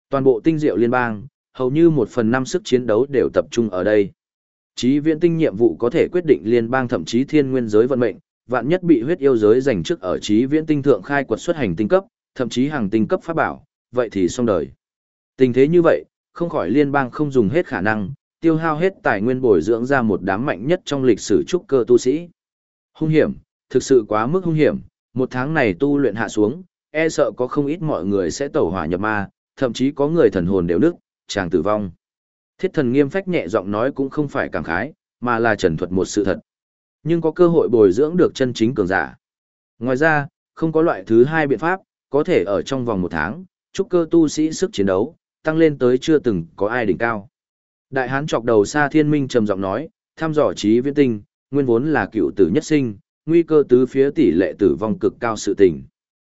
Toàn bộ tinh diệu liên bang, hầu như 1/5 sức chiến đấu đều tập trung ở đây. Chí viễn tinh nhiệm vụ có thể quyết định liên bang thậm chí thiên nguyên giới vận mệnh, vạn nhất bị huyết yêu giới giành trước ở chí viễn tinh thượng khai quật xuất hành tinh cấp, thậm chí hàng tinh cấp pháp bảo, vậy thì xong đời. Tình thế như vậy, không khỏi liên bang không dùng hết khả năng, tiêu hao hết tài nguyên bồi dưỡng ra một đám mạnh nhất trong lịch sử trúc cơ tu sĩ. Hung hiểm, thực sự quá mức hung hiểm, một tháng này tu luyện hạ xuống, e sợ có không ít mọi người sẽ tẩu hỏa nhập ma, thậm chí có người thần hồn đều nức, chàng tử vong. Thiết thần nghiêm phách nhẹ giọng nói cũng không phải cảm khái, mà là trần thuật một sự thật. Nhưng có cơ hội bồi dưỡng được chân chính cường giả. Ngoài ra, không có loại thứ hai biện pháp, có thể ở trong vòng một tháng, trúc cơ tu sĩ sức chiến đấu, tăng lên tới chưa từng có ai đỉnh cao. Đại hán chọc đầu Sa Thiên Minh trầm giọng nói, thăm dò chí viễn tinh, nguyên vốn là cựu tử nhất sinh, nguy cơ tứ phía tỷ lệ tử vong cực cao sự tình.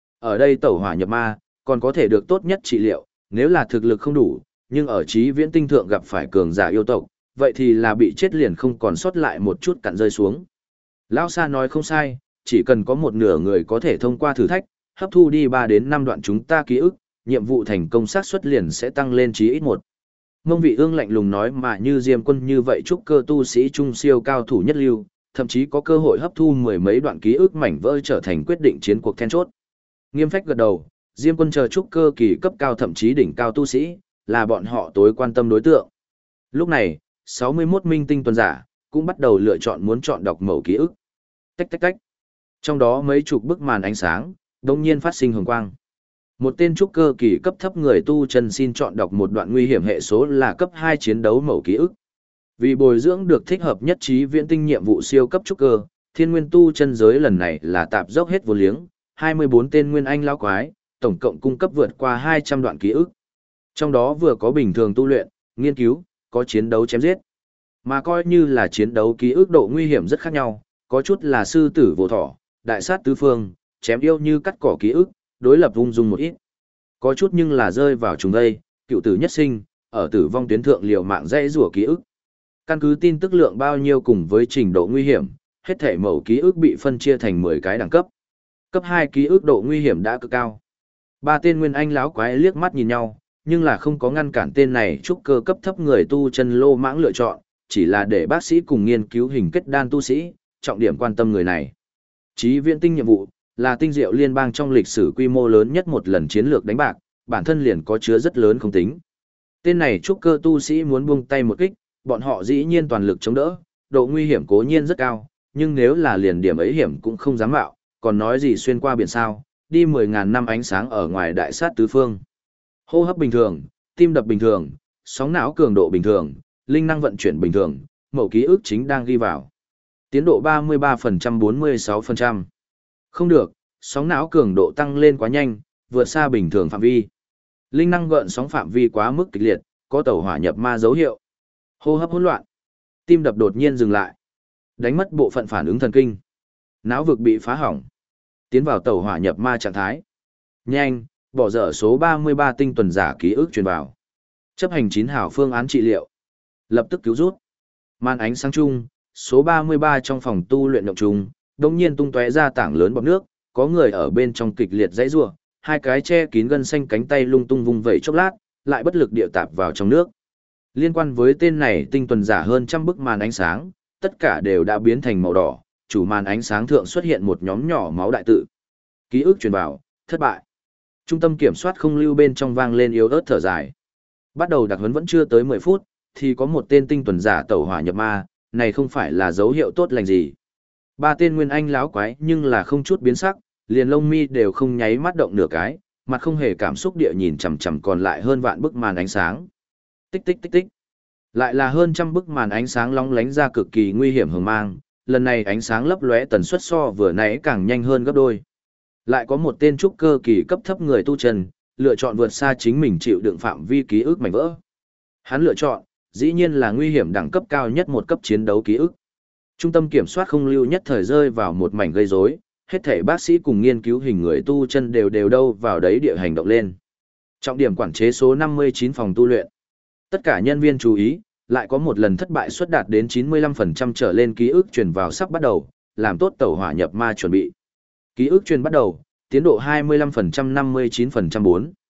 Ở đây tẩu hỏa nhập ma, còn có thể được tốt nhất trị liệu, nếu là thực lực không đủ, nhưng ở chí viễn tinh thượng gặp phải cường giả yêu tộc, vậy thì là bị chết liền không còn sót lại một chút cặn rơi xuống. Lão Sa nói không sai, chỉ cần có một nửa người có thể thông qua thử thách, hấp thu đi 3 đến 5 đoạn chúng ta ký ức, nhiệm vụ thành công xác suất liền sẽ tăng lên chí ít 1. Mông Vị Ương lạnh lùng nói, mà như Diêm Quân như vậy trúc cơ tu sĩ trung siêu cao thủ nhất lưu, thậm chí có cơ hội hấp thu mười mấy đoạn ký ức mảnh vỡ trở thành quyết định chiến cuộc then chốt. Nghiêm phách gật đầu, Diêm Quân chờ trúc cơ kỳ cấp cao thậm chí đỉnh cao tu sĩ, là bọn họ tối quan tâm đối tượng. Lúc này, 61 minh tinh tuần giả, cũng bắt đầu lựa chọn muốn chọn đọc mẩu ký ức. Tách tách tách. Trong đó mấy chục bức màn ánh sáng, đồng nhiên phát sinh hồng quang. Một tên trúc cơ kỳ cấp thấp người tu chân xin chọn đọc một đoạn nguy hiểm hệ số là cấp 2 chiến đấu mẩu ký ức. Vì bồi dưỡng được thích hợp nhất trí viễn tinh nhiệm vụ siêu cấp trúc cơ, thiên nguyên tu chân giới lần này là tạp dốc hết vô liếng, 24 tên nguyên anh lão quái, tổng cộng cung cấp vượt qua 200 đoạn ký ức. Trong đó vừa có bình thường tu luyện, nghiên cứu, có chiến đấu chém giết. Mà coi như là chiến đấu ký ức độ nguy hiểm rất khác nhau, có chút là sư tử vô thỏ, đại sát tứ phương, chém yêu như cắt cỏ ký ức, đối lập ung dung một ít. Có chút nhưng là rơi vào trùng đây, cựu tử nhất sinh, ở tử vong tuyến thượng liều mạng dãy rủa ký ức. Căn cứ tin tức lượng bao nhiêu cùng với trình độ nguy hiểm, hết thể mẩu ký ức bị phân chia thành 10 cái đẳng cấp. Cấp 2 ký ức độ nguy hiểm đã cực cao. Ba tên nguyên anh lão quái liếc mắt nhìn nhau, nhưng là không có ngăn cản tên này trúc cơ cấp thấp người tu chân lô mãng lựa chọn, chỉ là để bác sĩ cùng nghiên cứu hình kết đan tu sĩ, trọng điểm quan tâm người này. Chí viễn tinh nhiệm vụ là tinh diệu liên bang trong lịch sử quy mô lớn nhất một lần chiến lược đánh bạc, bản thân liền có chứa rất lớn không tính. Tên này trúc cơ tu sĩ muốn buông tay một kích, bọn họ dĩ nhiên toàn lực chống đỡ, độ nguy hiểm cố nhiên rất cao, nhưng nếu là liền điểm ấy hiểm cũng không dám mạo, còn nói gì xuyên qua biển sao, đi 10.000 năm ánh sáng ở ngoài đại sát tứ phương. Hô hấp bình thường, tim đập bình thường, sóng não cường độ bình thường, linh năng vận chuyển bình thường, mẫu ký ức chính đang ghi vào. Tiến độ 33% 46%. Không được, sóng não cường độ tăng lên quá nhanh, vượt xa bình thường phạm vi. Linh năng gợn sóng phạm vi quá mức kịch liệt, có tẩu hỏa nhập ma dấu hiệu. Hô hấp hỗn loạn, tim đập đột nhiên dừng lại. Đánh mất bộ phận phản ứng thần kinh. Não vực bị phá hỏng. Tiến vào tẩu hỏa nhập ma trạng thái. Nhanh, bỏ dở số 33 tinh tuần giả ký ức truyền vào. Chấp hành 9 hảo phương án trị liệu. Lập tức cứu rút. Màn ánh sáng chung, số 33 trong phòng tu luyện động trùng, đột nhiên tung tóe ra tảng lớn bọt nước, có người ở bên trong kịch liệt giãy giụa, hai cái che kín gân xanh cánh tay lung tung vung vẩy chốc lát, lại bất lực điệu tạp vào trong nước. Liên quan với tên này tinh tuần giả hơn trăm bức màn ánh sáng, tất cả đều đã biến thành màu đỏ, chủ màn ánh sáng thượng xuất hiện một nhóm nhỏ máu đại tự. Ký ức truyền vào, thất bại. Trung tâm kiểm soát không lưu bên trong vang lên yếu ớt thở dài. Bắt đầu đặc huấn vẫn chưa tới 10 phút, thì có một tên tinh tuần giả tẩu hỏa nhập ma, này không phải là dấu hiệu tốt lành gì. Ba tên nguyên anh láo quái nhưng là không chút biến sắc, liền lông mi đều không nháy mắt động nửa cái, mặt không hề cảm xúc địa nhìn chằm chằm còn lại hơn vạn bức màn ánh sáng. Tích tích tích tích. Lại là hơn trăm bức màn ánh sáng long lánh ra cực kỳ nguy hiểm hừng mang, lần này ánh sáng lấp lóe tần suất so vừa nãy càng nhanh hơn gấp đôi. Lại có một tên trúc cơ kỳ cấp thấp người tu chân, lựa chọn vượt xa chính mình chịu đựng phạm vi ký ức mảnh vỡ. Hắn lựa chọn, dĩ nhiên là nguy hiểm đẳng cấp cao nhất một cấp chiến đấu ký ức. Trung tâm kiểm soát không lưu nhất thời rơi vào một mảnh gây rối, hết thảy bác sĩ cùng nghiên cứu hình người tu chân đều đâu vào đấy địa hành động lên. Trọng điểm quản chế số 59 phòng tu luyện. Tất cả nhân viên chú ý, lại có một lần thất bại suất đạt đến 95% trở lên ký ức truyền vào sắp bắt đầu, làm tốt tẩu hỏa nhập ma chuẩn bị. Ký ức truyền bắt đầu, tiến độ 25% 59% 4.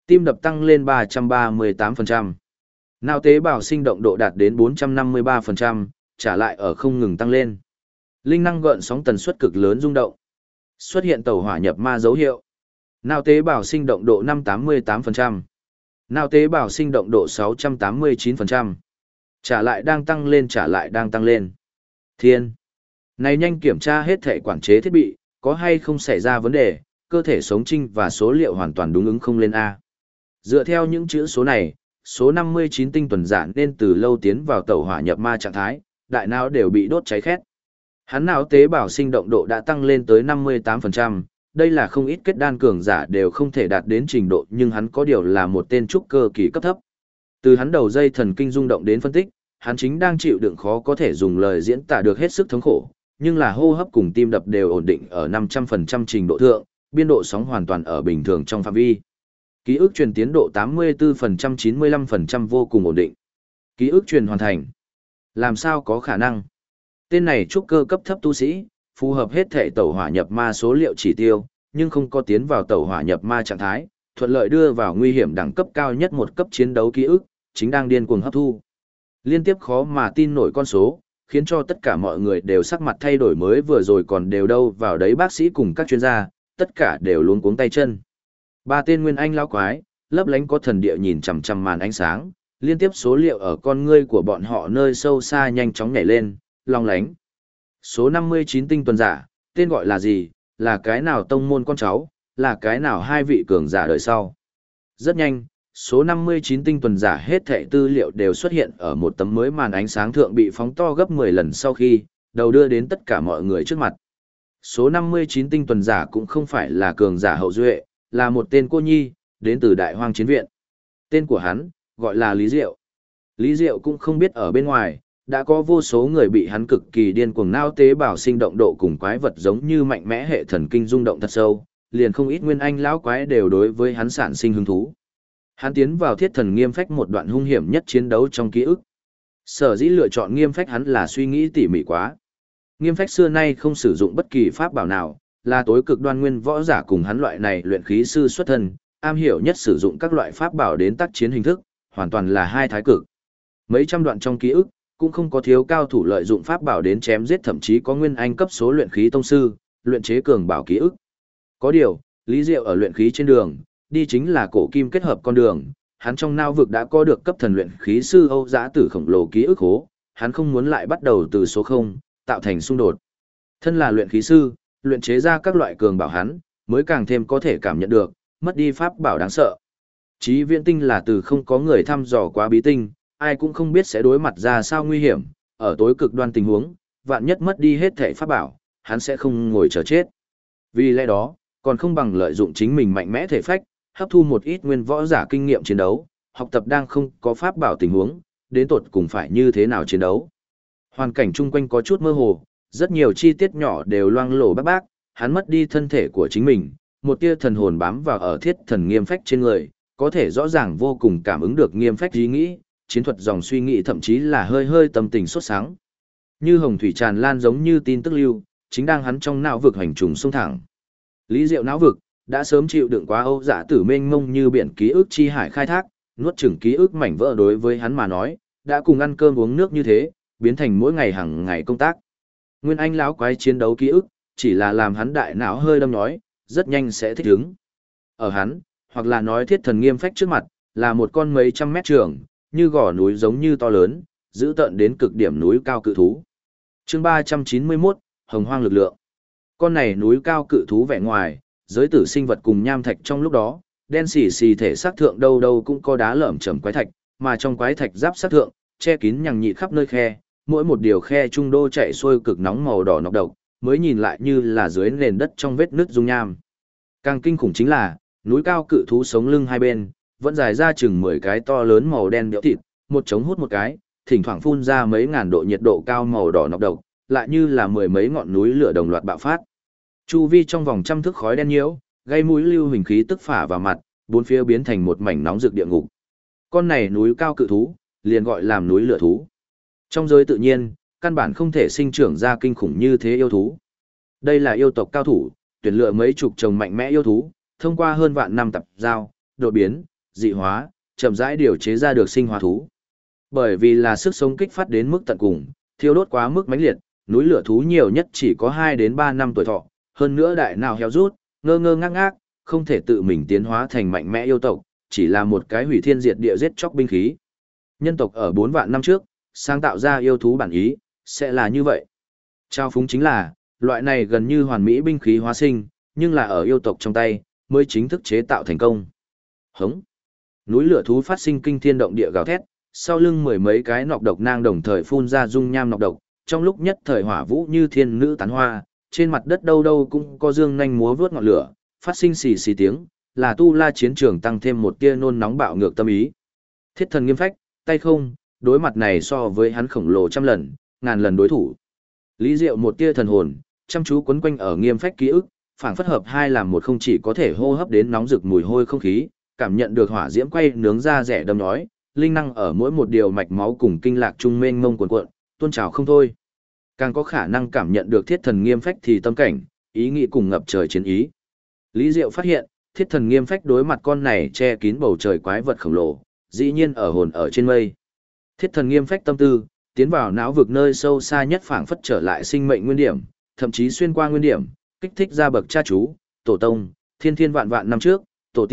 Tim đập tăng lên 338%. Não tế bào sinh động độ đạt đến 453%, trả lại ở không ngừng tăng lên. Linh năng gợn sóng tần suất cực lớn rung động. Xuất hiện tẩu hỏa nhập ma dấu hiệu. Não tế bào sinh động độ 588%. Não tế bào sinh động độ 689%. Trả lại đang tăng lên, trả lại đang tăng lên. Thiên. Này nhanh kiểm tra hết thể quản chế thiết bị, có hay không xảy ra vấn đề, cơ thể sống trinh và số liệu hoàn toàn đúng ứng không lên A. Dựa theo những chữ số này, số 59 tinh tuần giả nên từ lâu tiến vào tẩu hỏa nhập ma trạng thái, đại não đều bị đốt cháy khét. Hắn não tế bào sinh động độ đã tăng lên tới 58%, đây là không ít kết đan cường giả đều không thể đạt đến trình độ, nhưng hắn có điều là một tên trúc cơ kỳ cấp thấp. Từ hắn đầu dây thần kinh rung động đến phân tích, hắn chính đang chịu đựng khó có thể dùng lời diễn tả được hết sức thống khổ, nhưng là hô hấp cùng tim đập đều ổn định ở 500% trình độ thượng, biên độ sóng hoàn toàn ở bình thường trong phạm vi. Ký ức truyền tiến độ 84% 95% vô cùng ổn định. Ký ức truyền hoàn thành. Làm sao có khả năng? Tên này trúc cơ cấp thấp tu sĩ, phù hợp hết thể tẩu hỏa nhập ma số liệu chỉ tiêu, nhưng không có tiến vào tẩu hỏa nhập ma trạng thái, thuận lợi đưa vào nguy hiểm đẳng cấp cao nhất một cấp chiến đấu ký ức, chính đang điên cuồng hấp thu. Liên tiếp khó mà tin nổi con số, khiến cho tất cả mọi người đều sắc mặt thay đổi, mới vừa rồi còn đều đâu vào đấy bác sĩ cùng các chuyên gia, tất cả đều luống cuống tay chân. Ba tên nguyên anh lão quái, lấp lánh có thần địa nhìn chằm chằm màn ánh sáng, liên tiếp số liệu ở con ngươi của bọn họ nơi sâu xa nhanh chóng nhảy lên, long lánh. Số 59 tinh tuần giả, tên gọi là gì, là cái nào tông môn con cháu, là cái nào hai vị cường giả đời sau. Rất nhanh, số 59 tinh tuần giả hết thảy tư liệu đều xuất hiện ở một tấm mới màn ánh sáng thượng, bị phóng to gấp 10 lần sau khi, đầu đưa đến tất cả mọi người trước mặt. Số 59 tinh tuần giả cũng không phải là cường giả hậu duệ, là một tên cô nhi, đến từ Đại Hoang Chiến Viện. Tên của hắn, gọi là Lý Diệu. Lý Diệu cũng không biết ở bên ngoài, đã có vô số người bị hắn cực kỳ điên cuồng não tế bào sinh động độ cùng quái vật giống như mạnh mẽ hệ thần kinh rung động thật sâu, liền không ít nguyên anh lão quái đều đối với hắn sản sinh hứng thú. Hắn tiến vào thiết thần nghiêm phách một đoạn hung hiểm nhất chiến đấu trong ký ức. Sở dĩ lựa chọn nghiêm phách hắn là suy nghĩ tỉ mỉ quá. Nghiêm phách xưa nay không sử dụng bất kỳ pháp bảo nào, là tối cực đoan nguyên võ giả cùng hắn loại này luyện khí sư xuất thân, am hiểu nhất sử dụng các loại pháp bảo đến tác chiến hình thức, hoàn toàn là hai thái cực. Mấy trăm đoạn trong ký ức, cũng không có thiếu cao thủ lợi dụng pháp bảo đến chém giết, thậm chí có nguyên anh cấp số luyện khí tông sư, luyện chế cường bảo ký ức. Có điều, Lý Diệu ở luyện khí trên đường, đi chính là cổ kim kết hợp con đường, hắn trong não vực đã có được cấp thần luyện khí sư Âu Dã Tử khổng lồ ký ức hố, hắn không muốn lại bắt đầu từ số 0, tạo thành xung đột. Thân là luyện khí sư, luyện chế ra các loại cường bảo hắn, mới càng thêm có thể cảm nhận được, mất đi pháp bảo đáng sợ. Chí Viễn Tinh là từ không có người thăm dò quá bí tinh, ai cũng không biết sẽ đối mặt ra sao nguy hiểm, ở tối cực đoan tình huống, vạn nhất mất đi hết thể pháp bảo, hắn sẽ không ngồi chờ chết. Vì lẽ đó, còn không bằng lợi dụng chính mình mạnh mẽ thể phách, hấp thu một ít nguyên võ giả kinh nghiệm chiến đấu, học tập đang không có pháp bảo tình huống, đến tột cùng phải như thế nào chiến đấu. Hoàn cảnh chung quanh có chút mơ hồ, rất nhiều chi tiết nhỏ đều loang lổ bác bác, hắn mất đi thân thể của chính mình, một tia thần hồn bám vào ở thiết thần nghiêm phách trên người, có thể rõ ràng vô cùng cảm ứng được nghiêm phách ý nghĩ, chiến thuật dòng suy nghĩ, thậm chí là hơi hơi tâm tình sốt sáng. Như hồng thủy tràn lan giống như tin tức lưu, chính đang hắn trong não vực hành trùng xung thẳng. Lý Diệu não vực đã sớm chịu đựng quá Âu Dã Tử mênh mông như biển ký ức chi hải khai thác, nuốt chửng ký ức mảnh vỡ đối với hắn mà nói, đã cùng ăn cơm uống nước như thế, biến thành mỗi ngày hàng ngày công tác. Nguyên anh lão quái chiến đấu ký ức, chỉ là làm hắn đại não hơi đâm nhói, rất nhanh sẽ thích ứng. Ở hắn, hoặc là nói thiết thần nghiêm phách trước mặt, là một con mấy trăm mét trường, như gò núi giống như to lớn, giữ tận đến cực điểm núi cao cự thú. Chương 391, Hồng Hoang lực lượng. Con này núi cao cự thú vẻ ngoài, giới tử sinh vật cùng nham thạch trong lúc đó, đen xì xì thể xác thượng đâu đâu cũng có đá lởm chởm quái thạch, mà trong quái thạch giáp sát thượng, che kín nhằng nhịt khắp nơi khe, mỗi một điều khe trung đô chạy xuôi cực nóng màu đỏ nọc độc, mới nhìn lại như là dưới nền đất trong vết nứt dung nham. Càng kinh khủng chính là, núi cao cự thú sống lưng hai bên, vẫn dài ra chừng 10 cái to lớn màu đen béo thịt, một trống hút một cái, thỉnh thoảng phun ra mấy ngàn độ nhiệt độ cao màu đỏ nọc độc, lại như là mười mấy ngọn núi lửa đồng loạt bạo phát. Chu vi trong vòng trăm thước khói đen nhiễu, gây mũi lưu hình khí tức phả vào mặt, bốn phía biến thành một mảnh nóng rực địa ngục. Con này núi cao cự thú, liền gọi làm núi lửa thú. Trong giới tự nhiên, căn bản không thể sinh trưởng ra kinh khủng như thế yêu thú. Đây là yêu tộc cao thủ, tuyển lựa mấy chục chồng mạnh mẽ yêu thú, thông qua hơn vạn năm tập giao, đột biến, dị hóa, chậm rãi điều chế ra được sinh hóa thú. Bởi vì là sức sống kích phát đến mức tận cùng, thiêu đốt quá mức mãnh liệt, núi lửa thú nhiều nhất chỉ có 2 đến 3 năm tuổi thọ, hơn nữa đại nào héo rút, ngơ ngơ ngác ngác, không thể tự mình tiến hóa thành mạnh mẽ yêu tộc, chỉ là một cái hủy thiên diệt địa giết chóc binh khí. Nhân tộc ở 4 vạn năm trước, sáng tạo ra yêu thú bản ý, sẽ là như vậy. Trao phúng chính là, loại này gần như hoàn mỹ binh khí hóa sinh, nhưng là ở yêu tộc trong tay, mới chính thức chế tạo thành công. Hống. Núi lửa thú phát sinh kinh thiên động địa gào thét, sau lưng mười mấy cái nọc độc nang đồng thời phun ra dung nham nọc độc, trong lúc nhất thời hỏa vũ như thiên nữ tán hoa, trên mặt đất đâu đâu cũng có dương nhanh múa vướt ngọn lửa, phát sinh xì xì tiếng, là tu la chiến trường tăng thêm một tia nôn nóng bạo ngược tâm ý. Thiết thần nghiêm phách, tay không, đối mặt này so với hắn khổng lồ trăm lần, ngàn lần đối thủ. Lý Diệu một tia thần hồn, chăm chú quấn quanh ở nghiêm phách ký ức, phảng phất hợp hai làm một, không chỉ có thể hô hấp đến nóng rực mùi hôi không khí, cảm nhận được hỏa diễm quay nướng ra rẻ đâm nhói, linh năng ở mỗi một điều mạch máu cùng kinh lạc trung mênh mông cuồn cuộn, tuôn trào không thôi. Càng có khả năng cảm nhận được thiết thần nghiêm phách thì tâm cảnh, ý nghĩ cùng ngập trời chiến ý. Lý Diệu phát hiện, thiết thần nghiêm phách đối mặt con này che kín bầu trời quái vật khổng lồ, dĩ nhiên ở hồn ở trên mây. Thiết thần nghiêm phách tâm tư, tiến vào não vực nơi sâu xa nhất, phảng phất trở lại sinh mệnh nguyên điểm, thậm chí xuyên qua nguyên điểm, kích thích ra bậc cha chú, tổ tông, thiên thiên vạn vạn năm trước,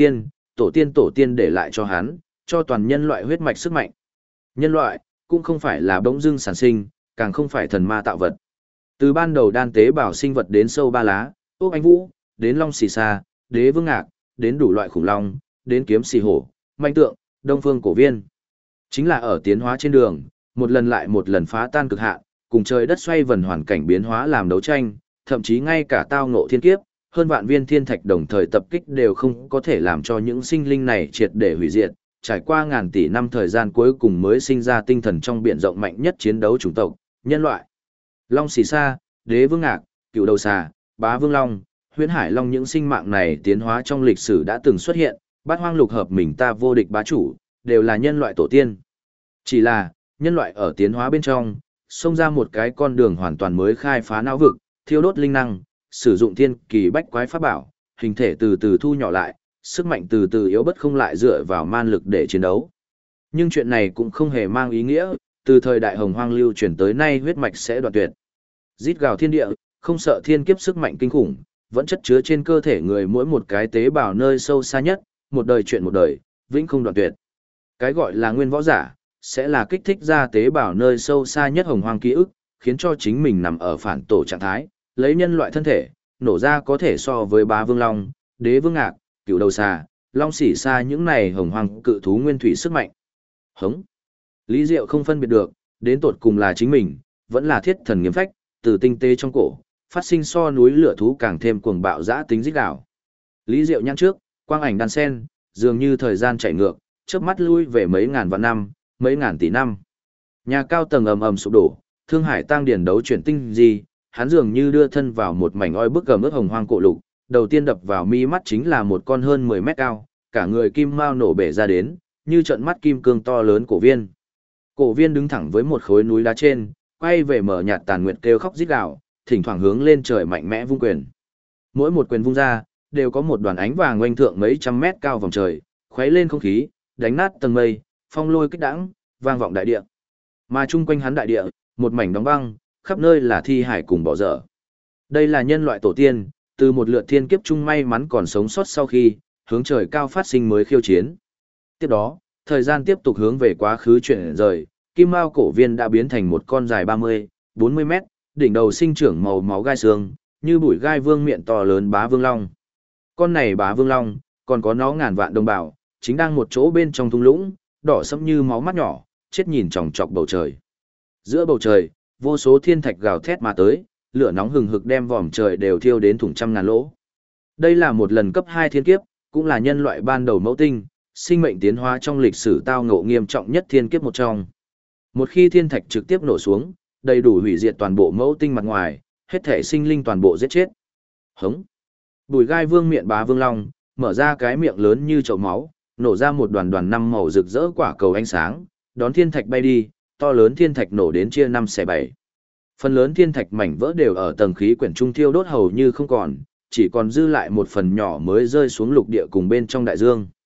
tổ tiên để lại cho hắn, cho toàn nhân loại huyết mạch sức mạnh. Nhân loại, cũng không phải là bỗng dưng sản sinh, càng không phải thần ma tạo vật. Từ ban đầu đan tế bào sinh vật đến sâu ba lá, ốc anh vũ, đến long xì xa, đế vương ngạc, đến đủ loại khủng long, đến kiếm xì hổ, manh tượng, đông phương cổ viên. Chính là ở tiến hóa trên đường, một lần lại một lần phá tan cực hạn, cùng trời đất xoay vần hoàn cảnh biến hóa làm đấu tranh, thậm chí ngay cả tao ngộ thiên kiếp, hơn vạn viên thiên thạch đồng thời tập kích đều không có thể làm cho những sinh linh này triệt để hủy diệt, trải qua ngàn tỷ năm thời gian cuối cùng mới sinh ra tinh thần trong biển rộng mạnh nhất chiến đấu chủng tộc, nhân loại. Long xì sa, đế vương ngạc, cựu đầu xà, bá vương long, huyễn hải long, những sinh mạng này tiến hóa trong lịch sử đã từng xuất hiện, bát hoang lục hợp mình ta vô địch bá chủ, đều là nhân loại tổ tiên. Chỉ là, nhân loại ở tiến hóa bên trong, xông ra một cái con đường hoàn toàn mới, khai phá não vực, thiêu đốt linh năng, sử dụng thiên kỳ bách quái pháp bảo, hình thể từ từ thu nhỏ lại, sức mạnh từ từ yếu bất, không lại dựa vào man lực để chiến đấu. Nhưng chuyện này cũng không hề mang ý nghĩa, từ thời đại hồng hoang lưu truyền tới nay huyết mạch sẽ đoạn tuyệt. Rít gào thiên địa, không sợ thiên kiếp sức mạnh kinh khủng, vẫn chất chứa trên cơ thể người mỗi một cái tế bào nơi sâu xa nhất, một đời chuyện một đời, vĩnh không đoạn tuyệt. Cái gọi là nguyên võ giả, sẽ là kích thích ra tế bào nơi sâu xa nhất hồng hoang ký ức, khiến cho chính mình nằm ở phản tổ trạng thái, lấy nhân loại thân thể, nổ ra có thể so với bá vương long, đế vương ngạc, cựu đầu xà, long xỉ xa những này hồng hoang cự thú nguyên thủy sức mạnh. Hống. Lý Diệu không phân biệt được, đến tột cùng là chính mình, vẫn là thiết thần nghiêm phách, từ tinh tế trong cổ, phát sinh so núi lửa thú càng thêm cuồng bạo dã tính rít gào. Lý Diệu nhăn trước, quang ảnh đan sen, dường như thời gian chảy ngược, chớp mắt lui về mấy ngàn vạn năm, mấy ngàn tỷ năm. Nhà cao tầng ầm ầm sụp đổ, Thương Hải tăng điển đấu chuyển tinh gì, hắn dường như đưa thân vào một mảnh oi bức gầm ướt hồng hoang cổ lục, đầu tiên đập vào mi mắt chính là một con hơn 10 mét cao, cả người kim mao nổ bể ra đến, như trận mắt kim cương to lớn cổ viên. Cổ viên đứng thẳng với một khối núi đá trên, quay về mở nhạt tàn nguyệt kêu khóc rít gào, thỉnh thoảng hướng lên trời mạnh mẽ vung quyền. Mỗi một quyền vung ra, đều có một đoàn ánh vàng oanh thượng mấy trăm mét cao vòng trời, khuấy lên không khí, đánh nát tầng mây, phong lôi kích đãng, vang vọng đại địa. Mà chung quanh hắn đại địa, một mảnh đóng băng, khắp nơi là thi hải cùng bỏ dở. Đây là nhân loại tổ tiên, từ một lượt thiên kiếp chung may mắn còn sống sót sau khi, hướng trời cao phát sinh mới khiêu chiến. Tiếp đó, thời gian tiếp tục hướng về quá khứ chuyển rời, kim mao cổ viên đã biến thành một con dài 30, 40 mét, đỉnh đầu sinh trưởng màu máu gai xương, như bụi gai vương miện to lớn bá vương long. Con này bá vương long, còn có nó ngàn vạn đồng bào, chính đang một chỗ bên trong thung lũng, đỏ sẫm như máu mắt nhỏ, chết nhìn chòng chọc bầu trời. Giữa bầu trời, vô số thiên thạch gào thét mà tới, lửa nóng hừng hực đem vòm trời đều thiêu đến thủng trăm ngàn lỗ. Đây là một lần cấp 2 thiên kiếp, cũng là nhân loại ban đầu mẫu tinh, sinh mệnh tiến hóa trong lịch sử tao ngộ nghiêm trọng nhất thiên kiếp một trong. Một khi thiên thạch trực tiếp nổ xuống, đầy đủ hủy diệt toàn bộ mẫu tinh mặt ngoài, hết thể sinh linh toàn bộ giết chết. Hống. Bùi gai vương miệng bá vương long, mở ra cái miệng lớn như chậu máu, nổ ra một đoàn đoàn 5 màu rực rỡ quả cầu ánh sáng, đón thiên thạch bay đi, to lớn thiên thạch nổ đến chia 5 xẻ 7. Phần lớn thiên thạch mảnh vỡ đều ở tầng khí quyển trung thiêu đốt hầu như không còn, chỉ còn dư lại một phần nhỏ mới rơi xuống lục địa cùng bên trong đại dương.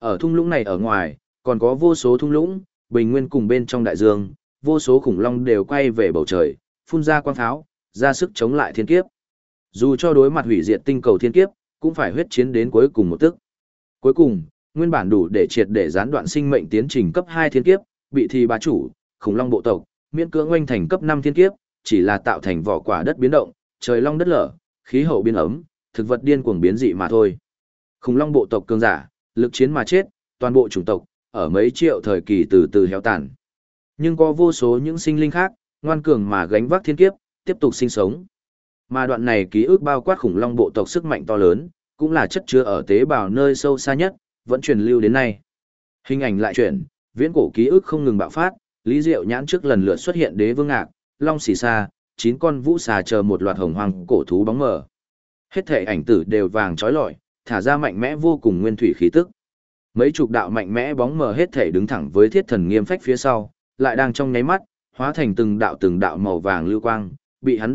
Ở thung lũng này ở ngoài, còn có vô số thung lũng, bình nguyên cùng bên trong đại dương, vô số khủng long đều quay về bầu trời, phun ra quang pháo, ra sức chống lại thiên kiếp. Dù cho đối mặt hủy diệt tinh cầu thiên kiếp, cũng phải huyết chiến đến cuối cùng một tức. Cuối cùng, nguyên bản đủ để triệt để gián đoạn sinh mệnh tiến trình cấp 2 thiên kiếp, bị thì bá chủ, khủng long bộ tộc, miễn cưỡng oanh thành cấp 5 thiên kiếp, chỉ là tạo thành vỏ quả đất biến động, trời long đất lở, khí hậu biến ấm, thực vật điên cuồng biến dị mà thôi. Khủng long bộ tộc cường giả, lực chiến mà chết, toàn bộ chủng tộc, ở mấy triệu thời kỳ từ từ héo tàn. Nhưng có vô số những sinh linh khác, ngoan cường mà gánh vác thiên kiếp, tiếp tục sinh sống. Mà đoạn này ký ức bao quát khủng long bộ tộc sức mạnh to lớn, cũng là chất chứa ở tế bào nơi sâu xa nhất, vẫn truyền lưu đến nay. Hình ảnh lại chuyển, viễn cổ ký ức không ngừng bạo phát, Lý Diệu nhãn trước lần lượt xuất hiện Đế Vương Ngạc, Long Xì Sa, 9 con vũ xà chờ một loạt hồng hoàng cổ thú bóng mờ. Hết thể ảnh tử đều vàng chói lọi, thả ra mạnh mẽ vô cùng nguyên thủy khí tức. Mấy chục đạo mạnh mẽ bóng mờ hết thể đứng thẳng với Thiết Thần Nghiêm Phách phía sau, lại đang trong nháy mắt hóa thành từng đạo màu vàng lưu quang, bị hắn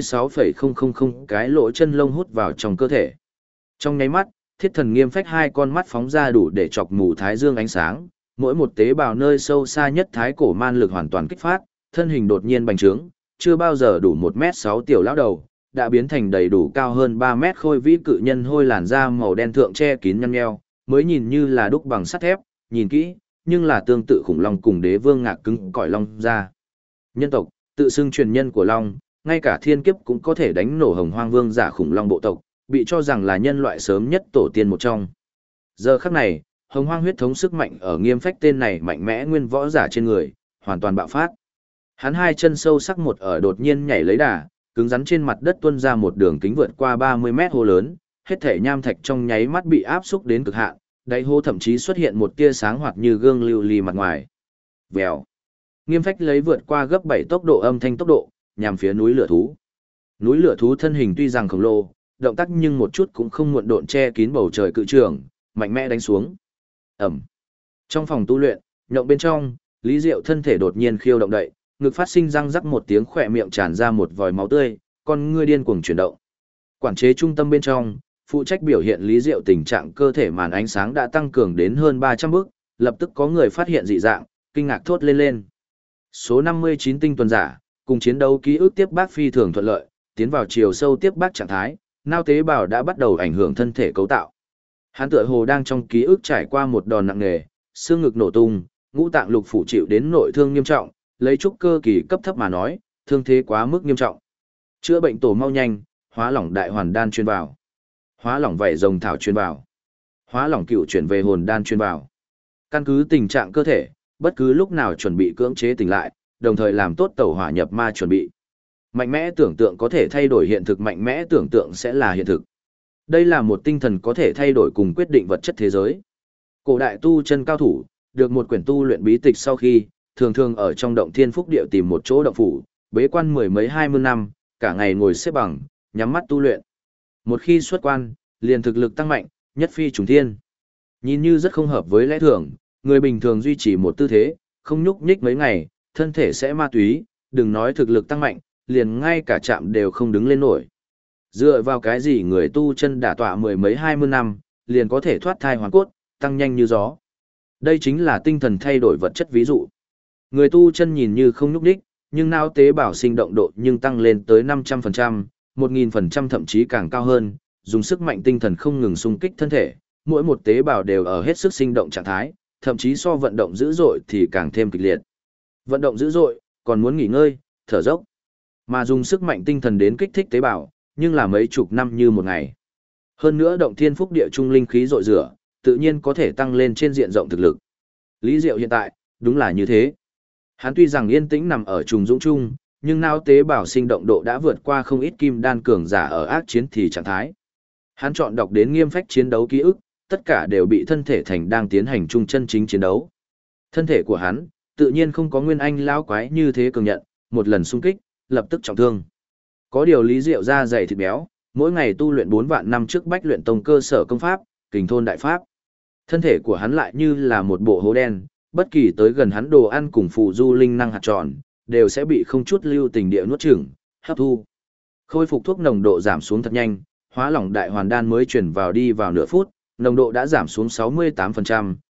36,000 cái lỗ chân lông hút vào trong cơ thể. Trong nháy mắt, Thiết Thần Nghiêm Phách hai con mắt phóng ra đủ để chọc mù thái dương ánh sáng, mỗi một tế bào nơi sâu xa nhất thái cổ man lực hoàn toàn kích phát, thân hình đột nhiên bành trướng, chưa bao giờ đủ 1m6 tiểu lão đầu, đã biến thành đầy đủ cao hơn 3 mét khôi vĩ cự nhân hôi làn da màu đen thượng che kín nhăn nheo, mới nhìn như là đúc bằng sắt thép, nhìn kỹ, nhưng là tương tự khủng long cùng Đế Vương Ngạc cứng cỏi long da. Nhân tộc, tự xưng truyền nhân của long, ngay cả thiên kiếp cũng có thể đánh nổ Hồng Hoang Vương giả khủng long bộ tộc, bị cho rằng là nhân loại sớm nhất tổ tiên một trong. Giờ khắc này, Hồng Hoang huyết thống sức mạnh ở Nghiêm Phách tên này mạnh mẽ nguyên võ giả trên người, hoàn toàn bạo phát. Hắn hai chân sâu sắc một ở đột nhiên nhảy lấy đà, cứng rắn trên mặt đất tuôn ra một đường kính vượt qua 30 mét hố lớn, hết thể nham thạch trong nháy mắt bị áp xúc đến cực hạn, đáy hố thậm chí xuất hiện một tia sáng hoạt như gương lưu ly mặt ngoài. Vèo. Nghiêm Phách lấy vượt qua gấp 7 tốc độ âm thanh tốc độ, nhằm phía núi lửa thú. Núi lửa thú thân hình tuy rằng khổng lồ, động tác nhưng một chút cũng không muộn độn che kín bầu trời cự trường, mạnh mẽ đánh xuống. Ẩm. Trong phòng tu luyện, nhộng bên trong, Lý Diệu thân thể đột nhiên khiêu động đậy, ngực phát sinh răng rắc một tiếng, khỏe miệng tràn ra một vòi máu tươi, con ngươi điên cuồng chuyển động. Quản chế trung tâm bên trong, phụ trách biểu hiện Lý Diệu tình trạng cơ thể màn ánh sáng đã tăng cường đến hơn 300 bước, lập tức có người phát hiện dị dạng, kinh ngạc thốt lên. Số 59 tinh tuần giả, cùng chiến đấu ký ức tiếp bác phi thường thuận lợi, tiến vào chiều sâu tiếp bác trạng thái, nao tế bào đã bắt đầu ảnh hưởng thân thể cấu tạo. Hắn tựa hồ đang trong ký ức trải qua một đòn nặng nề, xương ngực nổ tung, ngũ tạng lục phủ chịu đến nội thương nghiêm trọng, lấy trúc cơ kỳ cấp thấp mà nói, thương thế quá mức nghiêm trọng. Chữa bệnh tổ mau nhanh, hóa lỏng đại hoàn đan truyền vào, hóa lỏng vảy rồng thảo truyền vào, hóa lỏng cựu chuyển về hồn đan truyền vào. Căn cứ tình trạng cơ thể, bất cứ lúc nào chuẩn bị cưỡng chế tỉnh lại, đồng thời làm tốt tẩu hỏa nhập ma chuẩn bị. Mạnh mẽ tưởng tượng có thể thay đổi hiện thực, mạnh mẽ tưởng tượng sẽ là hiện thực. Đây là một tinh thần có thể thay đổi cùng quyết định vật chất thế giới. Cổ đại tu chân cao thủ, được một quyển tu luyện bí tịch sau khi, thường thường ở trong động thiên phúc địa tìm một chỗ động phủ, bế quan mười mấy 20 năm, cả ngày ngồi xếp bằng, nhắm mắt tu luyện. Một khi xuất quan, liền thực lực tăng mạnh, nhất phi trùng thiên. Nhìn như rất không hợp với lẽ thường, người bình thường duy trì một tư thế, không nhúc nhích mấy ngày, thân thể sẽ ma túy, đừng nói thực lực tăng mạnh, liền ngay cả chạm đều không đứng lên nổi. Dựa vào cái gì người tu chân đả tọa mười mấy 20 năm, liền có thể thoát thai hoàn cốt, tăng nhanh như gió. Đây chính là tinh thần thay đổi vật chất ví dụ. Người tu chân nhìn như không nhúc nhích, nhưng não tế bào sinh động độ nhưng tăng lên tới 500%, 1000% thậm chí càng cao hơn, dùng sức mạnh tinh thần không ngừng xung kích thân thể, mỗi một tế bào đều ở hết sức sinh động trạng thái, thậm chí so vận động dữ dội thì càng thêm kịch liệt. Vận động dữ dội, còn muốn nghỉ ngơi, thở dốc. Mà dùng sức mạnh tinh thần đến kích thích tế bào, nhưng là mấy chục năm như một ngày. Hơn nữa động thiên phúc địa trung linh khí rội rửa, tự nhiên có thể tăng lên trên diện rộng thực lực. Lý Diệu hiện tại, đúng là như thế. Hắn tuy rằng yên tĩnh nằm ở trùng dũng chung, nhưng não tế bào sinh động độ đã vượt qua không ít kim đan cường giả ở ác chiến thì trạng thái. Hắn chọn đọc đến Nghiêm Phách chiến đấu ký ức, tất cả đều bị thân thể thành đang tiến hành chung chân chính chiến đấu. Thân thể của hắn, tự nhiên không có Nguyên Anh lão quái như thế cường nhận, một lần xung kích, lập tức trọng thương. Có điều Lý Diệu da dày thịt béo, mỗi ngày tu luyện 4 vạn năm trước Bách Luyện Tông cơ sở công pháp, Kình Thôn đại pháp. Thân thể của hắn lại như là một bộ hố đen, bất kỳ tới gần hắn đồ ăn cùng phù du linh năng hạt tròn, đều sẽ bị không chút lưu tình địa nuốt chửng, hấp thu. Khôi phục thuốc nồng độ giảm xuống thật nhanh, hóa lỏng đại hoàn đan mới chuyển vào đi vào nửa phút, nồng độ đã giảm xuống 68%,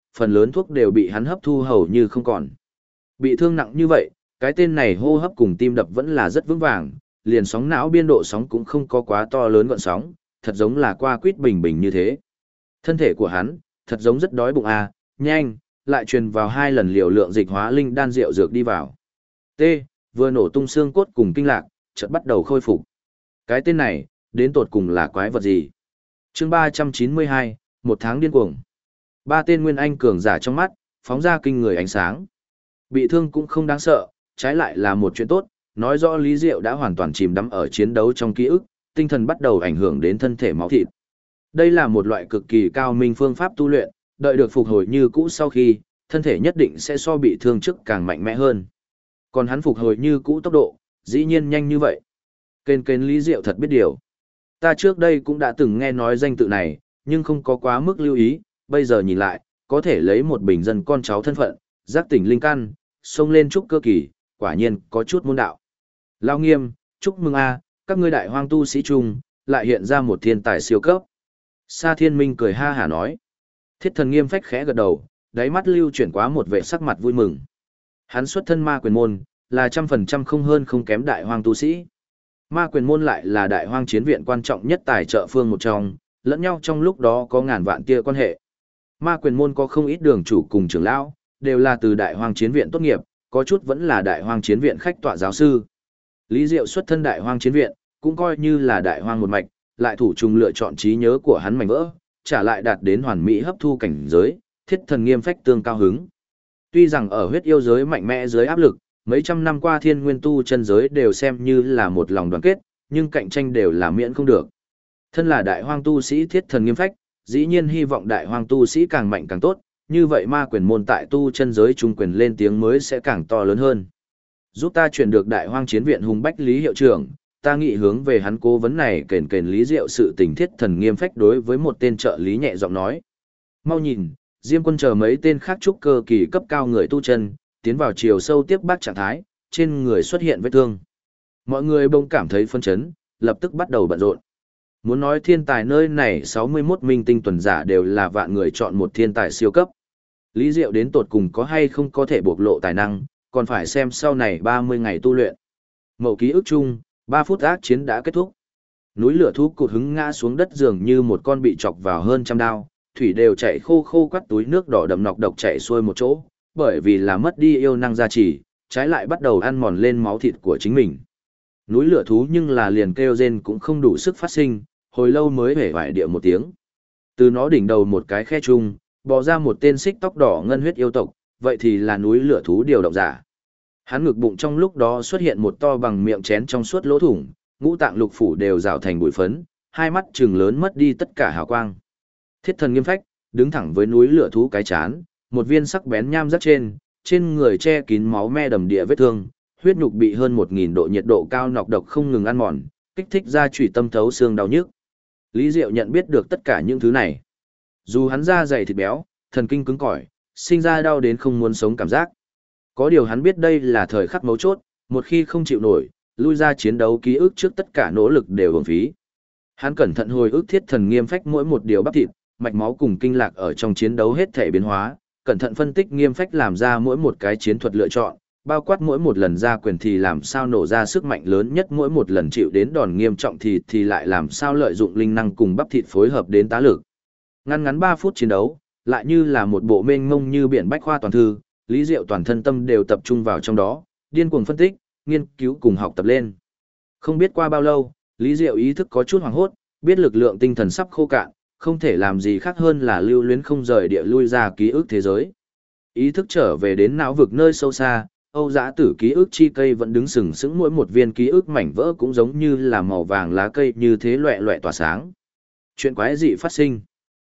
phần lớn thuốc đều bị hắn hấp thu hầu như không còn. Bị thương nặng như vậy, cái tên này hô hấp cùng tim đập vẫn là rất vững vàng, liền sóng não biên độ sóng cũng không có quá to lớn gọn sóng, thật giống là qua quýt bình bình như thế. Thân thể của hắn, thật giống rất đói bụng nhanh, lại truyền vào 2 lần liều lượng dịch hóa linh đan rượu dược đi vào. T, vừa nổ tung xương cốt cùng kinh lạc, chợt bắt đầu khôi phục. Cái tên này, đến tột cùng là quái vật gì? Chương 392, một tháng điên cuồng. 3 tên nguyên anh cường giả trong mắt, phóng ra kinh người ánh sáng. Bị thương cũng không đáng sợ, trái lại là một chuyện tốt, nói rõ Lý Diệu đã hoàn toàn chìm đắm ở chiến đấu trong ký ức, tinh thần bắt đầu ảnh hưởng đến thân thể máu thịt. Đây là một loại cực kỳ cao minh phương pháp tu luyện, đợi được phục hồi như cũ sau khi, thân thể nhất định sẽ so bị thương trước càng mạnh mẽ hơn. Còn hắn phục hồi như cũ tốc độ, dĩ nhiên nhanh như vậy. Kênh Lý Diệu thật biết điều. Ta trước đây cũng đã từng nghe nói danh tự này, nhưng không có quá mức lưu ý, bây giờ nhìn lại, có thể lấy một bình dân con cháu thân phận, giác tỉnh linh căn, xông lên trúc cơ kỳ, quả nhiên có chút môn đạo. Lao Nghiêm, chúc mừng các ngươi đại hoang tu sĩ trung, lại hiện ra một thiên tài siêu cấp. Sa Thiên Minh cười ha hả nói. Thiết Thần Nghiêm phách khẽ gật đầu, đáy mắt lưu chuyển qua một vẻ sắc mặt vui mừng. Hắn xuất thân ma quyền môn, là 100% không hơn không kém đại hoang tu sĩ. Ma quyền môn lại là đại hoang chiến viện quan trọng nhất tài trợ phương một trong, lẫn nhau trong lúc đó có ngàn vạn tia quan hệ. Ma quyền môn có không ít đường chủ cùng trưởng lão, đều là từ đại hoang chiến viện tốt nghiệp, có chút vẫn là đại hoang chiến viện khách tọa giáo sư. Lý Diệu xuất thân đại hoang chiến viện, cũng coi như là đại hoang một mạch, lại thủ trùng lựa chọn trí nhớ của hắn mảnh vỡ, trả lại đạt đến hoàn mỹ hấp thu cảnh giới, Thiết Thần Nghiêm phách tương cao hứng. Tuy rằng ở huyết yêu giới mạnh mẽ dưới áp lực, mấy trăm năm qua thiên nguyên tu chân giới đều xem như là một lòng đoàn kết, nhưng cạnh tranh đều là miễn không được. Thân là đại hoang tu sĩ Thiết Thần Nghiêm phách, dĩ nhiên hy vọng đại hoang tu sĩ càng mạnh càng tốt, như vậy ma quyền môn tại tu chân giới trung quyền lên tiếng mới sẽ càng to lớn hơn. Giúp ta chuyển được đại hoang chiến viện hùng bách Lý hiệu trưởng, ta nghĩ hướng về hắn cố vấn này kền Lý Diệu sự tình Thiết Thần Nghiêm phách đối với một tên trợ lý nhẹ giọng nói. Mau nhìn, Diêm Quân chờ mấy tên khác trúc cơ kỳ cấp cao người tu chân, tiến vào chiều sâu tiếp bác trạng thái, trên người xuất hiện vết thương. Mọi người bỗng cảm thấy phân chấn, lập tức bắt đầu bận rộn. Muốn nói thiên tài nơi này 61 minh tinh tuần giả đều là vạn người chọn một thiên tài siêu cấp. Lý Diệu đến tột cùng có hay không có thể bộc lộ tài năng, còn phải xem sau này 30 ngày tu luyện. Mậu ký ức chung, 3 phút ác chiến đã kết thúc. Núi lửa thú cụt hứng ngã xuống đất dường như một con bị chọc vào hơn trăm đao, thủy đều chảy khô khô quắt túi nước đỏ đậm nọc độc chảy xuôi một chỗ, bởi vì là mất đi yêu năng gia trì, trái lại bắt đầu ăn mòn lên máu thịt của chính mình. Núi lửa thú nhưng là liền kêu rên cũng không đủ sức phát sinh, hồi lâu mới hể vải địa một tiếng. Từ nó đỉnh đầu một cái khe chung, bò ra một tên xích tóc đỏ ngân huyết yêu tộc, vậy thì là núi lửa thú điều động giả. Hắn ngực bụng trong lúc đó xuất hiện một to bằng miệng chén trong suốt lỗ thủng, ngũ tạng lục phủ đều rào thành bụi phấn, hai mắt trừng lớn mất đi tất cả hào quang. Thiết Thần Nghiêm phách, đứng thẳng với núi lửa thú cái chán, một viên sắc bén nham rắc trên người che kín máu me đầm địa vết thương, huyết nhục bị hơn 1000 độ nhiệt độ cao nọc độc không ngừng ăn mòn, kích thích ra chủy tâm thấu xương đau nhức. Lý Diệu nhận biết được tất cả những thứ này. Dù hắn da dày thịt béo, thần kinh cứng cỏi, sinh ra đau đến không muốn sống cảm giác. Có điều hắn biết đây là thời khắc mấu chốt, một khi không chịu nổi, lui ra chiến đấu ký ức trước tất cả nỗ lực đều uổng phí. Hắn cẩn thận hồi ức Thiết Thần Nghiêm phách mỗi một điều bắp thịt, mạch máu cùng kinh lạc ở trong chiến đấu hết thể biến hóa, cẩn thận phân tích Nghiêm phách làm ra mỗi một cái chiến thuật lựa chọn, bao quát mỗi một lần ra quyền thì làm sao nổ ra sức mạnh lớn nhất, mỗi một lần chịu đến đòn nghiêm trọng thì lại làm sao lợi dụng linh năng cùng bắp thịt phối hợp đến tá lực. Ngắn 3 phút chiến đấu, lại như là một bộ mênh mông như biển bách khoa toàn thư, Lý Diệu toàn thân tâm đều tập trung vào trong đó, điên cuồng phân tích, nghiên cứu cùng học tập lên. Không biết qua bao lâu, Lý Diệu ý thức có chút hoảng hốt, biết lực lượng tinh thần sắp khô cạn, không thể làm gì khác hơn là lưu luyến không rời địa lui ra ký ức thế giới. Ý thức trở về đến não vực nơi sâu xa, Âu Dã Tử ký ức chi cây vẫn đứng sừng sững, mỗi một viên ký ức mảnh vỡ cũng giống như là màu vàng lá cây như thế loẹ loẹ tỏa sáng. Chuyện quái dị phát sinh.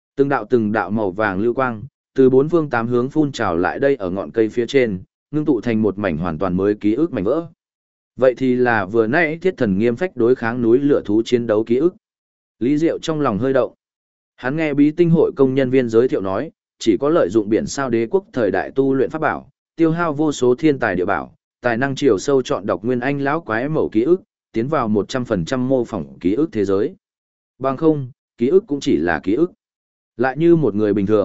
Từng đạo màu vàng lưu quang, từ bốn phương tám hướng phun trào lại đây ở ngọn cây phía trên, ngưng tụ thành một mảnh hoàn toàn mới ký ức mảnh vỡ. Vậy thì là vừa nãy Thiết Thần Nghiêm phách đối kháng núi lửa thú chiến đấu ký ức. Lý Diệu trong lòng hơi động. Hắn nghe bí tinh hội công nhân viên giới thiệu nói, chỉ có lợi dụng biển sao đế quốc thời đại tu luyện pháp bảo, tiêu hao vô số thiên tài địa bảo, tài năng chiều sâu chọn đọc nguyên anh lão quái mẫu ký ức, tiến vào 100% mô phỏng ký ức thế giới. Bằng không, ký ức cũng chỉ là ký ức. Lại như một người bình thường,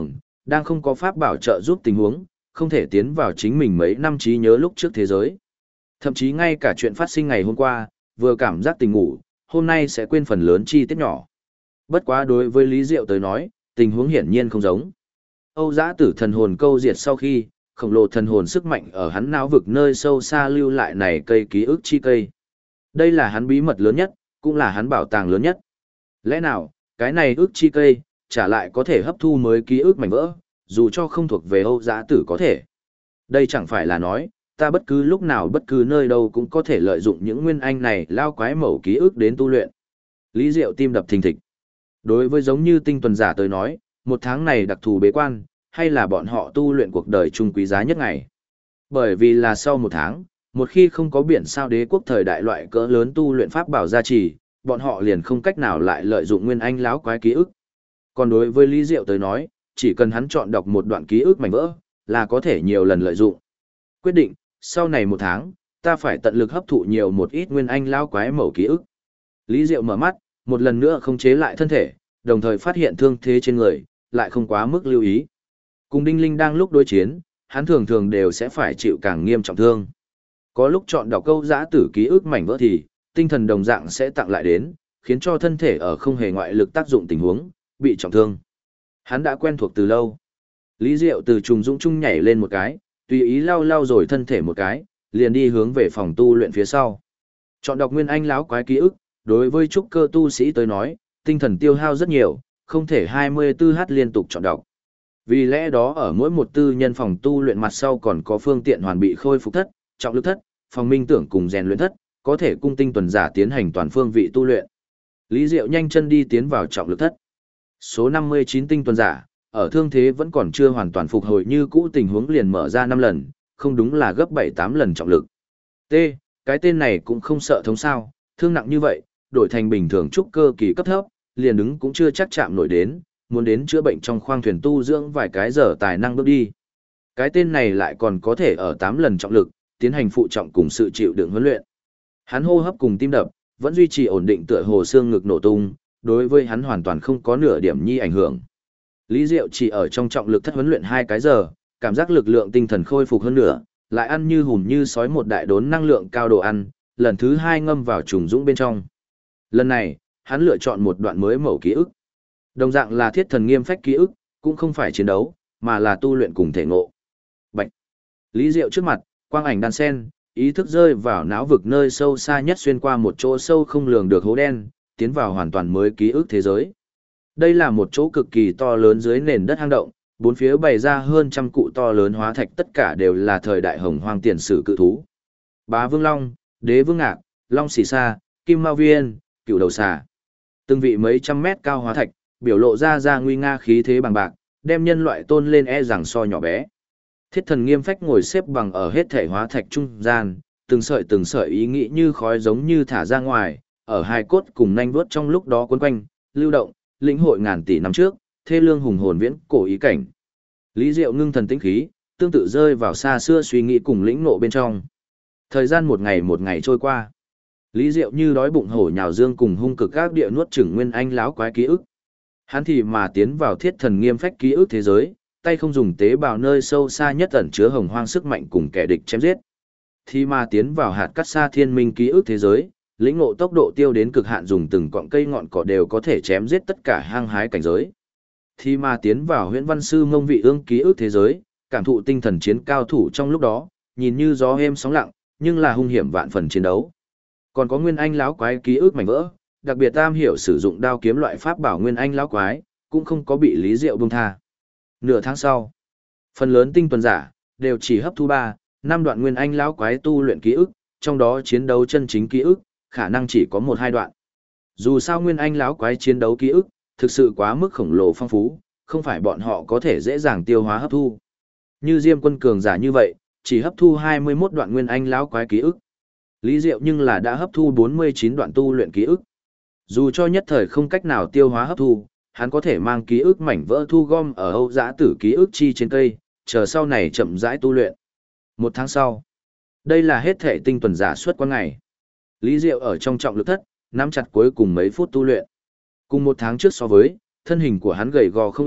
đang không có pháp bảo trợ giúp tình huống, không thể tiến vào chính mình mấy năm trí nhớ lúc trước thế giới. Thậm chí ngay cả chuyện phát sinh ngày hôm qua, vừa cảm giác tỉnh ngủ, hôm nay sẽ quên phần lớn chi tiết nhỏ. Bất quá đối với Lý Diệu tới nói, tình huống hiển nhiên không giống. Âu Dã Tử thần hồn câu diệt sau khi, khổng lồ thần hồn sức mạnh ở hắn não vực nơi sâu xa lưu lại này cây ký ức chi cây. Đây là hắn bí mật lớn nhất, cũng là hắn bảo tàng lớn nhất. Lẽ nào, cái này ức chi cây, trả lại có thể hấp thu mới ký ức mảnh vỡ, dù cho không thuộc về Âu Dã Tử có thể. Đây chẳng phải là nói, ta bất cứ lúc nào bất cứ nơi đâu cũng có thể lợi dụng những nguyên anh này lao quái mẩu ký ức đến tu luyện. Lý Diệu tim đập thình thịch. Đối với giống như tinh tuần giả tới nói, một tháng này đặc thù bế quan, hay là bọn họ tu luyện cuộc đời chung quý giá nhất ngày. Bởi vì là sau một tháng, một khi không có biển sao đế quốc thời đại loại cỡ lớn tu luyện pháp bảo gia trì, bọn họ liền không cách nào lại lợi dụng nguyên anh láo quái ký ức. Còn đối với Lý Diệu tới nói, chỉ cần hắn chọn đọc một đoạn ký ức mảnh vỡ, là có thể nhiều lần lợi dụng. Quyết định, sau này một tháng, ta phải tận lực hấp thụ nhiều một ít nguyên anh láo quái mẩu ký ức. Lý Diệu mở mắt, một lần nữa không chế lại thân thể, đồng thời phát hiện thương thế trên người, lại không quá mức lưu ý. Cùng Đinh Linh đang lúc đối chiến, hắn thường thường đều sẽ phải chịu càng nghiêm trọng thương. Có lúc chọn đọc câu giã tử ký ức mảnh vỡ thì, tinh thần đồng dạng sẽ tặng lại đến, khiến cho thân thể ở không hề ngoại lực tác dụng tình huống, bị trọng thương. Hắn đã quen thuộc từ lâu. Lý Diệu từ trùng dũng trung nhảy lên một cái, tùy ý lau lau rồi thân thể một cái, liền đi hướng về phòng tu luyện phía sau. Chọn đọc nguyên anh láo quái ký ức, đối với trúc cơ tu sĩ tới nói, tinh thần tiêu hao rất nhiều, không thể 24h liên tục chọn đọc. Vì lẽ đó ở mỗi một tư nhân phòng tu luyện mặt sau còn có phương tiện hoàn bị khôi phục thất, trọng lực thất, phòng minh tưởng cùng rèn luyện thất, có thể cung tinh tuần giả tiến hành toàn phương vị tu luyện. Lý Diệu nhanh chân đi tiến vào trọng lực thất. Số 59 tinh tuần giả, ở thương thế vẫn còn chưa hoàn toàn phục hồi như cũ tình huống liền mở ra 5 lần, không đúng là gấp 7-8 lần trọng lực. T, cái tên này cũng không sợ thống sao, thương nặng như vậy, đổi thành bình thường trúc cơ kỳ cấp thấp, liền đứng cũng chưa chắc chạm nổi đến, muốn đến chữa bệnh trong khoang thuyền tu dưỡng vài cái giờ tài năng bước đi. Cái tên này lại còn có thể ở 8 lần trọng lực, tiến hành phụ trọng cùng sự chịu đựng huấn luyện. Hắn hô hấp cùng tim đập, vẫn duy trì ổn định tựa hồ xương ngực nổ tung, đối với hắn hoàn toàn không có nửa điểm nhi ảnh hưởng. Lý Diệu chỉ ở trong trọng lực thất huấn luyện 2 cái giờ, cảm giác lực lượng tinh thần khôi phục hơn nữa, lại ăn như hùm như sói một đại đốn năng lượng cao đồ ăn, lần thứ 2 ngâm vào trùng dũng bên trong. Lần này, hắn lựa chọn một đoạn mới mẩu ký ức. Đồng dạng là thiết thần nghiêm phách ký ức, cũng không phải chiến đấu, mà là tu luyện cùng thể ngộ. Bạch. Lý Diệu trước mặt, quang ảnh đan sen, ý thức rơi vào não vực nơi sâu xa nhất xuyên qua một chỗ sâu không lường được hố đen, tiến vào hoàn toàn mới ký ức thế giới. Đây là một chỗ cực kỳ to lớn dưới nền đất hang động, bốn phía bày ra hơn trăm cụ to lớn hóa thạch, tất cả đều là thời đại hồng hoang tiền sử cự thú. Bá Vương Long, Đế Vương Ngạc, Long Xì Sa, Kim Mao Viên, Cựu Đầu Xà. Từng vị mấy trăm mét cao hóa thạch, biểu lộ ra nguy nga khí thế bằng bạc, đem nhân loại tôn lên e rằng so nhỏ bé. Thiết thần nghiêm phách ngồi xếp bằng ở hết thể hóa thạch trung gian, từng sợi ý nghĩ như khói giống như thả ra ngoài, ở hai cốt cùng nanh vuốt trong lúc đó cuốn quanh, lưu động, lĩnh hội ngàn tỷ năm trước, thê lương hùng hồn viễn cổ ý cảnh. Lý Diệu ngưng thần tĩnh khí, tương tự rơi vào xa xưa suy nghĩ cùng lĩnh ngộ bên trong. Thời gian một ngày trôi qua. Lý Diệu như đói bụng hổ nhào dương cùng hung cực các địa nuốt chửng nguyên anh láo quái ký ức. Hắn thì mà tiến vào thiết thần nghiêm phách ký ức thế giới, tay không dùng tế bào nơi sâu xa nhất ẩn chứa hồng hoang sức mạnh cùng kẻ địch chém giết. Thì mà tiến vào hạt cắt xa thiên minh ký ức thế giới, lĩnh ngộ tốc độ tiêu đến cực hạn, dùng từng cọng cây ngọn cỏ đều có thể chém giết tất cả hang hái cảnh giới. Thì mà tiến vào huyễn văn sư mông vị ương ký ức thế giới, cảm thụ tinh thần chiến cao thủ trong lúc đó, nhìn như gió êm sóng lặng, nhưng là hung hiểm vạn phần chiến đấu. Còn có nguyên anh láo quái ký ức mảnh vỡ, đặc biệt tam hiểu sử dụng đao kiếm loại pháp bảo nguyên anh láo quái, cũng không có bị Lý Diệu buông tha. Nửa tháng sau, phần lớn tinh tuần giả đều chỉ hấp thu 3-5 đoạn nguyên anh láo quái tu luyện ký ức, trong đó chiến đấu chân chính ký ức, khả năng chỉ có 1-2 đoạn. Dù sao nguyên anh láo quái chiến đấu ký ức, thực sự quá mức khổng lồ phong phú, không phải bọn họ có thể dễ dàng tiêu hóa hấp thu. Như Diêm Quân cường giả như vậy, chỉ hấp thu 21 đoạn nguyên anh láo quái ký ức. Lý Diệu nhưng là đã hấp thu 49 đoạn tu luyện ký ức. Dù cho nhất thời không cách nào tiêu hóa hấp thu, hắn có thể mang ký ức mảnh vỡ thu gom ở Âu Dã Tử ký ức chi trên cây, chờ sau này chậm rãi tu luyện. 1 tháng sau, đây là hết thể tinh tuần giả suốt qua ngày. Lý Diệu ở trong trọng lực thất, nắm chặt cuối cùng mấy phút tu luyện. Cùng 1 tháng trước so với, thân hình của hắn gầy gò không ít,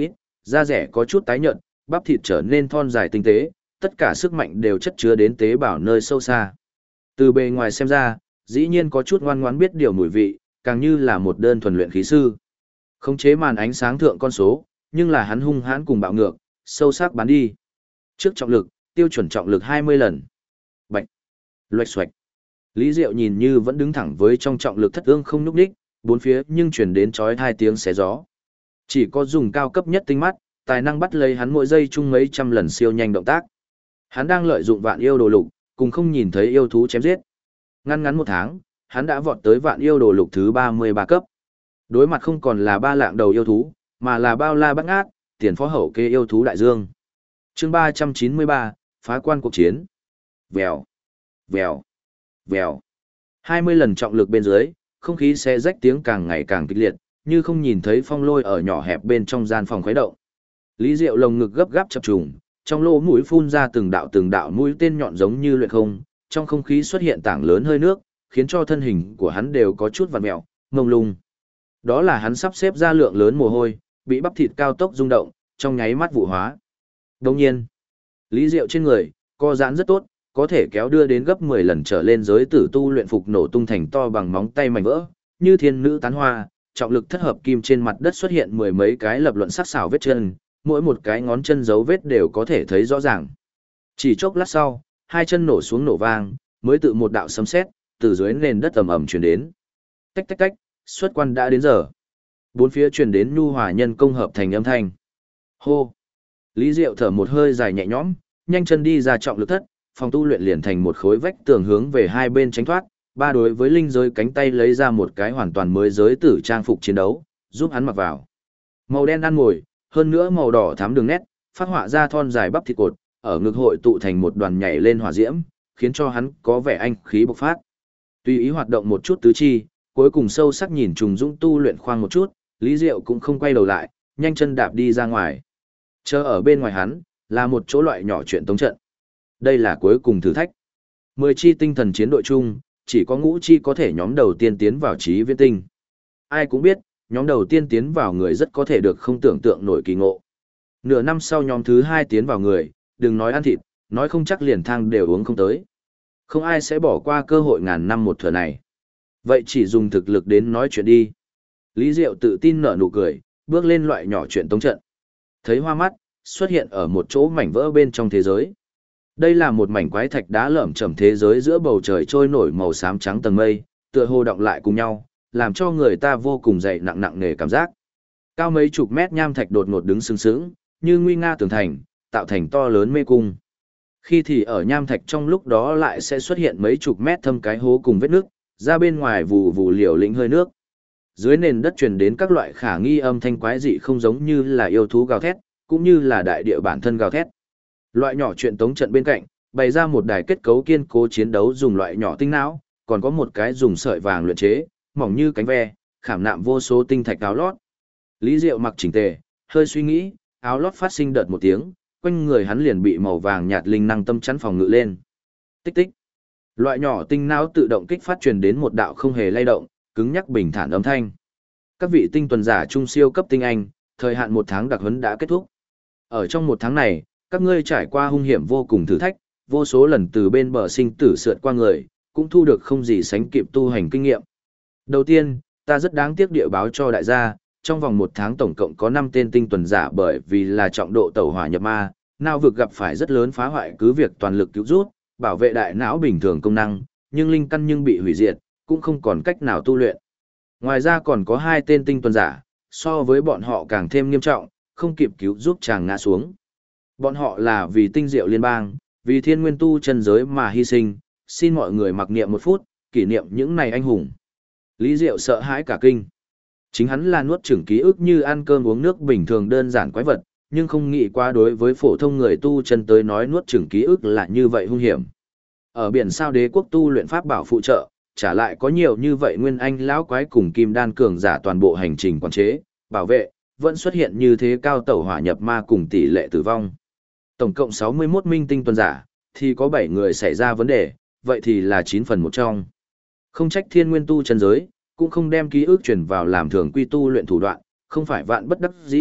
da rẻ có chút tái nhợt, bắp thịt trở nên thon dài tinh tế, tất cả sức mạnh đều chất chứa đến tế bào nơi sâu xa. Từ bề ngoài xem ra, dĩ nhiên có chút ngoan ngoãn biết điều mùi vị, càng như là một đơn thuần luyện khí sư. Khống chế màn ánh sáng thượng con số, nhưng là hắn hung hãn cùng bạo ngược, sâu sắc bắn đi. Trước trọng lực, tiêu chuẩn trọng lực 20 lần. Bạch, loạch xoạch. Lý Diệu nhìn như vẫn đứng thẳng với trong trọng lực thất ương không nhúc nhích, bốn phía nhưng truyền đến chói tai tiếng xé gió. Chỉ có dùng cao cấp nhất tinh mắt, tài năng bắt lấy hắn mỗi giây chung mấy trăm lần siêu nhanh động tác. Hắn đang lợi dụng vạn yêu đồ lục, cùng không nhìn thấy yêu thú chém giết. Ngắn ngắn một tháng, hắn đã vọt tới vạn yêu đồ lục thứ 33 cấp. Đối mặt không còn là ba lạng đầu yêu thú, mà là bao la bát ngát, tiền phó hậu kê yêu thú đại dương. Chương 393, phá quan cuộc chiến. Vèo, vèo, vèo. 20 lần trọng lực bên dưới, không khí xé rách tiếng càng ngày càng kịch liệt, như không nhìn thấy phong lôi ở nhỏ hẹp bên trong gian phòng khuấy động. Lý Diệu lồng ngực gấp gáp chập trùng, trong lỗ mũi phun ra từng đạo mũi tên nhọn giống như luyện không, trong không khí xuất hiện tảng lớn hơi nước, khiến cho thân hình của hắn đều có chút vặn mèo, ngông lung. Đó là hắn sắp xếp ra lượng lớn mồ hôi, bị bắp thịt cao tốc rung động, trong nháy mắt vụ hóa. Đồng nhiên, Lý Diệu trên người, co giãn rất tốt, có thể kéo đưa đến gấp 10 lần trở lên giới tử tu luyện phục nổ tung thành to bằng móng tay mảnh vỡ, như thiên nữ tán hoa, trọng lực thất hợp kim trên mặt đất xuất hiện mười mấy cái lập luận sắc sảo vết chân, mỗi một cái ngón chân dấu vết đều có thể thấy rõ ràng. Chỉ chốc lát sau, hai chân nổ xuống nổ vang, mới tự một đạo sấm sét từ dưới nền đất ầm ầm truyền đến. Tách tách tách, xuất quan đã đến giờ. Bốn phía truyền đến nhu hòa nhân công hợp thành âm thanh. Hô. Lý Diệu thở một hơi dài nhẹ nhõm, nhanh chân đi ra trọng lực thất, phòng tu luyện liền thành một khối vách tường hướng về hai bên tránh thoát, ba đối với linh giới cánh tay lấy ra một cái hoàn toàn mới giới tử trang phục chiến đấu, giúp hắn mặc vào. Màu đen ăn ngồi, hơn nữa màu đỏ thắm đường nét, phát họa ra thon dài bắp thịt cột, ở ngực hội tụ thành một đoàn nhảy lên hỏa diễm, khiến cho hắn có vẻ anh khí bộc phát. Tùy ý hoạt động một chút tứ chi, cuối cùng sâu sắc nhìn trùng dũng tu luyện khoang một chút, Lý Diệu cũng không quay đầu lại, nhanh chân đạp đi ra ngoài. Chờ ở bên ngoài hắn, là một chỗ loại nhỏ chuyện tống trận. Đây là cuối cùng thử thách. 10 chi tinh thần chiến đội chung, chỉ có ngũ chi có thể nhóm đầu tiên tiến vào trí viễn tinh. Ai cũng biết, nhóm đầu tiên tiến vào người rất có thể được không tưởng tượng nổi kỳ ngộ. Nửa năm sau nhóm thứ 2 tiến vào người, đừng nói ăn thịt, nói không chắc liền thang đều uống không tới. Không ai sẽ bỏ qua cơ hội ngàn năm một thừa này. Vậy chỉ dùng thực lực đến nói chuyện đi. Lý Diệu tự tin nở nụ cười, bước lên loại nhỏ chuyện tống trận. Thấy hoa mắt, xuất hiện ở một chỗ mảnh vỡ bên trong thế giới. Đây là một mảnh quái thạch đá lởm chởm thế giới giữa bầu trời trôi nổi màu xám trắng tầng mây, tựa hồ đọng lại cùng nhau, làm cho người ta vô cùng dày nặng nặng nề cảm giác. Cao mấy chục mét nham thạch đột ngột đứng sừng sững, như nguy nga tường thành, tạo thành to lớn mê cung. Khi thì ở nham thạch trong lúc đó lại sẽ xuất hiện mấy chục mét thâm cái hố cùng vết nước, ra bên ngoài vù vù liều lĩnh hơi nước. Dưới nền đất truyền đến các loại khả nghi âm thanh quái dị không giống như là yêu thú gào thét, cũng như là đại địa bản thân gào thét. Loại nhỏ chuyện tống trận bên cạnh, bày ra một đài kết cấu kiên cố chiến đấu dùng loại nhỏ tinh não, còn có một cái dùng sợi vàng luyện chế, mỏng như cánh ve, khảm nạm vô số tinh thạch áo lót. Lý Diệu mặc chỉnh tề, hơi suy nghĩ, áo lót phát sinh đợt một tiếng, quanh người hắn liền bị màu vàng nhạt linh năng tâm chắn phòng ngự lên. Tích tích. Loại nhỏ tinh não tự động kích phát truyền đến một đạo không hề lay động, cứng nhắc bình thản âm thanh. Các vị tinh tuần giả trung siêu cấp tinh anh, thời hạn 1 tháng đặc huấn đã kết thúc. Ở trong 1 tháng này, các ngươi trải qua hung hiểm vô cùng thử thách, vô số lần từ bên bờ sinh tử sượt qua người, cũng thu được không gì sánh kịp tu hành kinh nghiệm. Đầu tiên, ta rất đáng tiếc địa báo cho đại gia, trong vòng 1 tháng tổng cộng có 5 tên tinh tuần giả bởi vì là trọng độ tẩu hỏa nhập ma, não vực gặp phải rất lớn phá hoại cứ việc toàn lực cứu rút, bảo vệ đại não bình thường công năng, nhưng linh căn nhưng bị hủy diệt, cũng không còn cách nào tu luyện. Ngoài ra còn có 2 tên tinh tuần giả, so với bọn họ càng thêm nghiêm trọng, không kịp cứu giúp chàng ngã xuống. Bọn họ là vì tinh diệu liên bang, vì thiên nguyên tu chân giới mà hy sinh, xin mọi người mặc niệm 1 phút, kỷ niệm những này anh hùng. Lý Diệu sợ hãi cả kinh. Chính hắn là nuốt chửng ký ức như ăn cơm uống nước bình thường đơn giản quái vật, nhưng không nghĩ qua đối với phổ thông người tu chân tới nói nuốt chửng ký ức là như vậy hung hiểm. Ở biển sao đế quốc tu luyện pháp bảo phụ trợ, trả lại có nhiều như vậy nguyên anh lão quái cùng kim đan cường giả toàn bộ hành trình quản chế, bảo vệ, vẫn xuất hiện như thế cao tẩu hỏa nhập ma cùng tỷ lệ tử vong. Tổng cộng 61 minh tinh tuần giả, thì có 7 người xảy ra vấn đề, vậy thì là 9 phần 1 trong. Không trách thiên nguyên tu chân giới, cũng không đem ký ức chuyển vào làm thường quy tu luyện thủ đoạn, không phải vạn bất đắc dĩ,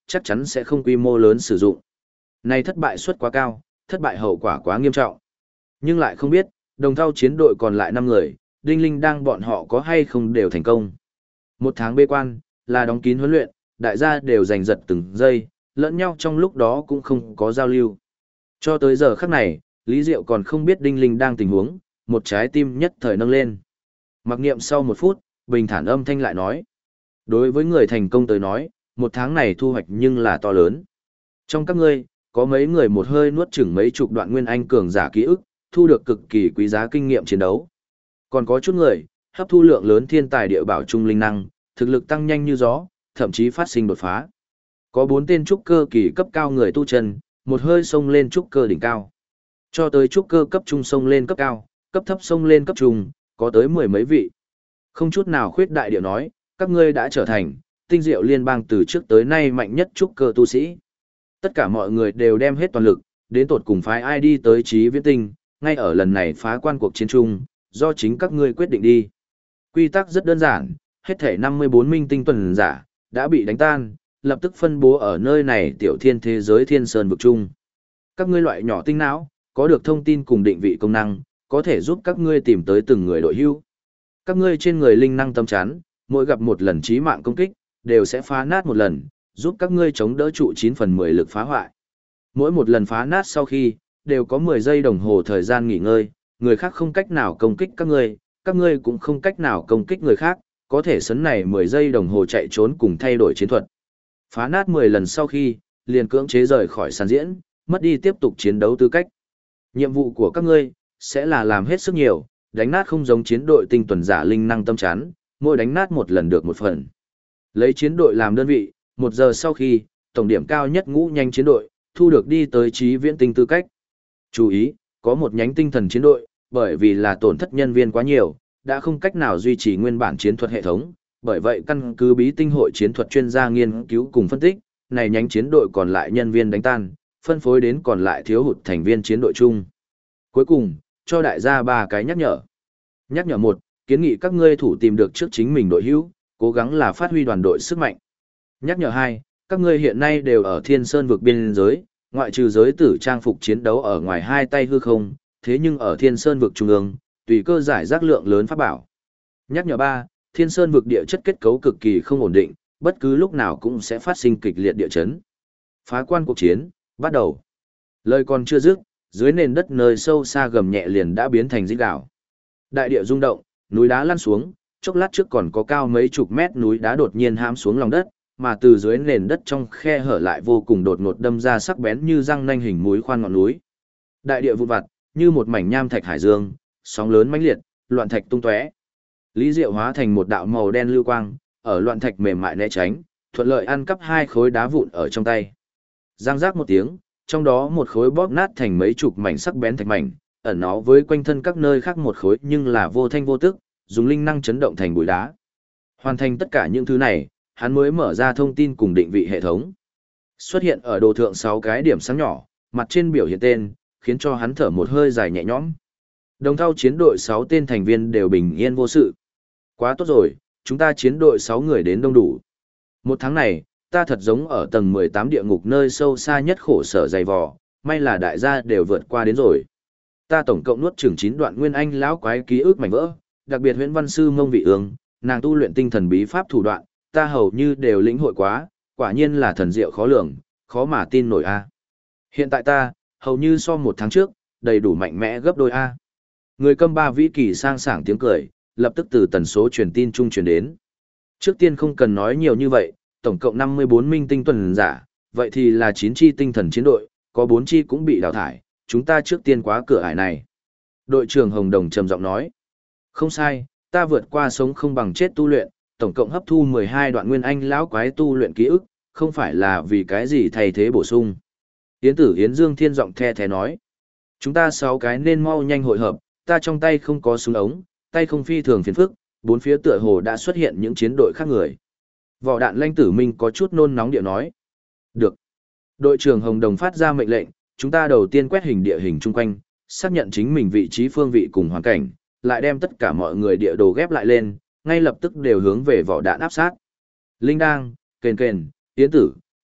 chắc chắn sẽ không quy mô lớn sử dụng. Này thất bại suất quá cao, thất bại hậu quả quá nghiêm trọng. Nhưng lại không biết, đồng thau chiến đội còn lại 5 người, Đinh Linh đang bọn họ có hay không đều thành công. Một tháng bế quan, là đóng kín huấn luyện, đại gia đều giành giật từng giây, lẫn nhau trong lúc đó cũng không có giao lưu. Cho tới giờ khắc này, Lý Diệu còn không biết Đinh Linh đang tình huống, một trái tim nhất thời nâng lên. Mặc niệm sau 1 phút, bình thản âm thanh lại nói. Đối với người thành công tới nói, một tháng này thu hoạch nhưng là to lớn. Trong các ngươi, có mấy người một hơi nuốt chửng mấy chục đoạn nguyên anh cường giả ký ức, thu được cực kỳ quý giá kinh nghiệm chiến đấu. Còn có chút người, hấp thu lượng lớn thiên tài địa bảo trung linh năng, thực lực tăng nhanh như gió, thậm chí phát sinh đột phá. Có 4 tên trúc cơ kỳ cấp cao người tu chân, một hơi xông lên trúc cơ đỉnh cao. Cho tới trúc cơ cấp trung xông lên cấp cao, cấp thấp xông lên cấp trung, có tới 10 mấy vị. Không chút nào khuyết đại điệu nói, các ngươi đã trở thành Tinh Diệu Liên bang từ trước tới nay mạnh nhất trúc cơ tu sĩ. Tất cả mọi người đều đem hết toàn lực, đến tột cùng phái ai đi tới Chí Viễn Tinh, ngay ở lần này phá quan cuộc chiến chung, do chính các ngươi quyết định đi. Quy tắc rất đơn giản, hết thể 54 minh tinh tuần giả, đã bị đánh tan, lập tức phân bố ở nơi này tiểu thiên thế giới thiên sơn vực chung. Các ngươi loại nhỏ tinh não, có được thông tin cùng định vị công năng, có thể giúp các ngươi tìm tới từng người đội hữu. Các ngươi trên người linh năng tâm chắn, mỗi gặp một lần chí mạng công kích, đều sẽ phá nát một lần, giúp các ngươi chống đỡ trụ 9 phần 10 lực phá hoại. Mỗi một lần phá nát sau khi, đều có 10 giây đồng hồ thời gian nghỉ ngơi, người khác không cách nào công kích các ngươi cũng không cách nào công kích người khác, có thể sấn này 10 giây đồng hồ chạy trốn cùng thay đổi chiến thuật. Phá nát 10 lần sau khi, liền cưỡng chế rời khỏi sàn diễn, mất đi tiếp tục chiến đấu tư cách. Nhiệm vụ của các ngươi, sẽ là làm hết sức nhiều, đánh nát không giống chiến đội tinh tuần giả linh năng tâm chắn, mỗi đánh nát một lần được một phần. Lấy chiến đội làm đơn vị, 1 giờ sau khi, tổng điểm cao nhất ngũ nhanh chiến đội, thu được đi tới Chí Viễn Tinh tư cách. Chú ý, có một nhánh tinh thần chiến đội, bởi vì là tổn thất nhân viên quá nhiều, đã không cách nào duy trì nguyên bản chiến thuật hệ thống, bởi vậy căn cứ bí tinh hội chiến thuật chuyên gia nghiên cứu cùng phân tích, này nhánh chiến đội còn lại nhân viên đánh tan, phân phối đến còn lại thiếu hụt thành viên chiến đội chung. Cuối cùng, cho đại gia 3 cái nhắc nhở. Nhắc nhở 1, kiến nghị các ngươi thủ tìm được trước chính mình đội hữu, cố gắng là phát huy đoàn đội sức mạnh. Nhắc nhở 2, các ngươi hiện nay đều ở Thiên Sơn vực biên giới, ngoại trừ giới tử trang phục chiến đấu ở ngoài hai tay hư không, thế nhưng ở Thiên Sơn vực trung ương, tùy cơ giải rác lượng lớn pháp bảo. Nhắc nhở 3, Thiên Sơn vực địa chất kết cấu cực kỳ không ổn định, bất cứ lúc nào cũng sẽ phát sinh kịch liệt địa chấn. Phá quan cuộc chiến, bắt đầu. Lời còn chưa dứt, dưới nền đất nơi sâu xa gầm nhẹ liền đã biến thành rít gào. Đại địa rung động, núi đá lăn xuống, chốc lát trước còn có cao mấy chục mét núi đá đột nhiên hãm xuống lòng đất, mà từ dưới nền đất trong khe hở lại vô cùng đột ngột đâm ra sắc bén như răng nanh hình múi khoan ngọn núi. Đại địa vụn vặt, như một mảnh nham thạch hải dương, sóng lớn mãnh liệt, loạn thạch tung tóe. Lý Diệu hóa thành một đạo màu đen lưu quang, ở loạn thạch mềm mại né tránh, thuận lợi ăn cắp 2 khối đá vụn ở trong tay. Giang rác một tiếng, trong đó một khối bóp nát thành mấy chục mảnh sắc bén thạch mảnh, ẩn nó với quanh thân các nơi khác một khối nhưng là vô thanh vô tức, dùng linh năng chấn động thành bụi đá. Hoàn thành tất cả những thứ này, hắn mới mở ra thông tin cùng định vị hệ thống. Xuất hiện ở đồ thượng 6 cái điểm sáng nhỏ, mặt trên biểu hiện tên, khiến cho hắn thở một hơi dài nhẹ nhõm. Đồng thau chiến đội 6 tên thành viên đều bình yên vô sự. Quá tốt rồi, chúng ta chiến đội 6 người đến đông đủ. Một tháng này, ta thật giống ở tầng 18 địa ngục nơi sâu xa nhất khổ sở dày vò, may là đại gia đều vượt qua đến rồi. Ta tổng cộng nuốt chửng 9 đoạn nguyên anh lão quái ký ức mảnh vỡ, đặc biệt huyễn văn sư Mông Vị Ương, nàng tu luyện tinh thần bí pháp thủ đoạn, ta hầu như đều lĩnh hội quá, quả nhiên là thần diệu khó lường, khó mà tin nổi a. Hiện tại ta, hầu như so 1 tháng trước, đầy đủ mạnh mẽ gấp đôi a. Người câm ba vĩ kỳ sang sảng tiếng cười, lập tức từ tần số truyền tin trung truyền đến. Trước tiên không cần nói nhiều như vậy, tổng cộng 54 minh tinh tuần giả, vậy thì là 9 chi tinh thần chiến đội, có 4 chi cũng bị đào thải, chúng ta trước tiên quá cửa ải này. Đội trưởng Hồng Đồng trầm giọng nói. Không sai, ta vượt qua sống không bằng chết tu luyện, tổng cộng hấp thu 12 đoạn nguyên anh lão quái tu luyện ký ức, không phải là vì cái gì thay thế bổ sung. Yến Tử Yến Dương Thiên giọng the thế nói. Chúng ta 6 cái nên mau nhanh hội hợp, ta trong tay không có súng ống, tay không phi thường phiền phức, 4 phía tựa hồ đã xuất hiện những chiến đội khác người. Vỏ đạn Lanh Tử Minh có chút nôn nóng điệu nói. Được. Đội trưởng Hồng Đồng phát ra mệnh lệnh, chúng ta đầu tiên quét hình địa hình chung quanh, xác nhận chính mình vị trí phương vị cùng hoàn cảnh, lại đem tất cả mọi người địa đồ ghép lại lên, ngay lập tức đều hướng về vỏ đạn áp sát. Linh Đang, Kền Kền, Yến Tử,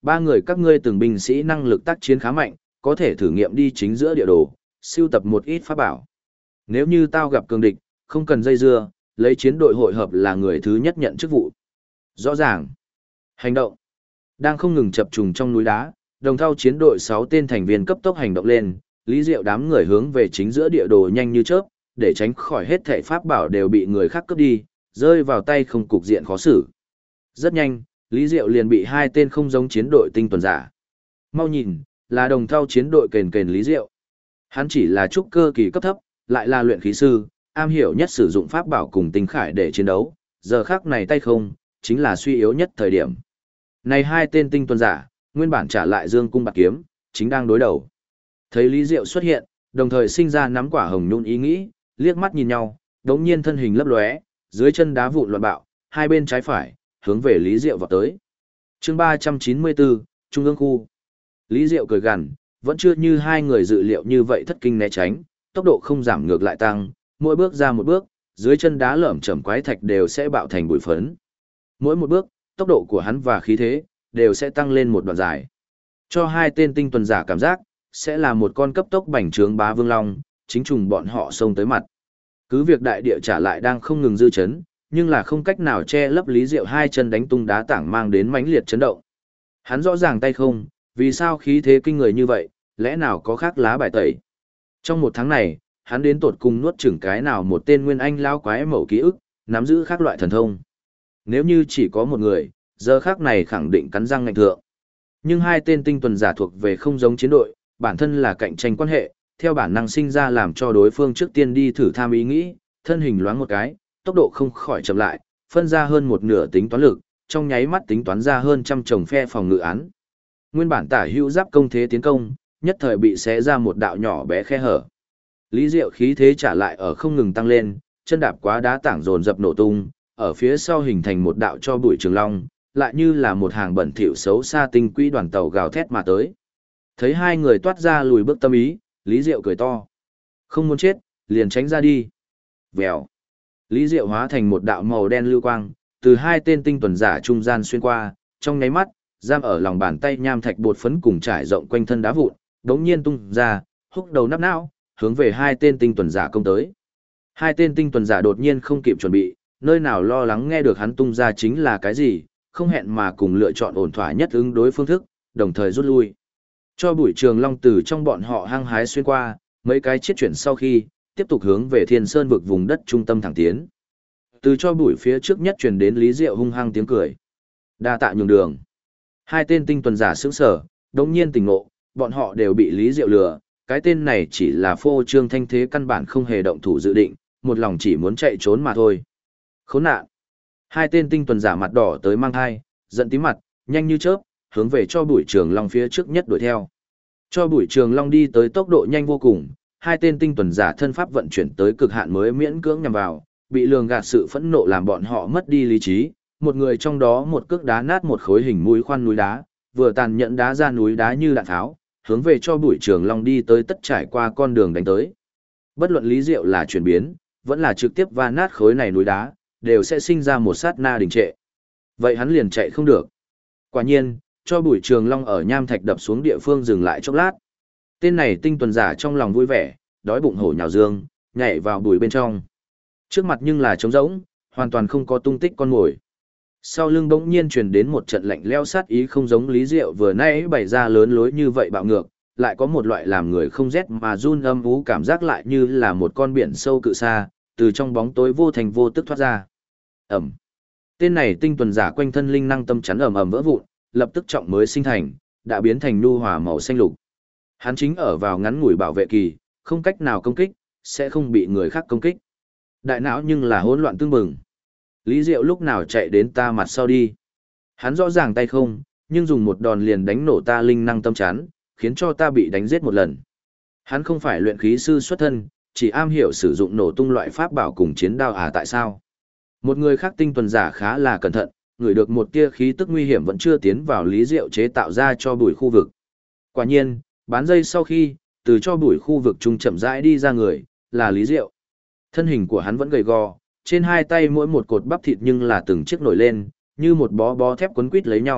Ba người các ngươi từng binh sĩ năng lực tác chiến khá mạnh, có thể thử nghiệm đi chính giữa địa đồ, siêu tập một ít pháp bảo. Nếu như tao gặp cường địch, không cần dây dưa, lấy chiến đội hội hợp là người thứ nhất nhận chức vụ. Rõ ràng. Hành động. Đang không ngừng chập trùng trong núi đá, đồng thao chiến đội 6 tên thành viên cấp tốc hành động lên, Lý Diệu đám người hướng về chính giữa địa đồ nhanh như chớp, để tránh khỏi hết thảy pháp bảo đều bị người khác cướp đi, rơi vào tay không cục diện khó xử. Rất nhanh, Lý Diệu liền bị hai tên không giống chiến đội tinh tuần giả. Mau nhìn, là đồng thao chiến đội kền kền Lý Diệu. Hắn chỉ là trúc cơ kỳ cấp thấp, lại là luyện khí sư, am hiểu nhất sử dụng pháp bảo cùng tinh khải để chiến đấu, giờ khắc này tay không, chính là suy yếu nhất thời điểm. Này hai tên tinh tuần giả, nguyên bản trả lại dương cung bạc kiếm, chính đang đối đầu. Thấy Lý Diệu xuất hiện, đồng thời sinh ra nắm quả hồng nhún ý nghĩ, liếc mắt nhìn nhau, đống nhiên thân hình lấp lóe, dưới chân đá vụn loạn bạo, hai bên trái phải, hướng về Lý Diệu vọt tới. Chương 394, Trung ương khu. Lý Diệu cười gằn, vẫn chưa như hai người dự liệu như vậy thất kinh né tránh, tốc độ không giảm ngược lại tăng, mỗi bước ra một bước, dưới chân đá lởm chởm quái thạch đều sẽ bạo thành bụi phấn. Mỗi một bước, tốc độ của hắn và khí thế đều sẽ tăng lên một đoạn dài. Cho hai tên tinh tuần giả cảm giác sẽ là một con cấp tốc bành trướng bá vương long, chính trùng bọn họ xông tới mặt. Cứ việc đại địa trả lại đang không ngừng dư chấn, nhưng là không cách nào che lấp Lý Diệu hai chân đánh tung đá tảng mang đến mãnh liệt chấn động. Hắn rõ ràng tay không, vì sao khí thế kinh người như vậy, lẽ nào có khác lá bài tẩy. Trong một tháng này, hắn đến tột cùng nuốt chửng cái nào một tên nguyên anh lao quái mẩu ký ức, nắm giữ các loại thần thông. Nếu như chỉ có một người, giờ khác này khẳng định cắn răng ngạnh thượng. Nhưng hai tên tinh tuần giả thuộc về không giống chiến đội, bản thân là cạnh tranh quan hệ, theo bản năng sinh ra làm cho đối phương trước tiên đi thử tham ý nghĩ, thân hình loáng một cái, tốc độ không khỏi chậm lại, phân ra hơn một nửa tính toán lực, trong nháy mắt tính toán ra hơn trăm chồng phe phòng ngự án. Nguyên bản tả hữu giáp công thế tiến công, nhất thời bị xé ra một đạo nhỏ bé khe hở. Lý Diệu khí thế trả lại ở không ngừng tăng lên, chân đạp quá đá tảng dồn dập nổ tung, ở phía sau hình thành một đạo cho bụi trường long, lại như là một hàng bẩn thỉu xấu xa tinh quỹ đoàn tàu gào thét mà tới. Thấy hai người toát ra lùi bước tâm ý, Lý Diệu cười to. Không muốn chết, liền tránh ra đi. Vèo. Lý Diệu hóa thành một đạo màu đen lưu quang, từ hai tên tinh tuần giả trung gian xuyên qua, trong nháy mắt, giam ở lòng bàn tay nham thạch bột phấn cùng trải rộng quanh thân đá vụn, đống nhiên tung ra, húc đầu nắp não, hướng về hai tên tinh tuần giả công tới. Hai tên tinh tuần giả đột nhiên không kịp chuẩn bị, nơi nào lo lắng nghe được hắn tung ra chính là cái gì, không hẹn mà cùng lựa chọn ổn thỏa nhất ứng đối phương thức, đồng thời rút lui. Cho bụi trường long từ trong bọn họ hăng hái xuyên qua, mấy cái chiết chuyển sau khi, tiếp tục hướng về Thiên Sơn vực vùng đất trung tâm thẳng tiến. Từ cho bụi phía trước nhất truyền đến Lý Diệu hung hăng tiếng cười. Đa tạ nhường đường. Hai tên tinh tuần giả sững sờ, đống nhiên tỉnh ngộ, bọn họ đều bị Lý Diệu lừa, cái tên này chỉ là phô trương thanh thế căn bản không hề động thủ dự định, một lòng chỉ muốn chạy trốn mà thôi. Khốn nạn. Hai tên tinh tuần giả mặt đỏ tới mang hai, giận tím mặt, nhanh như chớp, hướng về cho bụi trường long phía trước nhất đuổi theo. Cho bụi trường long đi tới tốc độ nhanh vô cùng, hai tên tinh tuần giả thân pháp vận chuyển tới cực hạn mới miễn cưỡng nhằm vào, bị lường gạt sự phẫn nộ làm bọn họ mất đi lý trí, một người trong đó một cước đá nát một khối hình mũi khoan núi đá, vừa tàn nhẫn đá ra núi đá như đạn tháo, hướng về cho bụi trường long đi tới tất trải qua con đường đánh tới. Bất luận Lý Diệu là chuyển biến, vẫn là trực tiếp va nát khối này núi đá, đều sẽ sinh ra một sát na đình trệ. Vậy hắn liền chạy không được. Quả nhiên, cho bụi trường long ở nham thạch đập xuống địa phương dừng lại chốc lát. Tên này tinh tuần giả trong lòng vui vẻ, đói bụng hổ nhào dương, nhảy vào bụi bên trong. Trước mặt nhưng là trống rỗng, hoàn toàn không có tung tích con mồi. Sau lưng bỗng nhiên truyền đến một trận lạnh lẽo sát ý không giống Lý Diệu vừa nãy bày ra lớn lối như vậy bạo ngược, lại có một loại làm người không rét mà run âm ú cảm giác lại như là một con biển sâu cự xa, từ trong bóng tối vô thành vô tức thoát ra. Ẩm. Tên này tinh tuần giả quanh thân linh năng tâm chắn ầm ầm vỡ vụn, lập tức trọng mới sinh thành, đã biến thành nhu hòa màu xanh lục. Hắn chính ở vào ngắn ngủi bảo vệ kỳ, không cách nào công kích, sẽ không bị người khác công kích. Đại não nhưng là hỗn loạn tương bừng. Lý Diệu lúc nào chạy đến ta mặt sau đi. Hắn rõ ràng tay không, nhưng dùng một đòn liền đánh nổ ta linh năng tâm chắn, khiến cho ta bị đánh giết một lần. Hắn không phải luyện khí sư xuất thân, chỉ am hiểu sử dụng nổ tung loại pháp bảo cùng chiến đao tại sao? Một người khác tinh tuần giả khá là cẩn thận, ngửi được một tia khí tức nguy hiểm vẫn chưa tiến vào Lý Diệu chế tạo ra cho bụi khu vực. Quả nhiên, bán dây sau khi, từ cho bụi khu vực trung chậm rãi đi ra người, là Lý Diệu. Thân hình của hắn vẫn gầy gò, trên hai tay mỗi một cột bắp thịt nhưng là từng chiếc nổi lên, như một bó bó thép quấn quít lấy nhau,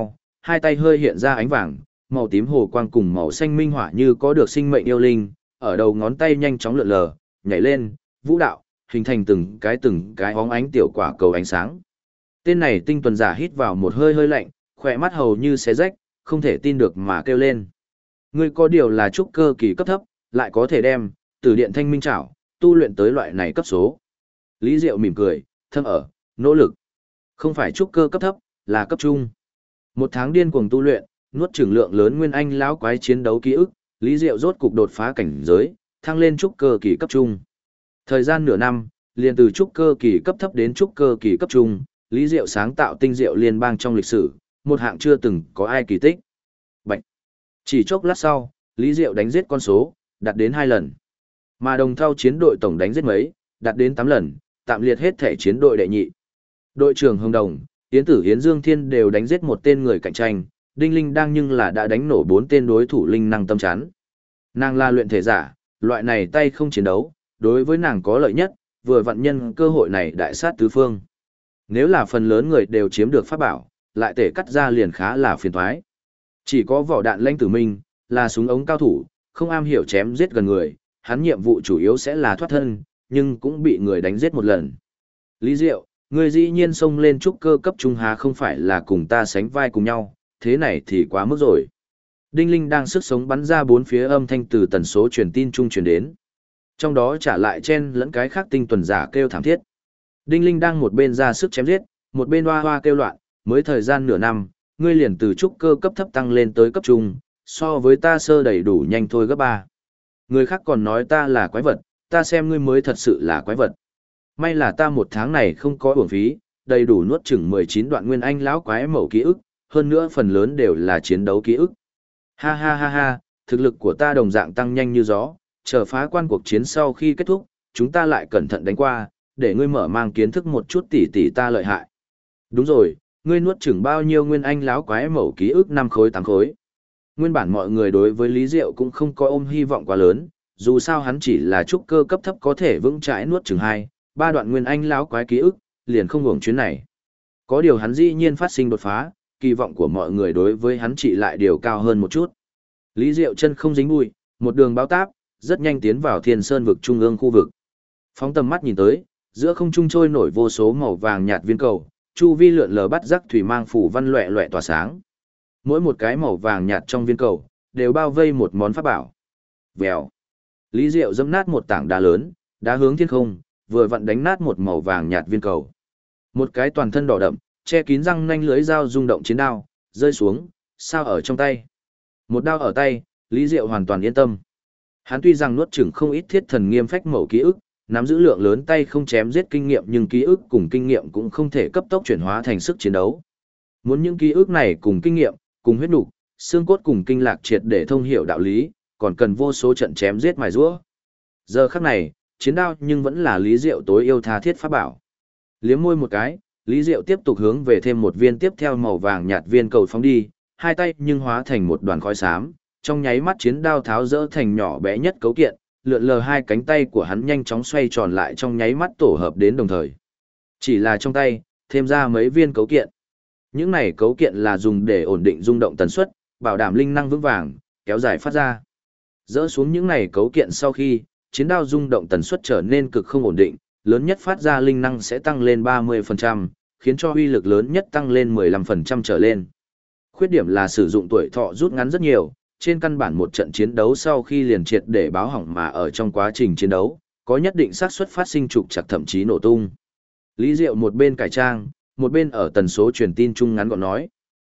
hai tay hơi hiện ra ánh vàng, màu tím hồ quang cùng màu xanh minh hỏa như có được sinh mệnh yêu linh, ở đầu ngón tay nhanh chóng lượn lờ, nhảy lên, vũ đạo, hình thành từng cái óng ánh tiểu quả cầu ánh sáng. Tên này tinh tuần giả hít vào một hơi hơi lạnh, khỏe mắt hầu như xé rách, không thể tin được mà kêu lên. Ngươi có điều là trúc cơ kỳ cấp thấp, lại có thể đem từ điện thanh minh trảo tu luyện tới loại này cấp số. Lý Diệu mỉm cười, thâm ở, nỗ lực. Không phải trúc cơ cấp thấp, là cấp trung. Một tháng điên cuồng tu luyện, nuốt chửng lượng lớn nguyên anh lão quái chiến đấu ký ức, Lý Diệu rốt cục đột phá cảnh giới, thăng lên trúc cơ kỳ cấp trung. Thời gian nửa năm, liền từ trúc cơ kỳ cấp thấp đến trúc cơ kỳ cấp trung, Lý Diệu sáng tạo tinh diệu liên bang trong lịch sử, một hạng chưa từng có ai kỳ tích. Bạch. Chỉ chốc lát sau, Lý Diệu đánh giết con số, đạt đến 2 lần. Mà đồng thau chiến đội tổng đánh giết mấy, đạt đến 8 lần, tạm liệt hết thể chiến đội đệ nhị. Đội trưởng Hồng Đồng, Yến Tử Yến Dương Thiên đều đánh giết một tên người cạnh tranh, Đinh Linh đang nhưng là đã đánh nổ 4 tên đối thủ linh năng tâm chán. Nàng là luyện thể giả, loại này tay không chiến đấu, đối với nàng có lợi nhất, vừa vận nhân cơ hội này đại sát tứ phương. Nếu là phần lớn người đều chiếm được pháp bảo, lại tể cắt ra liền khá là phiền toái. Chỉ có vỏ đạn Lãnh Tử Minh, là súng ống cao thủ, không am hiểu chém giết gần người, hắn nhiệm vụ chủ yếu sẽ là thoát thân, nhưng cũng bị người đánh giết một lần. Lý Diệu, người dĩ nhiên xông lên trúc cơ cấp trung hà không phải là cùng ta sánh vai cùng nhau, thế này thì quá mức rồi. Đinh Linh đang sức sống bắn ra bốn phía âm thanh từ tần số truyền tin trung truyền đến. Trong đó trả lại chen lẫn cái khác tinh tuần giả kêu thảm thiết. Đinh Linh đang một bên ra sức chém giết, một bên hoa hoa kêu loạn, mới thời gian nửa năm, ngươi liền từ trúc cơ cấp thấp tăng lên tới cấp trung, so với ta sơ đầy đủ nhanh thôi gấp 3. Người khác còn nói ta là quái vật, ta xem ngươi mới thật sự là quái vật. May là ta một tháng này không có uổng phí, đầy đủ nuốt chửng 19 đoạn nguyên anh lão quái mẫu ký ức, hơn nữa phần lớn đều là chiến đấu ký ức. Ha ha ha ha, thực lực của ta đồng dạng tăng nhanh như gió, chờ phá quan cuộc chiến sau khi kết thúc, chúng ta lại cẩn thận đánh qua, để ngươi mở mang kiến thức một chút tỷ ta lợi hại. Đúng rồi, ngươi nuốt chửng bao nhiêu nguyên anh lão quái mẫu ký ức 5 khối 8 khối. Nguyên bản mọi người đối với Lý Diệu cũng không có ôm hy vọng quá lớn, dù sao hắn chỉ là trúc cơ cấp thấp có thể vững chãi nuốt chửng 2, 3 đoạn nguyên anh lão quái ký ức, liền không hưởng chuyến này. Có điều hắn dĩ nhiên phát sinh đột phá, kỳ vọng của mọi người đối với hắn chỉ lại điều cao hơn một chút. Lý Diệu chân không dính bụi, một đường báo táp, rất nhanh tiến vào Thiên Sơn vực trung ương khu vực. Phóng tầm mắt nhìn tới, giữa không trung trôi nổi vô số màu vàng nhạt viên cầu, chu vi lượn lờ bắt rắc thủy mang phủ văn loẻ loẻ tỏa sáng. Mỗi một cái màu vàng nhạt trong viên cầu đều bao vây một món pháp bảo. Vèo. Lý Diệu dẫm nát một tảng đá lớn, đá hướng thiên không, vừa vặn đánh nát một màu vàng nhạt viên cầu. Một cái toàn thân đỏ đậm, che kín răng nanh lưới dao rung động chiến đao, rơi xuống, sao ở trong tay. Một đao ở tay, Lý Diệu hoàn toàn yên tâm. Hắn tuy rằng nuốt chửng không ít thiết thần nghiêm phách mẫu ký ức, nắm giữ lượng lớn tay không chém giết kinh nghiệm nhưng ký ức cùng kinh nghiệm cũng không thể cấp tốc chuyển hóa thành sức chiến đấu. Muốn những ký ức này cùng kinh nghiệm, cùng huyết nục, xương cốt cùng kinh lạc triệt để thông hiểu đạo lý, còn cần vô số trận chém giết mài giũa. Giờ khắc này, chiến đao nhưng vẫn là Lý Diệu tối yêu tha thiết pháp bảo. Liếm môi một cái, Lý Diệu tiếp tục hướng về thêm một viên tiếp theo màu vàng nhạt viên cầu phóng đi, hai tay nhưng hóa thành một đoàn khói xám, trong nháy mắt chiến đao tháo rỡ thành nhỏ bé nhất cấu kiện, lượn lờ hai cánh tay của hắn nhanh chóng xoay tròn lại trong nháy mắt tổ hợp đến đồng thời. Chỉ là trong tay, thêm ra mấy viên cấu kiện. Những này cấu kiện là dùng để ổn định rung động tần suất, bảo đảm linh năng vững vàng, kéo dài phát ra. Dỡ xuống những này cấu kiện sau khi, chiến đao rung động tần suất trở nên cực không ổn định, lớn nhất phát ra linh năng sẽ tăng lên 30%, khiến cho uy lực lớn nhất tăng lên 15% trở lên. Khuyết điểm là sử dụng tuổi thọ rút ngắn rất nhiều, trên căn bản một trận chiến đấu sau khi liền triệt để báo hỏng mà ở trong quá trình chiến đấu, có nhất định xác suất phát sinh trục trặc thậm chí nổ tung. Lý Diệu một bên cải trang, một bên ở tần số truyền tin chung ngắn gọn nói.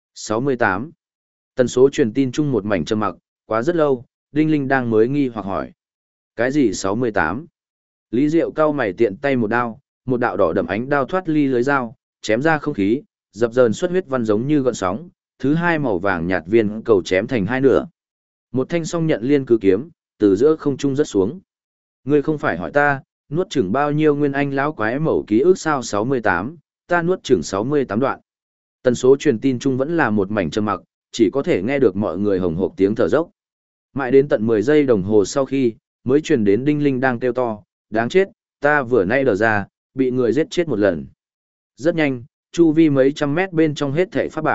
68. Tần số truyền tin chung một mảnh trầm mặc, quá rất lâu, Đinh Linh đang mới nghi hoặc hỏi. Cái gì 68? Lý Diệu cau mày tiện tay một đao, một đạo đỏ đậm ánh đao thoát ly lưới dao, chém ra không khí, dập dờn xuất huyết văn giống như gợn sóng, thứ hai màu vàng nhạt viên cầu chém thành hai nửa. Một thanh song nhận liên cứ kiếm, từ giữa không trung rớt xuống. Ngươi không phải hỏi ta, nuốt chửng bao nhiêu nguyên anh lão quái mẫu ký ức sao 68, ta nuốt chửng 68 đoạn. Tần số truyền tin chung vẫn là một mảnh trầm mặc, chỉ có thể nghe được mọi người hồng hộc tiếng thở dốc. Mãi đến tận 10 giây đồng hồ sau khi, mới truyền đến Đinh Linh đang kêu to, đáng chết, ta vừa nay đờ ra, bị người giết chết một lần. Rất nhanh, chu vi mấy trăm mét bên trong hết thảy pháp bảo,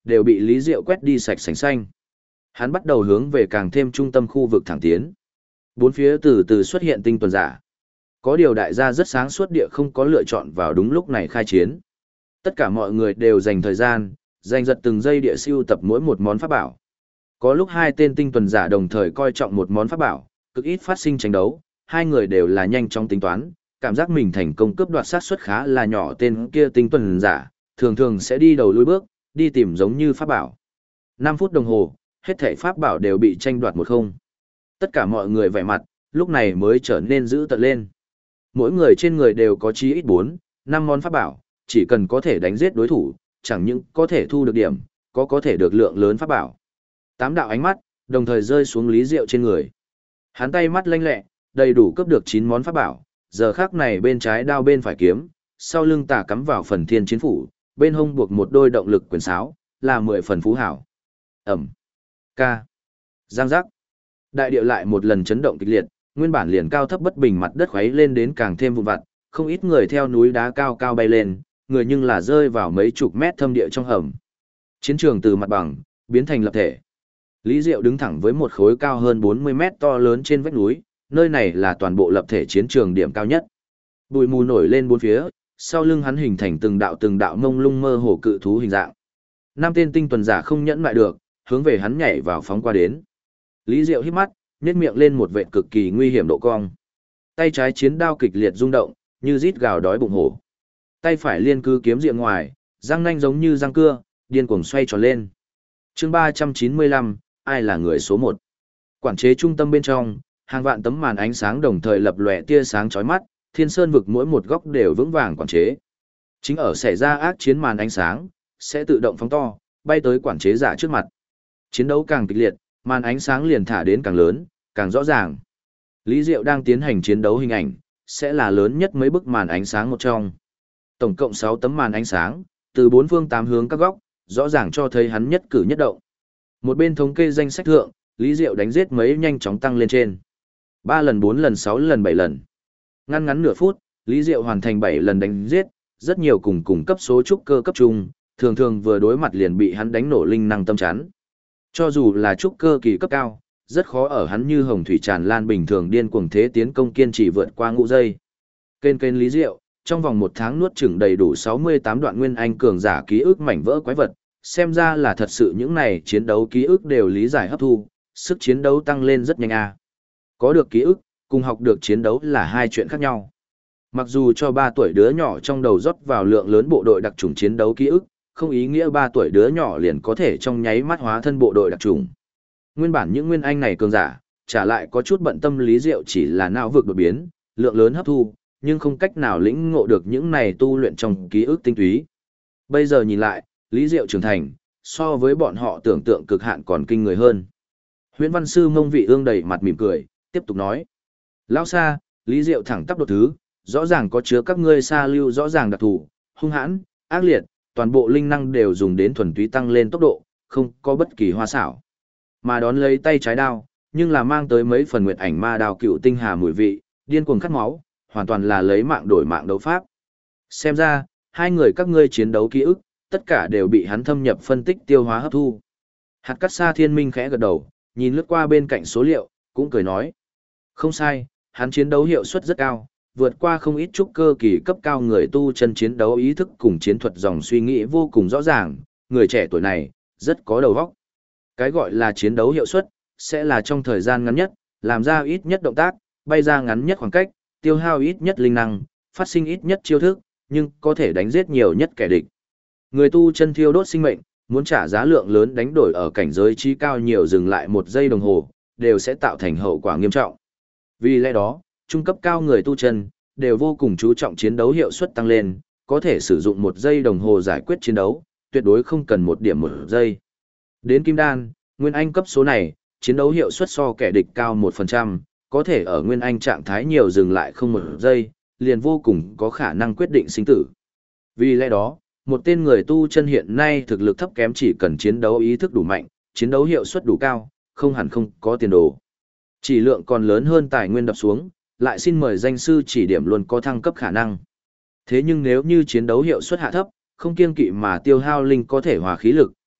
đều bị Lý Diệu quét đi sạch sành xanh. Hắn bắt đầu hướng về càng thêm trung tâm khu vực thẳng tiến. Bốn phía từ từ xuất hiện tinh tuần giả. Có điều đại gia rất sáng suốt địa không có lựa chọn vào đúng lúc này khai chiến. Tất cả mọi người đều dành thời gian, dành giật từng giây địa siêu tập mỗi một món pháp bảo. Có lúc hai tên tinh tuần giả đồng thời coi trọng một món pháp bảo, cực ít phát sinh tranh đấu, hai người đều là nhanh chóng tính toán, cảm giác mình thành công cướp đoạt sát suất khá là nhỏ, tên kia tinh tuần giả, thường thường sẽ đi đầu lùi bước, đi tìm giống như pháp bảo. 5 phút đồng hồ, hết thảy pháp bảo đều bị tranh đoạt một không. Tất cả mọi người vẻ mặt, lúc này mới trở nên dữ tợn lên. Mỗi người trên người đều có chí ít 4, 5 món pháp bảo, chỉ cần có thể đánh giết đối thủ, chẳng những có thể thu được điểm, có thể được lượng lớn pháp bảo. 8 đạo ánh mắt, đồng thời rơi xuống Lý Diệu trên người. Hắn tay mắt lanh lẹ, đầy đủ cướp được 9 món pháp bảo, giờ khắc này bên trái đao bên phải kiếm, sau lưng tà cắm vào phần thiên chiến phủ, bên hông buộc một đôi động lực quyền sáo, là 10 phần phú hảo. Ẩm, ca, giang giác. Đại địa lại một lần chấn động kịch liệt, nguyên bản liền cao thấp bất bình mặt đất khuấy lên đến càng thêm vụn vặt, không ít người theo núi đá cao cao bay lên, người nhưng là rơi vào mấy chục mét thâm địa trong hầm. Chiến trường từ mặt bằng biến thành lập thể. Lý Diệu đứng thẳng với một khối cao hơn 40 mét to lớn trên vách núi, nơi này là toàn bộ lập thể chiến trường điểm cao nhất. Bụi mù nổi lên bốn phía, sau lưng hắn hình thành từng đạo mông lung mơ hồ cự thú hình dạng. 5 tên tinh tuần giả không nhẫn lại được, hướng về hắn nhảy vào phóng qua đến. Lý Diệu hít mắt, nhếch miệng lên một vệt cực kỳ nguy hiểm độ cong. Tay trái chiến đao kịch liệt rung động, như rít gào đói bụng hổ. Tay phải liên cư kiếm diện ngoài, răng nanh giống như răng cưa, điên cuồng xoay tròn lên. Chương 395, ai là người số 1? Quản chế trung tâm bên trong, hàng vạn tấm màn ánh sáng đồng thời lập lòe tia sáng chói mắt, Thiên Sơn vực mỗi một góc đều vững vàng quản chế. Chính ở xảy ra ác chiến màn ánh sáng, sẽ tự động phóng to, bay tới quản chế giả trước mặt. Chiến đấu càng kịch liệt, màn ánh sáng liền thả đến càng lớn, càng rõ ràng. Lý Diệu đang tiến hành chiến đấu hình ảnh, sẽ là lớn nhất mấy bức màn ánh sáng một trong. Tổng cộng 6 tấm màn ánh sáng, từ 4 phương 8 hướng các góc, rõ ràng cho thấy hắn nhất cử nhất động. Một bên thống kê danh sách thượng, Lý Diệu đánh giết mấy nhanh chóng tăng lên trên. 3 lần 4 lần 6 lần 7 lần. Ngắn ngắn nửa phút, Lý Diệu hoàn thành 7 lần đánh giết, rất nhiều cùng cấp số trúc cơ cấp trung, thường thường vừa đối mặt liền bị hắn đánh nổ linh năng tâm chắn. Cho dù là trúc cơ kỳ cấp cao, rất khó ở hắn như hồng thủy tràn lan bình thường điên cuồng thế tiến công kiên trì vượt qua ngũ giây. Kênh Lý Diệu, trong vòng 1 tháng nuốt chửng đầy đủ 68 đoạn nguyên anh cường giả ký ức mảnh vỡ quái vật, xem ra là thật sự những này chiến đấu ký ức đều lý giải hấp thu, sức chiến đấu tăng lên rất nhanh a. Có được ký ức, cùng học được chiến đấu là hai chuyện khác nhau. Mặc dù cho 3 tuổi đứa nhỏ trong đầu rót vào lượng lớn bộ đội đặc chủng chiến đấu ký ức, không ý nghĩa 3 tuổi đứa nhỏ liền có thể trong nháy mắt hóa thân bộ đội đặc chủng. Nguyên bản những nguyên anh này cường giả, trả lại có chút bận tâm Lý Diệu chỉ là não vực đột biến, lượng lớn hấp thu, nhưng không cách nào lĩnh ngộ được những này tu luyện trong ký ức tinh túy. Bây giờ nhìn lại, Lý Diệu trưởng thành, so với bọn họ tưởng tượng cực hạn còn kinh người hơn. Huyễn Văn Sư Mông Vị Ương đầy mặt mỉm cười, tiếp tục nói. Lão Sa, Lý Diệu thẳng tắp đột thứ, rõ ràng có chứa các ngươi sa lưu rõ ràng đặc thù, hung hãn, ác liệt, toàn bộ linh năng đều dùng đến thuần túy tăng lên tốc độ, không có bất kỳ hoa xảo. Mà đón lấy tay trái đao, nhưng là mang tới mấy phần nguyệt ảnh ma đao cựu tinh hà mùi vị, điên cuồng cắt máu, hoàn toàn là lấy mạng đổi mạng đấu pháp. Xem ra, hai người các ngươi chiến đấu ký ức, tất cả đều bị hắn thâm nhập phân tích tiêu hóa hấp thu. Hạt Cát Sa Thiên Minh khẽ gật đầu, nhìn lướt qua bên cạnh số liệu, cũng cười nói. Không sai, hắn chiến đấu hiệu suất rất cao, vượt qua không ít trúc cơ kỳ cấp cao người tu chân chiến đấu ý thức cùng chiến thuật dòng suy nghĩ vô cùng rõ ràng, người trẻ tuổi này, rất có đầu óc. Cái gọi là chiến đấu hiệu suất, sẽ là trong thời gian ngắn nhất, làm ra ít nhất động tác, bay ra ngắn nhất khoảng cách, tiêu hao ít nhất linh năng, phát sinh ít nhất chiêu thức, nhưng có thể đánh giết nhiều nhất kẻ địch. Người tu chân thiêu đốt sinh mệnh, muốn trả giá lượng lớn đánh đổi ở cảnh giới trí cao nhiều dừng lại 1 giây đồng hồ, đều sẽ tạo thành hậu quả nghiêm trọng. Vì lẽ đó, trung cấp cao người tu chân, đều vô cùng chú trọng chiến đấu hiệu suất tăng lên, có thể sử dụng 1 giây đồng hồ giải quyết chiến đấu, tuyệt đối không cần 1 điểm 1 giây. Đến Kim Đan, Nguyên Anh cấp số này, chiến đấu hiệu suất so kẻ địch cao 1%, có thể ở Nguyên Anh trạng thái nhiều dừng lại không 1 giây, liền vô cùng có khả năng quyết định sinh tử. Vì lẽ đó, một tên người tu chân hiện nay thực lực thấp kém chỉ cần chiến đấu ý thức đủ mạnh, chiến đấu hiệu suất đủ cao, không hẳn không có tiền đồ. Chỉ lượng còn lớn hơn tài nguyên đập xuống, lại xin mời danh sư chỉ điểm luôn có thăng cấp khả năng. Thế nhưng nếu như chiến đấu hiệu suất hạ thấp, không kiêng kỵ mà tiêu hao linh có thể hòa khí lực,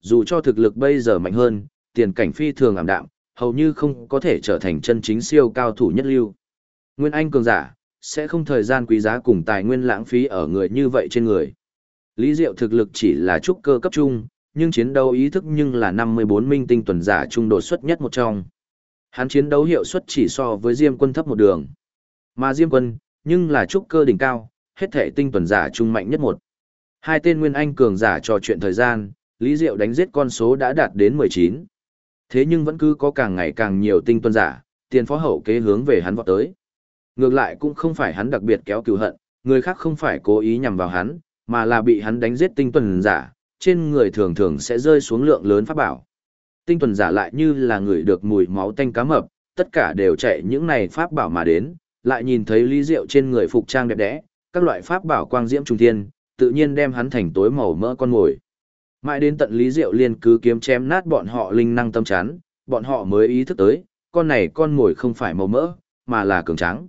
dù cho thực lực bây giờ mạnh hơn, tiền cảnh phi thường ảm đạm, hầu như không có thể trở thành chân chính siêu cao thủ nhất lưu. Nguyên Anh cường giả, sẽ không thời gian quý giá cùng tài nguyên lãng phí ở người như vậy trên người. Lý Diệu thực lực chỉ là trúc cơ cấp trung, nhưng chiến đấu ý thức nhưng là 54 minh tinh tuần giả trung đột xuất nhất một trong. Hắn chiến đấu hiệu suất chỉ so với Diêm Quân thấp một đường. Mà Diêm Quân, nhưng là trúc cơ đỉnh cao, hết thể tinh tuần giả trung mạnh nhất một. Hai tên Nguyên Anh cường giả trò chuyện thời gian, Lý Diệu đánh giết con số đã đạt đến 19. Thế nhưng vẫn cứ có càng ngày càng nhiều tinh tuần giả, tiền phó hậu kế hướng về hắn vọt tới. Ngược lại cũng không phải hắn đặc biệt kéo cừu hận, người khác không phải cố ý nhằm vào hắn, mà là bị hắn đánh giết tinh tuần giả, trên người thường thường sẽ rơi xuống lượng lớn pháp bảo. Tinh tuần giả lại như là người được mùi máu tanh cá mập, tất cả đều chạy những này pháp bảo mà đến, lại nhìn thấy Lý Diệu trên người phục trang đẹp đẽ, các loại pháp bảo quang diễm trùng thiên, tự nhiên đem hắn thành tối màu mỡ con mồi. Mãi đến tận Lý Diệu liên cứ kiếm chém nát bọn họ linh năng tâm chán, bọn họ mới ý thức tới, con này con mồi không phải màu mỡ, mà là cường tráng.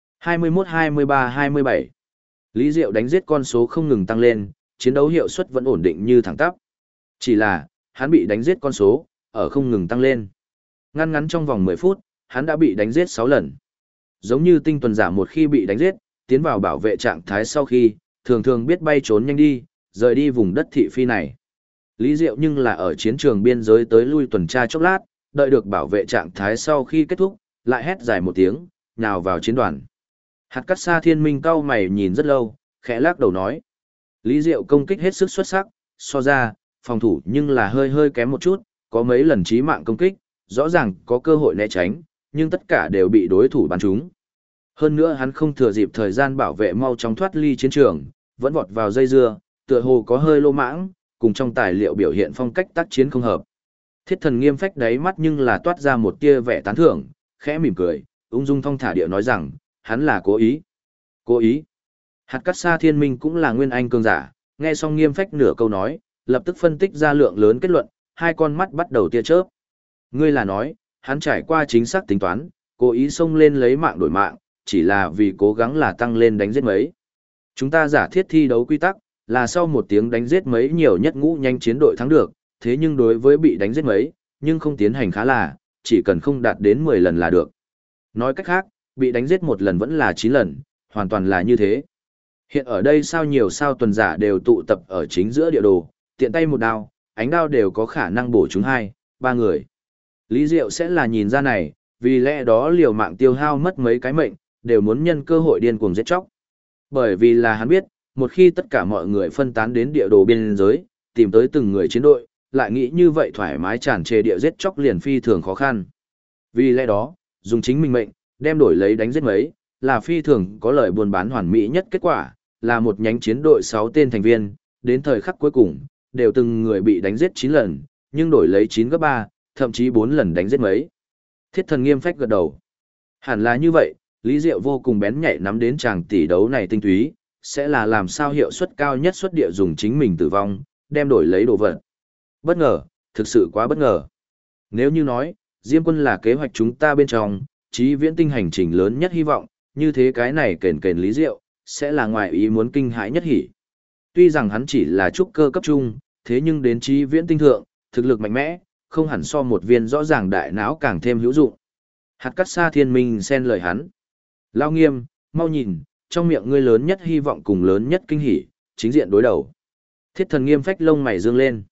21, 23, 27. Lý Diệu đánh giết con số không ngừng tăng lên, chiến đấu hiệu suất vẫn ổn định như thẳng tắp. Chỉ là, hắn bị đánh giết con số, ở không ngừng tăng lên. Ngắn ngắn trong vòng 10 phút, hắn đã bị đánh giết 6 lần. Giống như tinh tuần giả một khi bị đánh giết, tiến vào bảo vệ trạng thái sau khi, thường thường biết bay trốn nhanh đi, rời đi vùng đất thị phi này. Lý Diệu nhưng là ở chiến trường biên giới tới lui tuần tra chốc lát, đợi được bảo vệ trạng thái sau khi kết thúc, lại hét dài một tiếng, nhào vào chiến đoàn. Hạt cắt sa thiên minh cau mày nhìn rất lâu, khẽ lắc đầu nói. Lý Diệu công kích hết sức xuất sắc, so ra, phòng thủ nhưng là hơi hơi kém một chút, có mấy lần chí mạng công kích, rõ ràng có cơ hội né tránh, nhưng tất cả đều bị đối thủ bắn trúng. Hơn nữa hắn không thừa dịp thời gian bảo vệ mau chóng thoát ly chiến trường, vẫn vọt vào dây dưa, tựa hồ có hơi lô mãng, cùng trong tài liệu biểu hiện phong cách tác chiến không hợp. Thiết Thần Nghiêm phách đáy mắt nhưng là toát ra một tia vẻ tán thưởng, khẽ mỉm cười, ung dung thong thả điệu nói rằng, hắn là cố ý. Cố ý. Hạt cắt sa thiên minh cũng là nguyên anh cường giả, nghe xong Nghiêm phách nửa câu nói, lập tức phân tích ra lượng lớn kết luận, hai con mắt bắt đầu tia chớp. Ngươi là nói, hắn trải qua chính xác tính toán, cố ý xông lên lấy mạng đổi mạng, chỉ là vì cố gắng là tăng lên đánh giết mấy. Chúng ta giả thiết thi đấu quy tắc, là sau một tiếng đánh giết mấy nhiều nhất ngũ nhanh chiến đội thắng được, thế nhưng đối với bị đánh giết mấy, nhưng không tiến hành khá là, chỉ cần không đạt đến 10 lần là được. Nói cách khác, bị đánh giết một lần vẫn là 9 lần, hoàn toàn là như thế. Hiện ở đây sao nhiều sao tuần giả đều tụ tập ở chính giữa địa đồ, tiện tay một đao, ánh đao đều có khả năng bổ chúng 2, 3 người. Lý Diệu sẽ là nhìn ra này, vì lẽ đó liều mạng tiêu hao mất mấy cái mệnh, đều muốn nhân cơ hội điên cuồng giết chóc. Bởi vì là hắn biết, một khi tất cả mọi người phân tán đến địa đồ biên giới, tìm tới từng người chiến đội, lại nghĩ như vậy thoải mái tràn trề địa giết chóc liền phi thường khó khăn. Vì lẽ đó, dùng chính mình mệnh, đem đổi lấy đánh giết mấy, là phi thường có lợi buôn bán hoàn mỹ nhất kết quả, là một nhánh chiến đội 6 tên thành viên, đến thời khắc cuối cùng, đều từng người bị đánh giết 9 lần, nhưng đổi lấy 9 gấp 3, thậm chí 4 lần đánh giết mấy. Thiết Thần Nghiêm phách gật đầu. Hẳn là như vậy, Lý Diệu vô cùng bén nhạy nắm đến chàng tỷ đấu này tinh túy, sẽ là làm sao hiệu suất cao nhất xuất địa dùng chính mình tử vong, đem đổi lấy đồ vật. Bất ngờ, thực sự quá bất ngờ. Nếu như nói, Diêm Quân là kế hoạch chúng ta bên trong, chí viễn tinh hành trình lớn nhất hy vọng, như thế cái này kền kền Lý Diệu, sẽ là ngoài ý muốn kinh hãi nhất hỉ. Tuy rằng hắn chỉ là trúc cơ cấp trung, thế nhưng đến chí viễn tinh thượng, thực lực mạnh mẽ, không hẳn so một viên rõ ràng đại não càng thêm hữu dụng. Hạt cắt sa thiên minh xen lời hắn. Lao Nghiêm, mau nhìn, trong miệng ngươi lớn nhất hy vọng cùng lớn nhất kinh hỉ, chính diện đối đầu. Thiết Thần Nghiêm phách lông mày dương lên.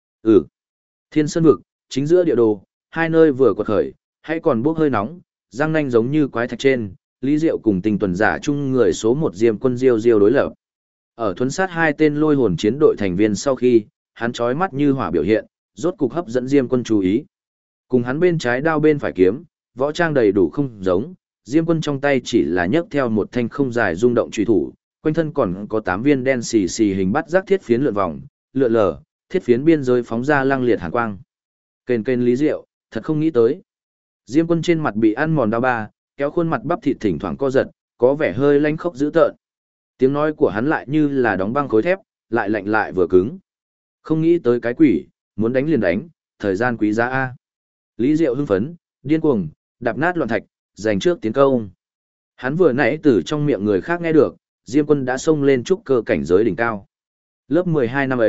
Thiên Sơn vực, chính giữa địa đồ, hai nơi vừa quật khởi, hay còn bốc hơi nóng, răng nanh giống như quái thạch trên, Lý Diệu cùng Tình tuần giả chung người số 1 Diêm Quân Diêu đối lập. Ở thuấn sát hai tên lôi hồn chiến đội thành viên sau khi, hắn chói mắt như hỏa biểu hiện, rốt cục hấp dẫn Diêm Quân chú ý. Cùng hắn bên trái đao bên phải kiếm, võ trang đầy đủ không giống, Diêm Quân trong tay chỉ là nhấc theo một thanh không dài rung động chùy thủ, quanh thân còn có 8 viên đen xì xì hình bắt giác thiết phiến lượn vòng, lượn lờ, thiết phiến biên giới phóng ra lăng liệt hàn quang. Kền kền Lý Diệu, thật không nghĩ tới. Diêm Quân trên mặt bị ăn mòn đau ba, kéo khuôn mặt bắp thịt thỉnh thoảng co giật, có vẻ hơi lanh khốc dữ tợn. Tiếng nói của hắn lại như là đóng băng khối thép, lại lạnh lại vừa cứng. Không nghĩ tới cái quỷ, muốn đánh liền đánh, thời gian quý giá a. Lý Diệu hưng phấn, điên cuồng, đạp nát loạn thạch, giành trước tiến công. Hắn vừa nãy từ trong miệng người khác nghe được, Diêm Quân đã xông lên trúc cơ cảnh giới đỉnh cao. Lớp 12 năm ấy,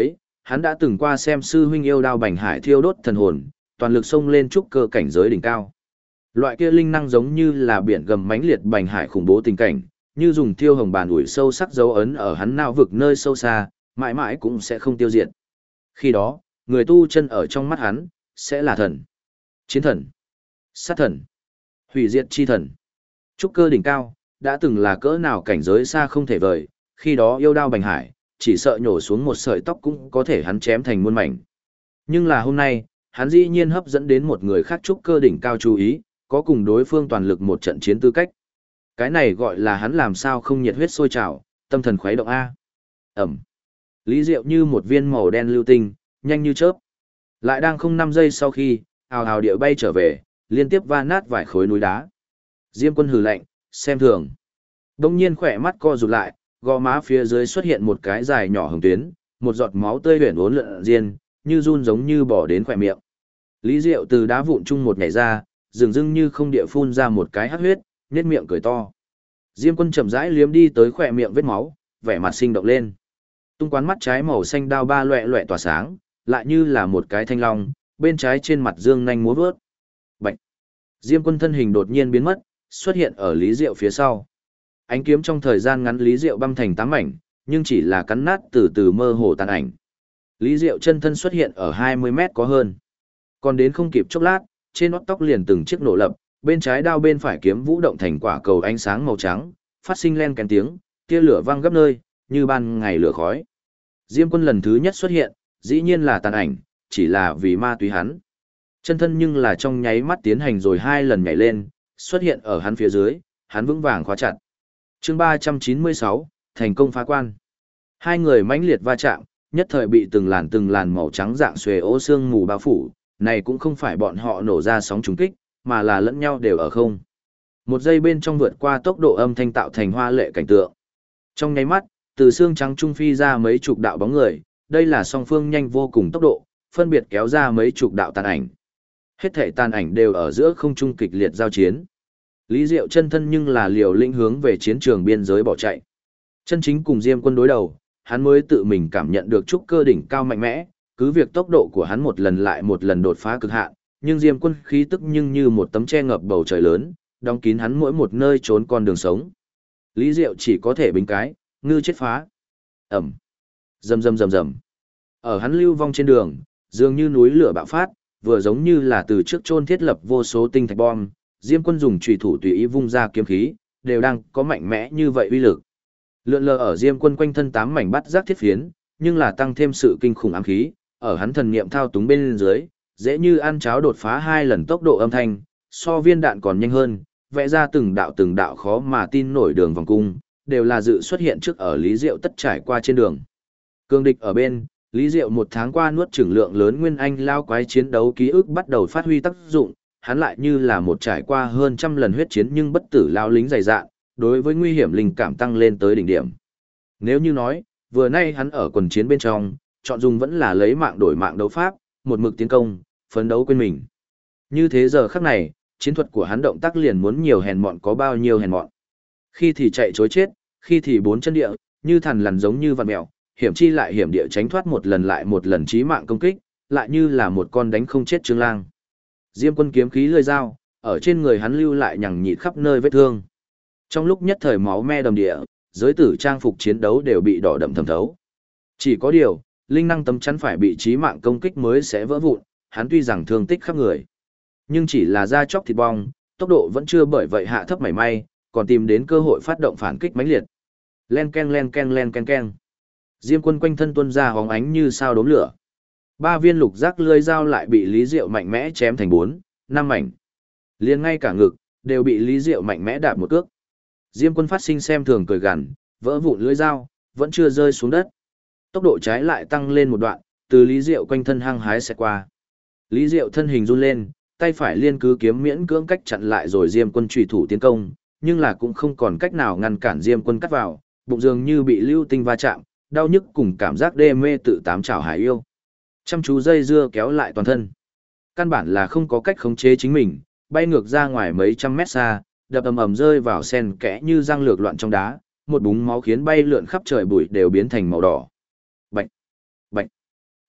hắn đã từng qua xem sư huynh yêu đao Bành Hải thiêu đốt thần hồn, toàn lực xông lên trúc cơ cảnh giới đỉnh cao. Loại kia linh năng giống như là biển gầm mãnh liệt Bành Hải khủng bố tình cảnh, như dùng thiêu hồng bàn ủi sâu sắc dấu ấn ở hắn não vực nơi sâu xa, mãi mãi cũng sẽ không tiêu diệt. Khi đó, người tu chân ở trong mắt hắn, sẽ là thần, chiến thần, sát thần, hủy diệt chi thần. Trúc cơ đỉnh cao, đã từng là cỡ nào cảnh giới xa không thể vời, khi đó yêu đao Bành Hải, chỉ sợ nhổ xuống một sợi tóc cũng có thể hắn chém thành muôn mảnh. Nhưng là hôm nay, hắn dĩ nhiên hấp dẫn đến một người khác trúc cơ đỉnh cao chú ý, có cùng đối phương toàn lực một trận chiến tư cách. Cái này gọi là hắn làm sao không nhiệt huyết sôi trào, tâm thần khuấy động A. Ẩm. Lý Diệu như một viên màu đen lưu tinh, nhanh như chớp. Lại đang không 5 giây sau khi, ào ào địa bay trở về, liên tiếp va nát vài khối núi đá. Diêm Quân hừ lạnh, xem thường. Đông nhiên khỏe mắt co rụt lại, gò má phía dưới xuất hiện một cái dài nhỏ hồng tuyến, một giọt máu tươi huyền uốn lượn riêng, như run giống như bỏ đến khỏe miệng. Lý Diệu từ đá vụn chung một nhảy ra, dường dưng như không địa phun ra một cái hắc huyết, nhếch miệng cười to. Diêm Quân chậm rãi liếm đi tới khỏe miệng vết máu, vẻ mặt sinh động lên. Tung quán mắt trái màu xanh đao ba loẹ loẹ tỏa sáng, lại như là một cái thanh long, bên trái trên mặt dương nhanh múa vớt. Bạch. Diêm Quân thân hình đột nhiên biến mất, xuất hiện ở Lý Diệu phía sau. Ánh kiếm trong thời gian ngắn Lý Diệu băm thành 8 mảnh, nhưng chỉ là cắn nát từ từ mơ hồ tàn ảnh. Lý Diệu chân thân xuất hiện ở 20 mét có hơn. Còn đến không kịp chốc lát, trên nót tóc liền từng chiếc nổ lập, bên trái đao bên phải kiếm vũ động thành quả cầu ánh sáng màu trắng, phát sinh len kén tiếng, tia lửa vang gấp nơi, như ban ngày lửa khói. Diêm Quân lần thứ nhất xuất hiện, dĩ nhiên là tàn ảnh, chỉ là vì ma túy hắn. Chân thân nhưng là trong nháy mắt tiến hành rồi 2 lần nhảy lên, xuất hiện ở hắn phía dưới, hắn vững vàng khóa chặt. Chương 396, thành công phá quan. Hai người mãnh liệt va chạm, nhất thời bị từng làn màu trắng dạng xuề ô xương mù bao phủ, này cũng không phải bọn họ nổ ra sóng trùng kích, mà là lẫn nhau đều ở không. Một giây bên trong vượt qua tốc độ âm thanh tạo thành hoa lệ cảnh tượng. Trong nháy mắt, từ xương trắng trung phi ra mấy chục đạo bóng người, đây là song phương nhanh vô cùng tốc độ, phân biệt kéo ra mấy chục đạo tàn ảnh. Hết thảy tàn ảnh đều ở giữa không trung kịch liệt giao chiến. Lý Diệu chân thân nhưng là liều lĩnh hướng về chiến trường biên giới bỏ chạy. Chân chính cùng Diêm Quân đối đầu, hắn mới tự mình cảm nhận được trúc cơ đỉnh cao mạnh mẽ, cứ việc tốc độ của hắn một lần lại một lần đột phá cực hạn, nhưng Diêm Quân khí tức nhưng như một tấm che ngập bầu trời lớn, đóng kín hắn mỗi một nơi trốn con đường sống. Lý Diệu chỉ có thể bính cái, ngư chết phá. Ẩm. Rầm rầm rầm rầm. Ở hắn lưu vong trên đường, dường như núi lửa bạo phát, vừa giống như là từ trước chôn thiết lập vô số tinh thạch bom, Diêm Quân dùng chùy thủ tùy ý vung ra kiếm khí, đều đang có mạnh mẽ như vậy uy lực. Lượn lờ ở Diêm Quân quanh thân 8 mảnh bắt giác thiết phiến, nhưng là tăng thêm sự kinh khủng ám khí, ở hắn thần niệm thao túng bên dưới, dễ như ăn cháo đột phá 2 lần tốc độ âm thanh, so viên đạn còn nhanh hơn, vẽ ra từng đạo khó mà tin nổi đường vòng cung, đều là dự xuất hiện trước ở Lý Diệu tất trải qua trên đường. Cương địch ở bên, Lý Diệu 1 tháng qua nuốt chửng lượng lớn nguyên anh lao quái chiến đấu ký ức bắt đầu phát huy tác dụng, hắn lại như là một trải qua hơn 100 lần huyết chiến nhưng bất tử lao lính dày dạn, đối với nguy hiểm linh cảm tăng lên tới đỉnh điểm. Nếu như nói, vừa nay hắn ở quần chiến bên trong, chọn dùng vẫn là lấy mạng đổi mạng đấu pháp, một mực tiến công, phấn đấu quên mình. Như thế giờ khắc này, chiến thuật của hắn động tác liền muốn nhiều hèn mọn có bao nhiêu hèn mọn. Khi thì chạy trối chết, khi thì bốn chân địa, như thằn lằn giống như vằn mèo, hiểm chi lại hiểm địa tránh thoát một lần lại một lần chí mạng công kích, lại như là một con đánh không chết trương lang. Diêm Quân kiếm khí lưỡi dao, ở trên người hắn lưu lại nhằng nhịt khắp nơi vết thương. Trong lúc nhất thời máu me đầm địa, giới tử trang phục chiến đấu đều bị đỏ đậm thấm thấu. Chỉ có điều, linh năng tấm chắn phải bị chí mạng công kích mới sẽ vỡ vụn, hắn tuy rằng thương tích khắp người, nhưng chỉ là da chóc thịt bong, tốc độ vẫn chưa bởi vậy hạ thấp mảy may, còn tìm đến cơ hội phát động phản kích mãnh liệt. Len ken len ken len ken ken. Diêm Quân quanh thân tuôn ra hóng ánh như sao đốm lửa. 3 viên lục giác lưỡi dao lại bị Lý Diệu mạnh mẽ chém thành 4, 5 mảnh. Liền ngay cả ngực đều bị Lý Diệu mạnh mẽ đạp một cước. Diêm Quân phát sinh xem thường cười gằn, vỡ vụn lưỡi dao vẫn chưa rơi xuống đất. Tốc độ trái lại tăng lên một đoạn, từ Lý Diệu quanh thân hăng hái xẹt qua. Lý Diệu thân hình run lên, tay phải liên cứ kiếm miễn cưỡng cách chặn lại rồi Diêm Quân chủy thủ tiến công, nhưng là cũng không còn cách nào ngăn cản Diêm Quân cắt vào, bụng dường như bị lưu tinh va chạm, đau nhức cùng cảm giác đê mê tự tám chảo hải yêu. Chăm chú dây dưa kéo lại toàn thân. Căn bản là không có cách khống chế chính mình, bay ngược ra ngoài mấy trăm mét xa, đập ầm ầm rơi vào sen kẽ như răng lược loạn trong đá, một búng máu khiến bay lượn khắp trời bụi đều biến thành màu đỏ. Bạch, bạch.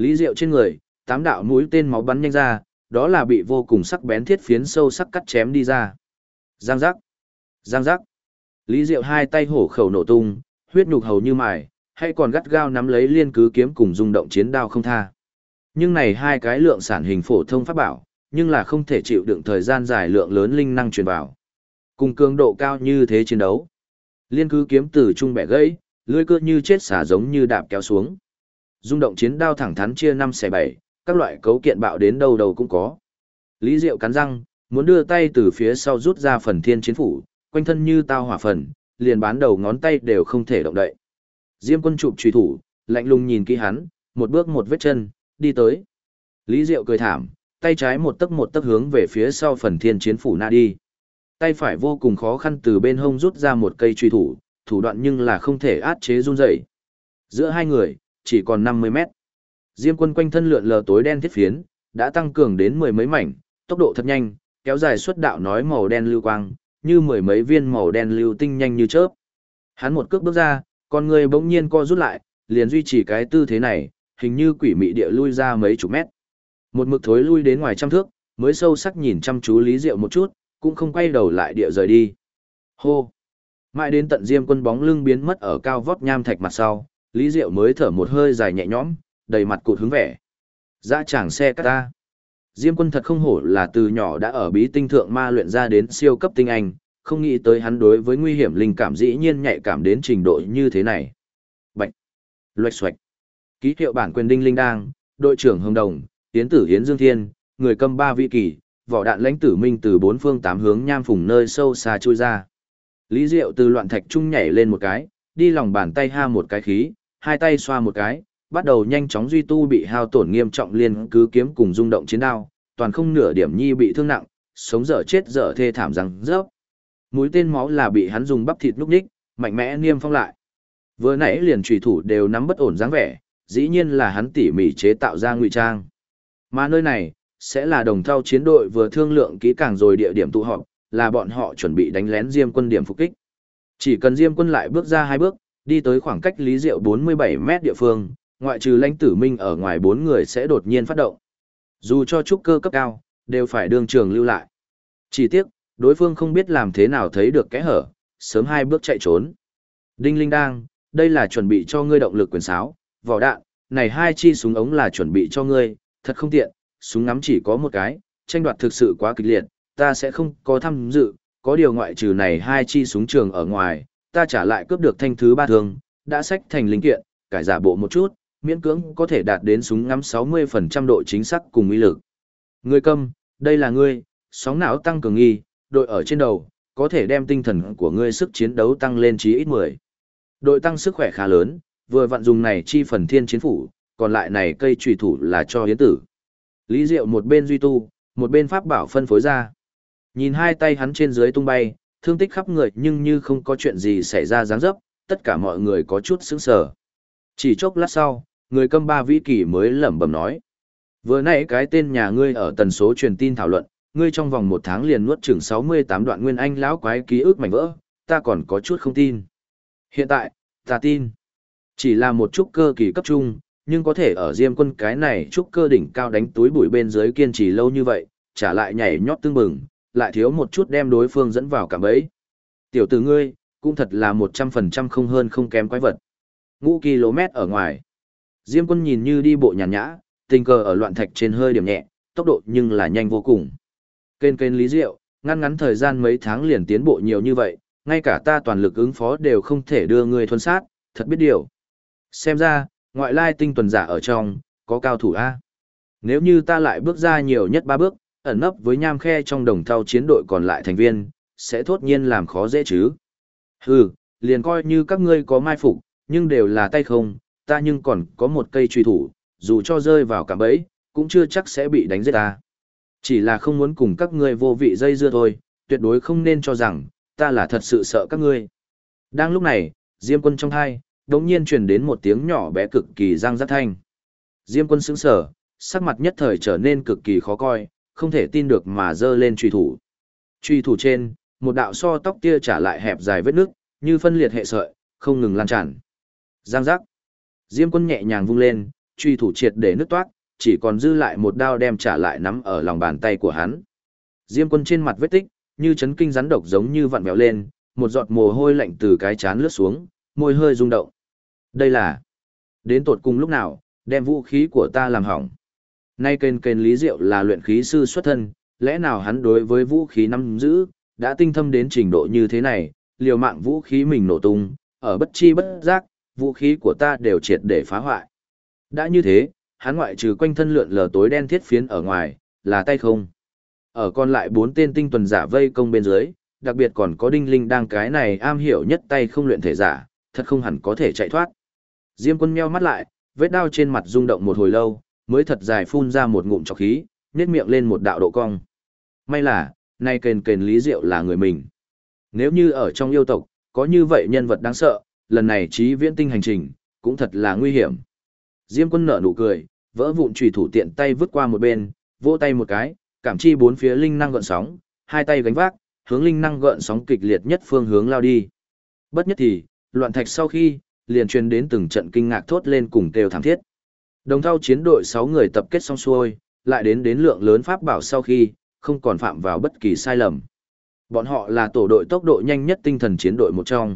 Lý Diệu trên người, 8 đạo mũi tên máu bắn nhanh ra, đó là bị vô cùng sắc bén thiết phiến sâu sắc cắt chém đi ra. Giang giác, giang giác. Lý Diệu hai tay hổ khẩu nổ tung, huyết nhục hầu như mài, hay còn gắt gao nắm lấy liên cứ kiếm cùng rung động chiến đao không tha. Nhưng này hai cái lượng sản hình phổ thông pháp bảo, nhưng là không thể chịu đựng thời gian dài lượng lớn linh năng truyền vào. Cùng cường độ cao như thế chiến đấu. Liên cứ kiếm từ trung bẻ gãy, lưỡi cưa như chết xả giống như đạp kéo xuống. Rung động chiến đao thẳng thắn chia 5/7, các loại cấu kiện bạo đến đâu đầu cũng có. Lý Diệu cắn răng, muốn đưa tay từ phía sau rút ra phần thiên chiến phủ, quanh thân như tao hỏa phần, liền bán đầu ngón tay đều không thể động đậy. Diêm Quân chụp chùy thủ, lạnh lùng nhìn kỹ hắn, một bước một vết chân, đi tới. Lý Diệu cười thảm, tay trái một tấc hướng về phía sau phần thiên chiến phủ na đi. Tay phải vô cùng khó khăn từ bên hông rút ra một cây chùy thủ, thủ đoạn nhưng là không thể át chế run rẩy. Giữa hai người, chỉ còn 50 mét. Diêm Quân quanh thân lượn lờ tối đen thiết phiến, đã tăng cường đến mười mấy mảnh, tốc độ thật nhanh, kéo dài suốt đạo nói màu đen lưu quang, như mười mấy viên màu đen lưu tinh nhanh như chớp. Hắn một cước bước ra, con người bỗng nhiên co rút lại, liền duy trì cái tư thế này, hình như quỷ mị địa lui ra mấy chục mét. Một mực thối lui đến ngoài trăm thước, mới sâu sắc nhìn chăm chú Lý Diệu một chút, cũng không quay đầu lại địa rời đi. Hô! Mãi đến tận Diêm Quân bóng lưng biến mất ở cao vót nham thạch mặt sau, Lý Diệu mới thở một hơi dài nhẹ nhõm, đầy mặt cụt hứng vẻ. Dã tràng xe cát ta. Diêm Quân thật không hổ là từ nhỏ đã ở bí tinh thượng ma luyện ra đến siêu cấp tinh anh, không nghĩ tới hắn đối với nguy hiểm linh cảm dĩ nhiên nhạy cảm đến trình độ như thế này. Bạch! Loạch xoạch! Ký hiệu bản quyền đinh linh đang, đội trưởng Hồng Đồng, Yến Tử Yến Dương Thiên, người cầm 3 vị kỳ, vỏ đạn lãnh tử minh từ 4 phương 8 hướng nham phùng nơi sâu xa chui ra. Lý Diệu từ loạn thạch trung nhảy lên một cái, đi lòng bàn tay ha một cái khí, hai tay xoa một cái, bắt đầu nhanh chóng duy tu bị hao tổn nghiêm trọng liên cứ kiếm cùng rung động chiến đao, toàn không nửa điểm nhi bị thương nặng, sống dở chết dở thê thảm răng rớp. Mũi tên máu là bị hắn dùng bắp thịt núc ních, mạnh mẽ niêm phong lại. Vừa nãy liền chủy thủ đều nắm bất ổn dáng vẻ, dĩ nhiên là hắn tỉ mỉ chế tạo ra ngụy trang. Mà nơi này, sẽ là đồng thau chiến đội vừa thương lượng kỹ càng rồi địa điểm tụ họp, là bọn họ chuẩn bị đánh lén Diêm Quân điểm phục kích. Chỉ cần Diêm Quân lại bước ra 2 bước, đi tới khoảng cách Lý Diệu 47 mét địa phương, ngoại trừ lãnh tử minh ở ngoài 4 người sẽ đột nhiên phát động. Dù cho trúc cơ cấp cao, đều phải đường trường lưu lại. Chỉ tiếc, đối phương không biết làm thế nào thấy được kẽ hở, sớm 2 bước chạy trốn. Đinh linh đang, đây là chuẩn bị cho ngươi động lực quyền sáo, vỏ đạn, này 2 chi súng ống là chuẩn bị cho ngươi, thật không tiện, súng ngắm chỉ có một cái, tranh đoạt thực sự quá kịch liệt, ta sẽ không có tham dự, có điều ngoại trừ này 2 chi súng trường ở ngoài, ta trả lại cướp được thanh thứ 3 thương, đã xách thành linh kiện, cải giả bộ một chút, miễn cưỡng có thể đạt đến súng ngắm 60% độ chính xác cùng uy lực. Ngươi câm, đây là ngươi, sóng não tăng cường nghi, đội ở trên đầu, có thể đem tinh thần của ngươi sức chiến đấu tăng lên chí ít 10. Đội tăng sức khỏe khá lớn, vừa vặn dùng này chi phần thiên chiến phủ, còn lại này cây trùy thủ là cho hiến tử. Lý Diệu một bên duy tu, một bên pháp bảo phân phối ra. Nhìn hai tay hắn trên dưới tung bay, thương tích khắp người nhưng như không có chuyện gì xảy ra dáng dấp, tất cả mọi người có chút sững sờ. Chỉ chốc lát sau, người cầm 3 vĩ kỳ mới lẩm bẩm nói. Vừa nãy cái tên nhà ngươi ở tần số truyền tin thảo luận, ngươi trong vòng 1 tháng liền nuốt chừng 68 đoạn nguyên anh lão quái ký ức mảnh vỡ, ta còn có chút không tin. Hiện tại, ta tin. Chỉ là một chút cơ kỳ cấp trung, nhưng có thể ở Diêm Quân cái này trúc cơ đỉnh cao đánh túi bụi bên dưới kiên trì lâu như vậy, trả lại nhảy nhót tương bừng, lại thiếu một chút đem đối phương dẫn vào cạm bẫy. Tiểu tử ngươi, cũng thật là 100% không hơn không kém quái vật. Ngũ km ở ngoài. Diêm Quân nhìn như đi bộ nhàn nhã, tình cờ ở loạn thạch trên hơi điểm nhẹ, tốc độ nhưng là nhanh vô cùng. Kênh Lý Diệu, ngăn ngắn thời gian mấy tháng liền tiến bộ nhiều như vậy, ngay cả ta toàn lực ứng phó đều không thể đưa ngươi thuần sát, thật biết điều. Xem ra, ngoại lai tinh tuần giả ở trong, có cao thủ A. Nếu như ta lại bước ra nhiều nhất 3 bước, ẩn nấp với nham khe trong đồng thau chiến đội còn lại thành viên, sẽ thốt nhiên làm khó dễ chứ. Hừ, liền coi như các ngươi có mai phục, nhưng đều là tay không, ta nhưng còn có một cây truy thủ, dù cho rơi vào cạm bẫy, cũng chưa chắc sẽ bị đánh giết ta. Chỉ là không muốn cùng các ngươi vô vị dây dưa thôi, tuyệt đối không nên cho rằng, ta là thật sự sợ các ngươi. Đang lúc này, Diêm Quân trong thai, đống nhiên truyền đến một tiếng nhỏ bé cực kỳ răng rắc thanh. Diêm Quân sững sờ, sắc mặt nhất thời trở nên cực kỳ khó coi, không thể tin được mà giơ lên truy thủ. Truy thủ trên, một đạo so tóc tia trả lại hẹp dài vết nước, như phân liệt hệ sợi, không ngừng lan tràn. Giang giác. Diêm Quân nhẹ nhàng vung lên, truy thủ triệt để nứt toát, chỉ còn dư lại một đao đem trả lại nắm ở lòng bàn tay của hắn. Diêm Quân trên mặt vết tích, như chấn kinh rắn độc giống như vặn vẹo lên, một giọt mồ hôi lạnh từ cái trán lướt xuống, môi hơi rung động. Đây là đến tột cùng lúc nào, đem vũ khí của ta làm hỏng. Nay kênh Lý Diệu là luyện khí sư xuất thân, lẽ nào hắn đối với vũ khí nắm giữ, đã tinh thâm đến trình độ như thế này, liều mạng vũ khí mình nổ tung, ở bất chi bất giác, vũ khí của ta đều triệt để phá hoại. Đã như thế, hắn ngoại trừ quanh thân lượn lờ tối đen thiết phiến ở ngoài, là tay không. Ở còn lại 4 tên tinh tuần giả vây công bên dưới, đặc biệt còn có Đinh Linh đang cái này am hiểu nhất tay không luyện thể giả, thật không hẳn có thể chạy thoát. Diêm Quân meo mắt lại, vết đao trên mặt rung động một hồi lâu, mới thật dài phun ra một ngụm trọc khí, nhếch miệng lên một đạo độ cong. May là, nay kền Lý Diệu là người mình. Nếu như ở trong yêu tộc, có như vậy nhân vật đáng sợ, lần này Chí Viễn Tinh hành trình, cũng thật là nguy hiểm. Diêm Quân nở nụ cười, vỡ vụn chùy thủ tiện tay vứt qua một bên, vỗ tay một cái, cảm chi bốn phía linh năng gợn sóng, hai tay gánh vác, hướng linh năng gợn sóng kịch liệt nhất phương hướng lao đi. Bất nhất thì, loạn thạch sau khi, liền truyền đến từng trận kinh ngạc thốt lên cùng kêu thảm thiết. Đồng thau chiến đội 6 người tập kết xong xuôi, lại đến lượng lớn pháp bảo sau khi, không còn phạm vào bất kỳ sai lầm. Bọn họ là tổ đội tốc độ nhanh nhất tinh thần chiến đội một trong.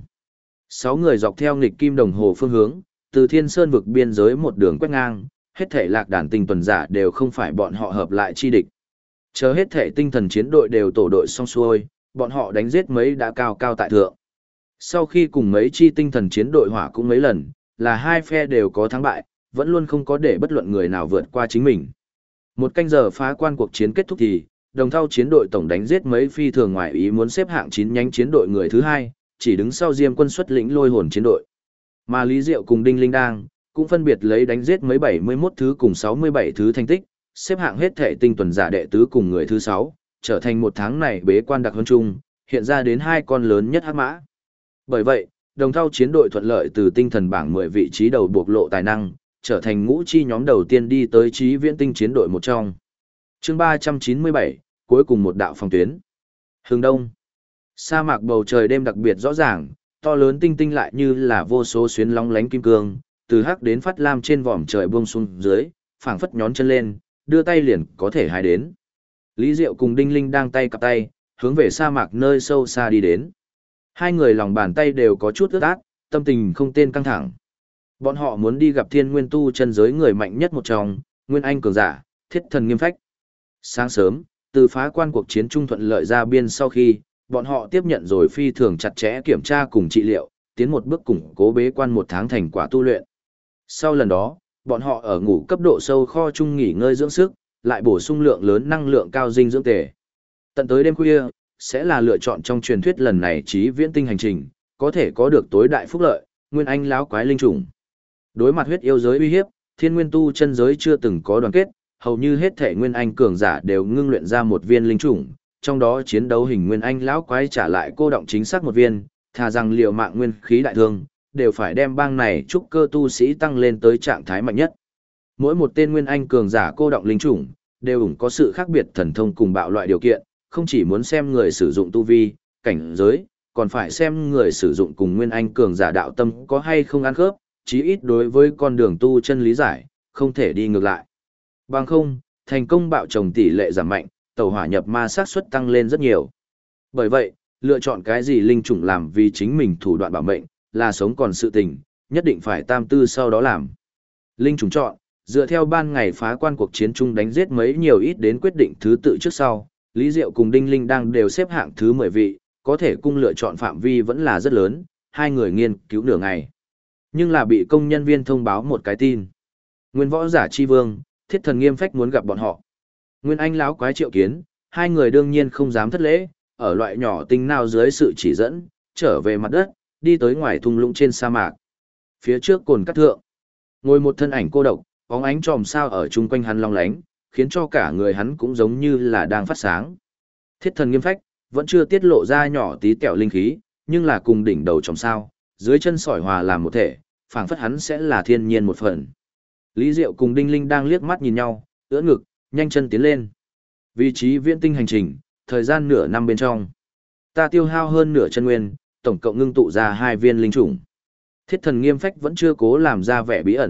6 người dọc theo nghịch kim đồng hồ phương hướng, từ Thiên Sơn vực biên giới một đường quét ngang, hết thể lạc đàn tinh tuần giả đều không phải bọn họ hợp lại chi địch. Chờ hết thể tinh thần chiến đội đều tổ đội xong xuôi, bọn họ đánh giết mấy đã cao cao tại thượng. Sau khi cùng mấy chi tinh thần chiến đội hỏa cũng mấy lần, là hai phe đều có thắng bại, vẫn luôn không có để bất luận người nào vượt qua chính mình. Một canh giờ phá quan cuộc chiến kết thúc thì, đồng thau chiến đội tổng đánh giết mấy phi thường ngoài ý muốn xếp hạng 9 nhánh chiến đội người thứ hai, chỉ đứng sau Diêm Quân xuất lĩnh lôi hồn chiến đội. Mà Lý Diệu cùng Đinh Linh Đang, cũng phân biệt lấy đánh giết mấy 71 thứ cùng 67 thứ thành tích, xếp hạng hết thể tinh tuần giả đệ tứ cùng người thứ 6, trở thành một tháng này bế quan đặc hơn chung, hiện ra đến hai con lớn nhất hắc mã. Bởi vậy, đồng thau chiến đội thuận lợi từ tinh thần bảng 10 vị trí đầu bộc lộ tài năng, trở thành ngũ chi nhóm đầu tiên đi tới Chí Viễn Tinh chiến đội một trong. Chương 397, cuối cùng một đạo phòng tuyến. Hướng đông. Sa mạc bầu trời đêm đặc biệt rõ ràng, to lớn tinh tinh lại như là vô số xuyến lóng lánh kim cương, từ hắc đến phát lam trên vòm trời buông xuống dưới, phảng phất nhón chân lên, đưa tay liền có thể hái đến. Lý Diệu cùng Đinh Linh đang tay cặp tay, hướng về sa mạc nơi sâu xa đi đến. Hai người lòng bàn tay đều có chút ướt át, tâm tình không tên căng thẳng. Bọn họ muốn đi gặp Thiên Nguyên tu chân giới người mạnh nhất một trong, Nguyên Anh cường giả, Thiết Thần Nghiêm Phách. Sáng sớm, từ phá quan cuộc chiến trung thuận lợi ra biên sau khi, bọn họ tiếp nhận rồi phi thường chặt chẽ kiểm tra cùng trị liệu, tiến một bước củng cố bế quan một tháng thành quả tu luyện. Sau lần đó, bọn họ ở ngủ cấp độ sâu kho chung nghỉ ngơi dưỡng sức, lại bổ sung lượng lớn năng lượng cao dinh dưỡng tề. Tận tới đêm khuya, sẽ là lựa chọn trong truyền thuyết lần này Chí Viễn Tinh hành trình, có thể có được tối đại phúc lợi, Nguyên Anh lão quái linh trùng. Đối mặt huyết yêu giới uy hiếp, Thiên Nguyên tu chân giới chưa từng có đoàn kết, hầu như hết thể Nguyên Anh cường giả đều ngưng luyện ra một viên linh trùng, trong đó chiến đấu hình Nguyên Anh lão quái trả lại cô động chính xác một viên, thà rằng liều mạng nguyên khí đại thương, đều phải đem bang này trúc cơ tu sĩ tăng lên tới trạng thái mạnh nhất. Mỗi một tên Nguyên Anh cường giả cô động linh trùng, đều ủng có sự khác biệt thần thông cùng bạo loại điều kiện, không chỉ muốn xem người sử dụng tu vi, cảnh giới, còn phải xem người sử dụng cùng Nguyên Anh cường giả đạo tâm có hay không ăn khớp, chí ít đối với con đường tu chân lý giải, không thể đi ngược lại. Bằng không, thành công bạo trồng tỷ lệ giảm mạnh, tẩu hỏa nhập ma xác suất tăng lên rất nhiều. Bởi vậy, lựa chọn cái gì linh chủng làm vì chính mình thủ đoạn bảo mệnh, là sống còn sự tình, nhất định phải tam tư sau đó làm. Linh chủng chọn, dựa theo ban ngày phá quan cuộc chiến chung đánh giết mấy nhiều ít đến quyết định thứ tự trước sau, Lý Diệu cùng Đinh Linh đang đều xếp hạng thứ 10 vị, có thể cung lựa chọn phạm vi vẫn là rất lớn, hai người nghiên cứu nửa ngày. Nhưng là bị công nhân viên thông báo một cái tin. Nguyên võ giả chi vương, Thiết Thần Nghiêm Phách muốn gặp bọn họ. Nguyên Anh lão quái triệu kiến, hai người đương nhiên không dám thất lễ, ở loại nhỏ tinh nào dưới sự chỉ dẫn, trở về mặt đất, đi tới ngoài thung lũng trên sa mạc. Phía trước cồn cắt thượng, ngồi một thân ảnh cô độc, bóng ánh chòm sao ở chung quanh hắn long lánh, khiến cho cả người hắn cũng giống như là đang phát sáng. Thiết Thần Nghiêm Phách vẫn chưa tiết lộ ra nhỏ tí tẹo linh khí, nhưng là cùng đỉnh đầu chòm sao, dưới chân sỏi hòa làm một thể, phảng phất hắn sẽ là thiên nhiên một phần. Lý Diệu cùng Đinh Linh đang liếc mắt nhìn nhau, ưỡn ngực, nhanh chân tiến lên. Vị trí Viễn Tinh hành trình, thời gian nửa năm bên trong. Ta tiêu hao hơn nửa chân nguyên, tổng cộng ngưng tụ ra 2 viên linh chủng. Thiết Thần Nghiêm Phách vẫn chưa cố làm ra vẻ bí ẩn,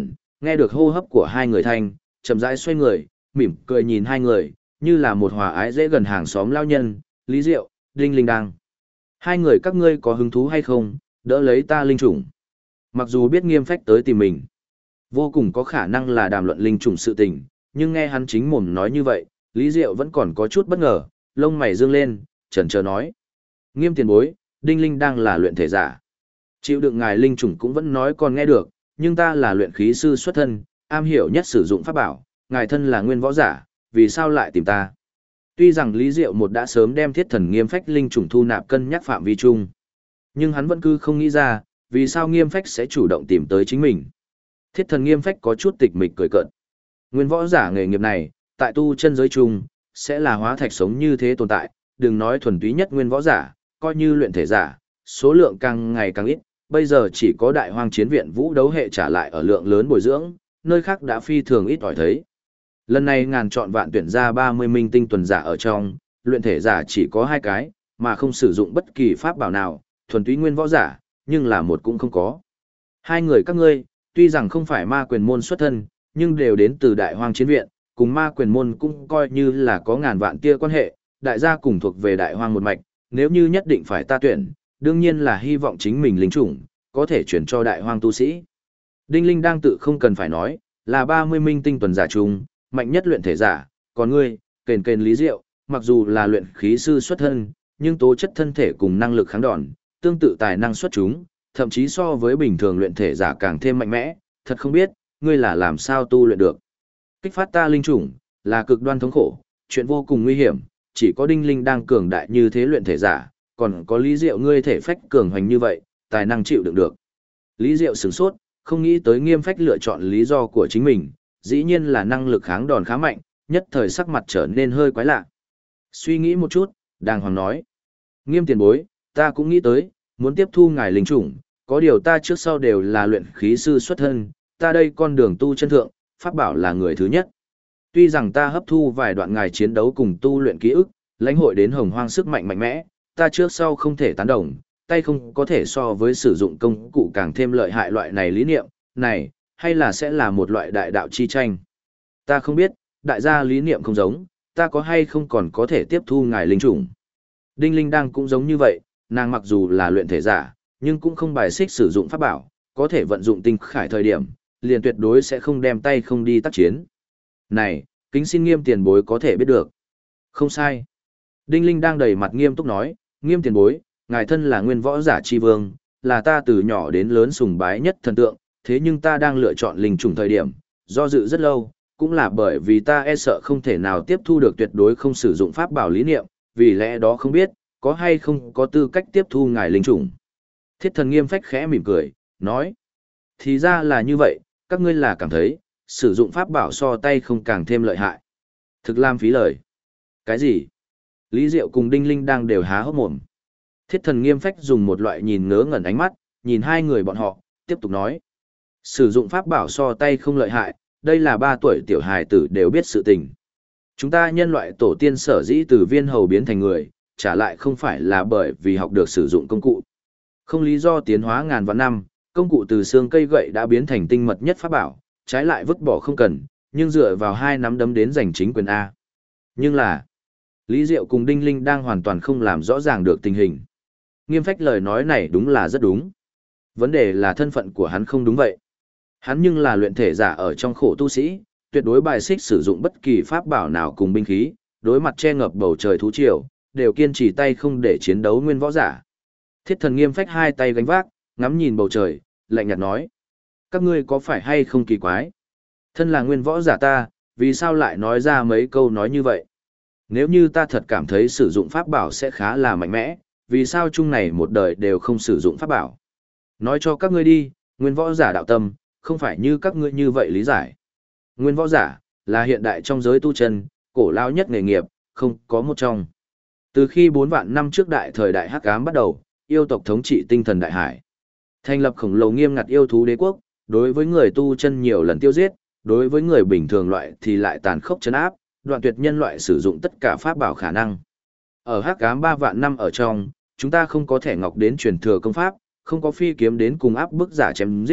Nghe được hô hấp của hai người thanh, chậm rãi xoay người, mỉm cười nhìn hai người, như là một hòa ái dễ gần hàng xóm lao nhân, Lý Diệu, Đinh Linh Đang. Hai người các ngươi có hứng thú hay không, đỡ lấy ta linh chủng. Mặc dù biết Nghiêm Phách tới tìm mình, vô cùng có khả năng là đàm luận linh chủng sự tình, nhưng nghe hắn chính mồm nói như vậy, Lý Diệu vẫn còn có chút bất ngờ, lông mày dương lên, chần chờ nói. Nghiêm tiền bối, Đinh Linh đang là luyện thể giả. Chịu đựng ngài linh chủng cũng vẫn nói còn nghe được, nhưng ta là luyện khí sư xuất thân, am hiểu nhất sử dụng pháp bảo, ngài thân là nguyên võ giả, vì sao lại tìm ta? Tuy rằng Lý Diệu một đã sớm đem Thiết Thần Nghiêm Phách linh chủng thu nạp cân nhắc phạm vi chung, nhưng hắn vẫn cứ không nghĩ ra, vì sao Nghiêm Phách sẽ chủ động tìm tới chính mình. Thiết Thần Nghiêm Phách có chút tịch mịch cười cợt. Nguyên võ giả nghề nghiệp này, tại tu chân giới chung, sẽ là hóa thạch sống như thế tồn tại, đừng nói thuần túy nhất nguyên võ giả, coi như luyện thể giả, số lượng càng ngày càng ít, bây giờ chỉ có Đại Hoang Chiến Viện Vũ đấu hệ trả lại ở lượng lớn bồi dưỡng, nơi khác đã phi thường ít ỏi thấy. Lần này ngàn chọn vạn tuyển ra 30 minh tinh tuần giả ở trong, luyện thể giả chỉ có 2 cái, mà không sử dụng bất kỳ pháp bảo nào, thuần túy nguyên võ giả, nhưng là một cũng không có. Hai người các ngươi, tuy rằng không phải ma quyền môn xuất thân, nhưng đều đến từ Đại Hoang Chiến Viện, cùng ma quyền môn cũng coi như là có ngàn vạn tia quan hệ, đại gia cùng thuộc về Đại Hoang một mạch, nếu như nhất định phải ta tuyển, đương nhiên là hy vọng chính mình linh chủng, có thể chuyển cho Đại Hoang tu sĩ. Đinh Linh đang tự không cần phải nói, là 30 minh tinh tuần giả chung, mạnh nhất luyện thể giả, còn ngươi, kền kền Lý Diệu, mặc dù là luyện khí sư xuất thân, nhưng tố chất thân thể cùng năng lực kháng đòn, tương tự tài năng xuất chúng, thậm chí so với bình thường luyện thể giả càng thêm mạnh mẽ, thật không biết, ngươi là làm sao tu luyện được. Kích phát ta linh chủng, là cực đoan thống khổ, chuyện vô cùng nguy hiểm, chỉ có Đinh Linh đang cường đại như thế luyện thể giả, còn có Lý Diệu ngươi thể phách cường hoành như vậy, tài năng chịu đựng được. Lý Diệu sửng sốt, không nghĩ tới Nghiêm Phách lựa chọn lý do của chính mình, dĩ nhiên là năng lực kháng đòn khá mạnh, nhất thời sắc mặt trở nên hơi quái lạ. Suy nghĩ một chút, đàng hoàng nói. Nghiêm tiền bối, ta cũng nghĩ tới, muốn tiếp thu ngài linh chủng, có điều ta trước sau đều là luyện khí sư xuất thân, ta đây con đường tu chân thượng, pháp bảo là người thứ nhất. Tuy rằng ta hấp thu vài đoạn ngài chiến đấu cùng tu luyện ký ức, lãnh hội đến hồng hoang sức mạnh mạnh mẽ, ta trước sau không thể tán đồng, tay không có thể so với sử dụng công cụ càng thêm lợi hại loại này lý niệm, này, hay là sẽ là một loại đại đạo chi tranh. Ta không biết, đại gia lý niệm không giống, ta có hay không còn có thể tiếp thu ngài linh chủng. Đinh Linh đang cũng giống như vậy, nàng mặc dù là luyện thể giả, nhưng cũng không bài xích sử dụng pháp bảo, có thể vận dụng tinh khải thời điểm, liền tuyệt đối sẽ không đem tay không đi tác chiến. Này, kính xin Nghiêm tiền bối có thể biết được. Không sai. Đinh Linh đang đầy mặt nghiêm túc nói, Nghiêm tiền bối, ngài thân là nguyên võ giả chi vương, là ta từ nhỏ đến lớn sùng bái nhất thần tượng, thế nhưng ta đang lựa chọn linh trùng thời điểm, do dự rất lâu, cũng là bởi vì ta e sợ không thể nào tiếp thu được tuyệt đối không sử dụng pháp bảo lý niệm, vì lẽ đó không biết, có hay không có tư cách tiếp thu ngài linh trùng. Thiết Thần Nghiêm Phách khẽ mỉm cười, nói, thì ra là như vậy, các ngươi là cảm thấy, sử dụng pháp bảo so tay không càng thêm lợi hại. Thực làm phí lời. Cái gì? Lý Diệu cùng Đinh Linh đang đều há hốc mồm. Thiết Thần Nghiêm Phách dùng một loại nhìn ngớ ngẩn ánh mắt, nhìn hai người bọn họ, tiếp tục nói. Sử dụng pháp bảo so tay không lợi hại, đây là 3 tuổi tiểu hài tử đều biết sự tình. Chúng ta nhân loại tổ tiên sở dĩ từ viên hầu biến thành người, trả lại không phải là bởi vì học được sử dụng công cụ. Không lý do tiến hóa ngàn vạn năm, công cụ từ xương cây gậy đã biến thành tinh mật nhất pháp bảo, trái lại vứt bỏ không cần, nhưng dựa vào 2 nắm đấm đến giành chính quyền A. Nhưng là, Lý Diệu cùng Đinh Linh đang hoàn toàn không làm rõ ràng được tình hình. Nghiêm Phách lời nói này đúng là rất đúng. Vấn đề là thân phận của hắn không đúng vậy. Hắn nhưng là luyện thể giả ở trong khổ tu sĩ, tuyệt đối bài xích sử dụng bất kỳ pháp bảo nào cùng binh khí, đối mặt che ngập bầu trời thú triều, đều kiên trì tay không để chiến đấu nguyên võ giả. Thiết Thần Nghiêm Phách 2 tay gánh vác, ngắm nhìn bầu trời, lạnh nhạt nói: "Các ngươi có phải hay không kỳ quái? Thân là nguyên võ giả ta, vì sao lại nói ra mấy câu nói như vậy? Nếu như ta thật cảm thấy sử dụng pháp bảo sẽ khá là mạnh mẽ, vì sao chung này một đời đều không sử dụng pháp bảo? Nói cho các ngươi đi, nguyên võ giả đạo tâm, không phải như các ngươi như vậy lý giải. Nguyên võ giả, là hiện đại trong giới tu chân, cổ lao nhất nghề nghiệp, không có một trong. Từ khi 4 vạn năm trước đại thời đại Hắc Ám bắt đầu, yêu tộc thống trị tinh thần đại hải. Thành lập khổng lồ nghiêm ngặt yêu thú đế quốc, đối với người tu chân nhiều lần tiêu giết, đối với người bình thường loại thì lại tàn khốc trấn áp, đoạn tuyệt nhân loại sử dụng tất cả pháp bảo khả năng. Ở Hắc Ám 3 vạn năm ở trong, chúng ta không có thẻ ngọc đến truyền thừa công pháp, không có phi kiếm đến cùng áp bức giả chém giết,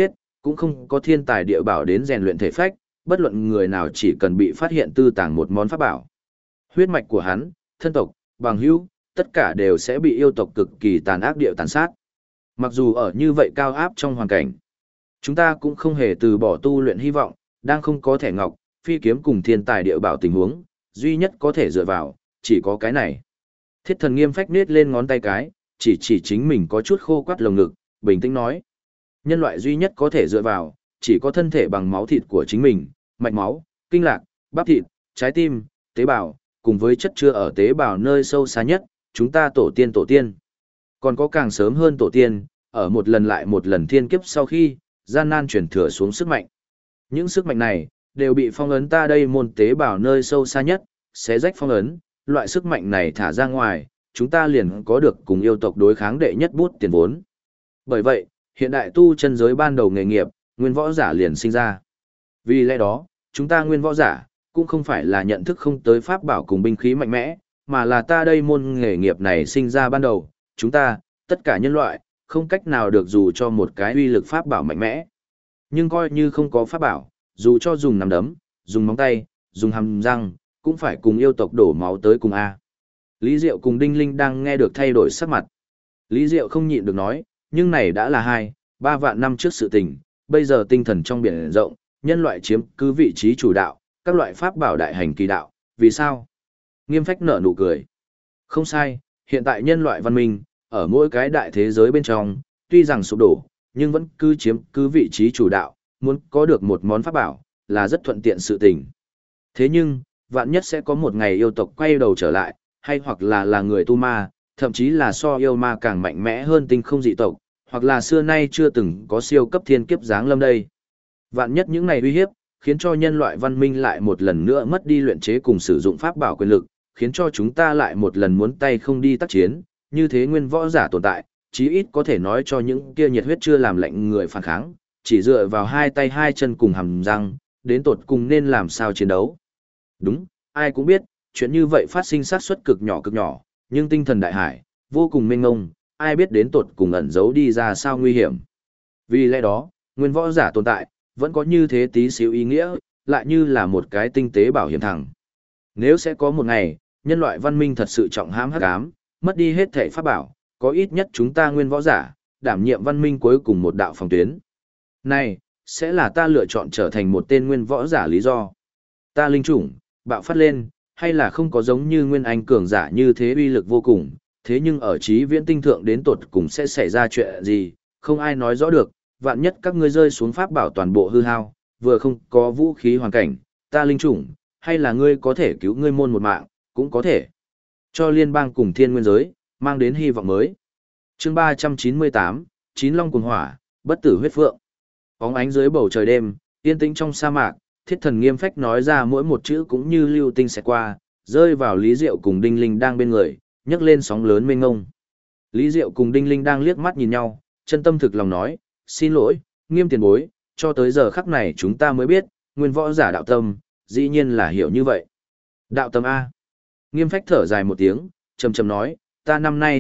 cũng không có thiên tài địa bảo đến rèn luyện thể phách, bất luận người nào chỉ cần bị phát hiện tư tàng một món pháp bảo. Huyết mạch của hắn, thân tộc, bằng hữu, tất cả đều sẽ bị yêu tộc cực kỳ tàn ác địa tàn sát. Mặc dù ở như vậy cao áp trong hoàn cảnh, chúng ta cũng không hề từ bỏ tu luyện hy vọng, đang không có thẻ ngọc, phi kiếm cùng thiên tài địa bảo tình huống, duy nhất có thể dựa vào, chỉ có cái này. Thiết Thần Nghiêm phách nết lên ngón tay cái, chỉ chính mình có chút khô quắt lồng ngực, bình tĩnh nói. Nhân loại duy nhất có thể dựa vào, chỉ có thân thể bằng máu thịt của chính mình, mạch máu, kinh lạc, bắp thịt, trái tim, tế bào, cùng với chất chứa ở tế bào nơi sâu xa nhất, chúng ta tổ tiên. Còn có càng sớm hơn tổ tiên, ở một lần lại một lần thiên kiếp sau khi, gian nan chuyển thừa xuống sức mạnh. Những sức mạnh này, đều bị phong ấn ta đây môn tế bào nơi sâu xa nhất, xé rách phong ấn, loại sức mạnh này thả ra ngoài, chúng ta liền có được cùng yêu tộc đối kháng đệ nhất bút tiền vốn. Bởi vậy, hiện đại tu chân giới ban đầu nghề nghiệp, nguyên võ giả liền sinh ra. Vì lẽ đó, chúng ta nguyên võ giả, cũng không phải là nhận thức không tới pháp bảo cùng binh khí mạnh mẽ, mà là ta đây môn nghề nghiệp này sinh ra ban đầu, chúng ta, tất cả nhân loại, không cách nào được dù cho một cái uy lực pháp bảo mạnh mẽ. Nhưng coi như không có pháp bảo, dù cho dùng nắm đấm, dùng móng tay, dùng hàm răng, cũng phải cùng yêu tộc đổ máu tới cùng A. Lý Diệu cùng Đinh Linh đang nghe được thay đổi sắc mặt. Lý Diệu không nhịn được nói, nhưng này đã là 2-3 vạn năm trước sự tình, bây giờ tinh thần trong biển rộng, nhân loại chiếm cứ vị trí chủ đạo, các loại pháp bảo đại hành kỳ đạo, vì sao? Nghiêm phách nở nụ cười. Không sai, hiện tại nhân loại văn minh, ở mỗi cái đại thế giới bên trong, tuy rằng sụp đổ, nhưng vẫn cứ chiếm cứ vị trí chủ đạo, muốn có được một món pháp bảo, là rất thuận tiện sự tình. Thế nhưng, vạn nhất sẽ có một ngày yêu tộc quay đầu trở lại, hay hoặc là người tu ma, thậm chí là so yêu ma càng mạnh mẽ hơn tinh không dị tộc, hoặc là xưa nay chưa từng có siêu cấp thiên kiếp giáng lâm đây. Vạn nhất những này uy hiếp, khiến cho nhân loại văn minh lại một lần nữa mất đi luyện chế cùng sử dụng pháp bảo quyền lực, khiến cho chúng ta lại một lần muốn tay không đi tác chiến, như thế nguyên võ giả tồn tại, chí ít có thể nói cho những kia nhiệt huyết chưa làm lạnh người phản kháng, chỉ dựa vào hai tay hai chân cùng hàm răng, đến tột cùng nên làm sao chiến đấu. Đúng, ai cũng biết, chuyện như vậy phát sinh xác suất cực nhỏ, nhưng tinh thần đại hải, vô cùng mênh mông, ai biết đến tột cùng ẩn giấu đi ra sao nguy hiểm. Vì lẽ đó, nguyên võ giả tồn tại, vẫn có như thế tí xíu ý nghĩa, lại như là một cái tinh tế bảo hiểm thẳng. Nếu sẽ có một ngày, nhân loại văn minh thật sự trọng hãm hắc ám, mất đi hết thể pháp bảo, có ít nhất chúng ta nguyên võ giả, đảm nhiệm văn minh cuối cùng một đạo phòng tuyến. Này, sẽ là ta lựa chọn trở thành một tên nguyên võ giả lý do. Ta linh chủng, bạo phát lên, hay là không có giống như nguyên anh cường giả như thế uy lực vô cùng, thế nhưng ở trí viễn tinh thượng đến tột cùng sẽ xảy ra chuyện gì, không ai nói rõ được, vạn nhất các ngươi rơi xuống pháp bảo toàn bộ hư hao, vừa không có vũ khí hoàn cảnh, ta linh chủng, hay là ngươi có thể cứu ngươi môn một mạng, cũng có thể cho liên bang cùng thiên nguyên giới, mang đến hy vọng mới. Chương 398, Chín Long Cuồng Hỏa, Bất Tử Huyết Phượng. Bóng ánh dưới bầu trời đêm, yên tĩnh trong sa mạc, Thiết Thần nghiêm phách nói ra mỗi một chữ cũng như lưu tinh xẹt qua, rơi vào Lý Diệu cùng Đinh Linh đang bên người, nhấc lên sóng lớn mênh ngông. Lý Diệu cùng Đinh Linh đang liếc mắt nhìn nhau, chân tâm thực lòng nói, xin lỗi, Nghiêm tiền bối, cho tới giờ khắc này chúng ta mới biết, nguyên võ giả đạo tâm, dĩ nhiên là hiểu như vậy. Đạo tâm A. Nghiêm phách thở dài một tiếng, trầm trầm nói, ta năm nay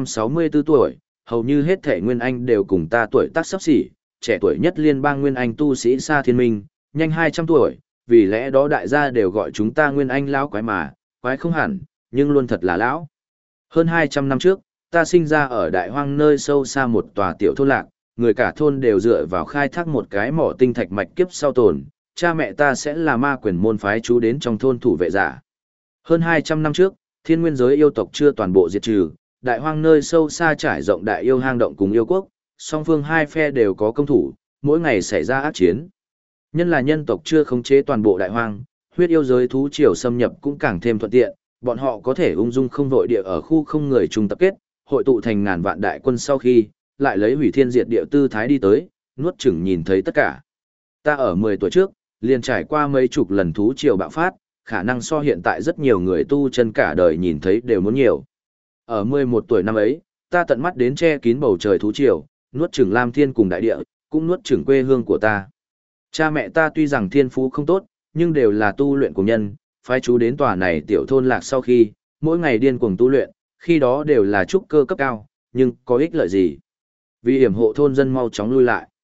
264 tuổi, hầu như hết thể nguyên anh đều cùng ta tuổi tác sắp xỉ, trẻ tuổi nhất liên bang nguyên anh tu sĩ Sa Thiên Minh, nhanh 200 tuổi, vì lẽ đó đại gia đều gọi chúng ta nguyên anh lão quái mà, quái không hẳn, nhưng luôn thật là lão. Hơn 200 năm trước, ta sinh ra ở đại hoang nơi sâu xa một tòa tiểu thôn lạc, người cả thôn đều dựa vào khai thác một cái mỏ tinh thạch mạch kiếp sau tồn, cha mẹ ta sẽ là ma quyền môn phái chú đến trong thôn thủ vệ giả. Hơn 200 năm trước, thiên nguyên giới yêu tộc chưa toàn bộ diệt trừ, đại hoang nơi sâu xa trải rộng đại yêu hang động cùng yêu quốc, song phương hai phe đều có công thủ, mỗi ngày xảy ra ác chiến. Nhân là nhân tộc chưa khống chế toàn bộ đại hoang, huyết yêu giới thú triều xâm nhập cũng càng thêm thuận tiện, bọn họ có thể ung dung không vội địa ở khu không người chung tập kết, hội tụ thành ngàn vạn đại quân sau khi, lại lấy hủy thiên diệt địa tư thái đi tới, nuốt chửng nhìn thấy tất cả. Ta ở 10 tuổi trước, liền trải qua mấy chục lần thú triều bạo phát, khả năng so hiện tại rất nhiều người tu chân cả đời nhìn thấy đều muốn nhiều. Ở 11 tuổi năm ấy, ta tận mắt đến che kín bầu trời thú triều, nuốt chửng Lam Thiên cùng đại địa, cũng nuốt chửng quê hương của ta. Cha mẹ ta tuy rằng thiên phú không tốt, nhưng đều là tu luyện của nhân, phái chú đến tòa này tiểu thôn lạc sau khi, mỗi ngày điên cuồng tu luyện, khi đó đều là trúc cơ cấp cao, nhưng có ích lợi gì? Vì hiểm hộ thôn dân mau chóng lui lại.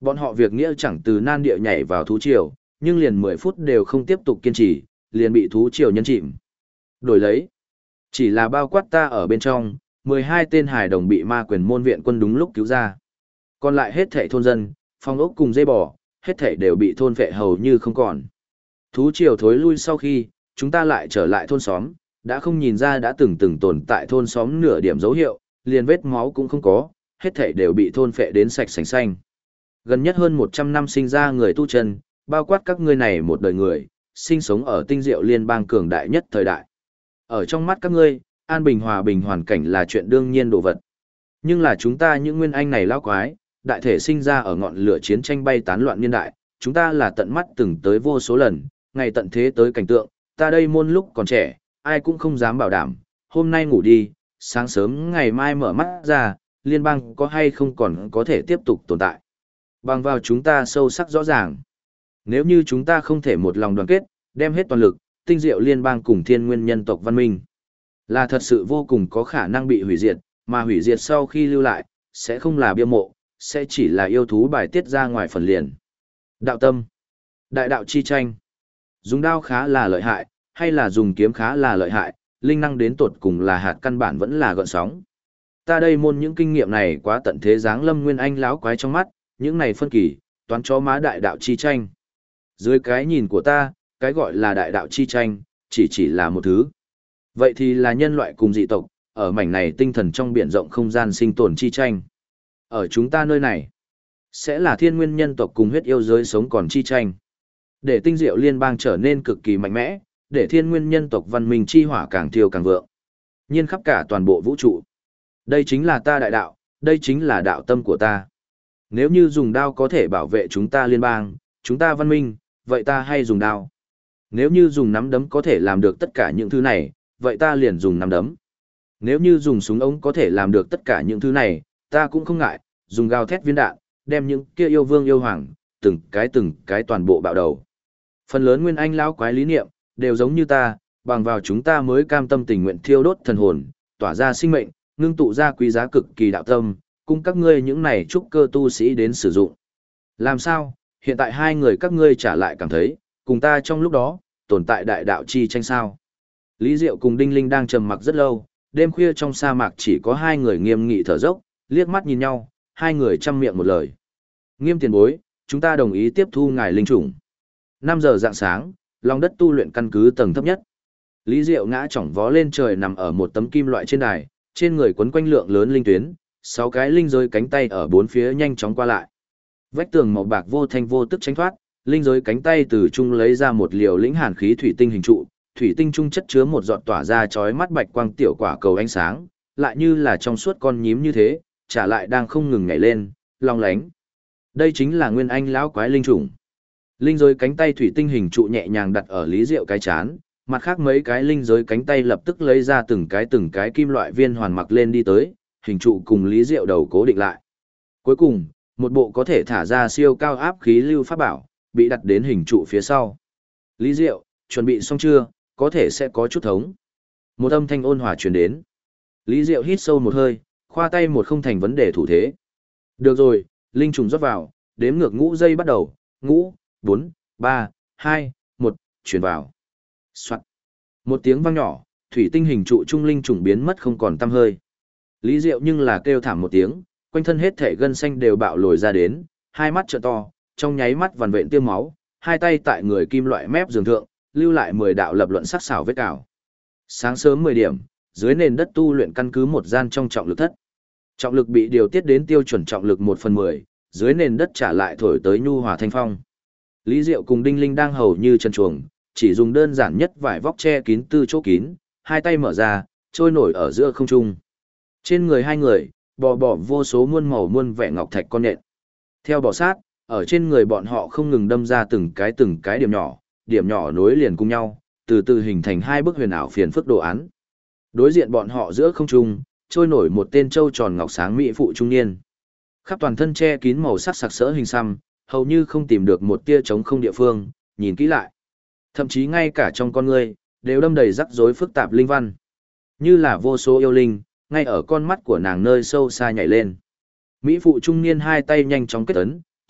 Bọn họ việc nghĩa chẳng từ nan địa nhảy vào thú triều, nhưng liền 10 phút đều không tiếp tục kiên trì, liền bị thú triều nhấn chìm. Đổi lấy, chỉ là bao quát ta ở bên trong, 12 tên hài đồng bị ma quyền môn viện quân đúng lúc cứu ra. Còn lại hết thảy thôn dân, phong ốc cùng dây bò, hết thảy đều bị thôn vệ hầu như không còn. Thú triều thối lui sau khi, chúng ta lại trở lại thôn xóm, đã không nhìn ra đã từng tồn tại thôn xóm nửa điểm dấu hiệu, liền vết máu cũng không có, hết thảy đều bị thôn phệ đến sạch sành xanh. Gần nhất hơn 100 năm sinh ra người tu chân, bao quát các ngươi này một đời người, sinh sống ở tinh diệu liên bang cường đại nhất thời đại. Ở trong mắt các ngươi, an bình hòa bình hoàn cảnh là chuyện đương nhiên đồ vật. Nhưng là chúng ta những nguyên anh này lão quái, đại thể sinh ra ở ngọn lửa chiến tranh bay tán loạn niên đại, chúng ta là tận mắt từng tới vô số lần, ngày tận thế tới cảnh tượng, ta đây môn lúc còn trẻ, ai cũng không dám bảo đảm, hôm nay ngủ đi, sáng sớm ngày mai mở mắt ra, liên bang có hay không còn có thể tiếp tục tồn tại. Bằng vào chúng ta sâu sắc rõ ràng. Nếu như chúng ta không thể một lòng đoàn kết, đem hết toàn lực, tinh diệu liên bang cùng thiên nguyên nhân tộc văn minh, là thật sự vô cùng có khả năng bị hủy diệt, mà hủy diệt sau khi lưu lại, sẽ không là bia mộ, sẽ chỉ là yêu thú bài tiết ra ngoài phần liền. Đạo tâm, đại đạo chi tranh. Dùng đao khá là lợi hại, hay là dùng kiếm khá là lợi hại, linh năng đến tột cùng là hạt căn bản vẫn là gợn sóng. Ta đây môn những kinh nghiệm này quá tận thế dáng lâm nguyên anh láo quái trong mắt, những này phân kỳ, toán cho má đại đạo chi tranh. Dưới cái nhìn của ta, cái gọi là đại đạo chi tranh, chỉ là một thứ. Vậy thì là nhân loại cùng dị tộc, ở mảnh này tinh thần trong biển rộng không gian sinh tồn chi tranh. Ở chúng ta nơi này, sẽ là thiên nguyên nhân tộc cùng huyết yêu giới sống còn chi tranh. Để tinh diệu liên bang trở nên cực kỳ mạnh mẽ, để thiên nguyên nhân tộc văn minh chi hỏa càng thiêu càng vượng. Nhiên khắp cả toàn bộ vũ trụ. Đây chính là ta đại đạo, đây chính là đạo tâm của ta. Nếu như dùng đao có thể bảo vệ chúng ta liên bang, chúng ta văn minh, vậy ta hay dùng đao. Nếu như dùng nắm đấm có thể làm được tất cả những thứ này, vậy ta liền dùng nắm đấm. Nếu như dùng súng ống có thể làm được tất cả những thứ này, ta cũng không ngại, dùng gào thét viên đạn, đem những kia yêu vương yêu hoàng, từng cái toàn bộ bạo đầu. Phần lớn nguyên anh lão quái lý niệm, đều giống như ta, bằng vào chúng ta mới cam tâm tình nguyện thiêu đốt thần hồn, tỏa ra sinh mệnh, ngưng tụ ra quý giá cực kỳ đạo tâm, cung các ngươi những này trúc cơ tu sĩ đến sử dụng. Làm sao, hiện tại hai người các ngươi trả lại cảm thấy, cùng ta trong lúc đó, tồn tại đại đạo chi tranh sao. Lý Diệu cùng Đinh Linh đang trầm mặc rất lâu, đêm khuya trong sa mạc chỉ có hai người nghiêm nghị thở dốc, liếc mắt nhìn nhau, hai người chăm miệng một lời. Nghiêm tiền bối, chúng ta đồng ý tiếp thu ngài linh chủng. 5 giờ rạng sáng, lòng đất tu luyện căn cứ tầng thấp nhất. Lý Diệu ngã chỏng vó lên trời nằm ở một tấm kim loại trên đài, trên người quấn quanh lượng lớn linh tuyến, 6 cái linh giới cánh tay ở bốn phía nhanh chóng qua lại. Vách tường màu bạc vô thanh vô tức tránh thoát, linh giới cánh tay từ trung lấy ra một liều lĩnh hàn khí thủy tinh hình trụ, thủy tinh trung chất chứa một giọt tỏa ra chói mắt bạch quang tiểu quả cầu ánh sáng, lại như là trong suốt con nhím như thế, trả lại đang không ngừng nhảy lên, long lánh. Đây chính là nguyên anh lão quái linh chủng. Linh giới cánh tay thủy tinh hình trụ nhẹ nhàng đặt ở Lý Diệu cái chán, mặt khác mấy cái linh giới cánh tay lập tức lấy ra từng cái kim loại viên hoàn mặc lên đi tới, hình trụ cùng Lý Diệu đầu cố định lại. Cuối cùng, một bộ có thể thả ra siêu cao áp khí lưu pháp bảo, bị đặt đến hình trụ phía sau. Lý Diệu, chuẩn bị xong chưa, có thể sẽ có chút thống. Một âm thanh ôn hòa truyền đến. Lý Diệu hít sâu một hơi, khoa tay một không thành vấn đề thủ thế. Được rồi, linh trùng rót vào, đếm ngược ngũ giây bắt đầu, ngũ, 4, 3, 2, 1, chuyển vào. Soạn. Một tiếng vang nhỏ, thủy tinh hình trụ trung linh trùng biến mất không còn tăm hơi. Lý Diệu nhưng là kêu thảm một tiếng, quanh thân hết thể gân xanh đều bạo lồi ra đến, hai mắt trợn to, trong nháy mắt vằn vện tiêm máu, hai tay tại người kim loại mép giường thượng, lưu lại 10 đạo lập luận sắc sảo vết cào. Sáng sớm 10 điểm, dưới nền đất tu luyện căn cứ một gian trong trọng lực thất. Trọng lực bị điều tiết đến tiêu chuẩn trọng lực 1/10, dưới nền đất trả lại thổi tới nhu hòa thanh phong. Lý Diệu cùng Đinh Linh đang hầu như chân chuồng, chỉ dùng đơn giản nhất vải vóc che kín tư chỗ kín, hai tay mở ra, trôi nổi ở giữa không trung. Trên người hai người, bò vô số muôn màu muôn vẻ ngọc thạch con nện. Theo bò sát, ở trên người bọn họ không ngừng đâm ra từng cái điểm nhỏ nối liền cùng nhau, từ từ hình thành hai bức huyền ảo phiền phức đồ án. Đối diện bọn họ giữa không trung, trôi nổi một tên trâu tròn ngọc sáng mỹ phụ trung niên. Khắp toàn thân che kín màu sắc sặc sỡ hình xăm, hầu như không tìm được một tia trống không địa phương, nhìn kỹ lại. Thậm chí ngay cả trong con ngươi, đều đâm đầy rắc rối phức tạp linh văn. Như là vô số yêu linh, ngay ở con mắt của nàng nơi sâu xa nhảy lên. Mỹ phụ trung niên hai tay nhanh chóng kết ấn,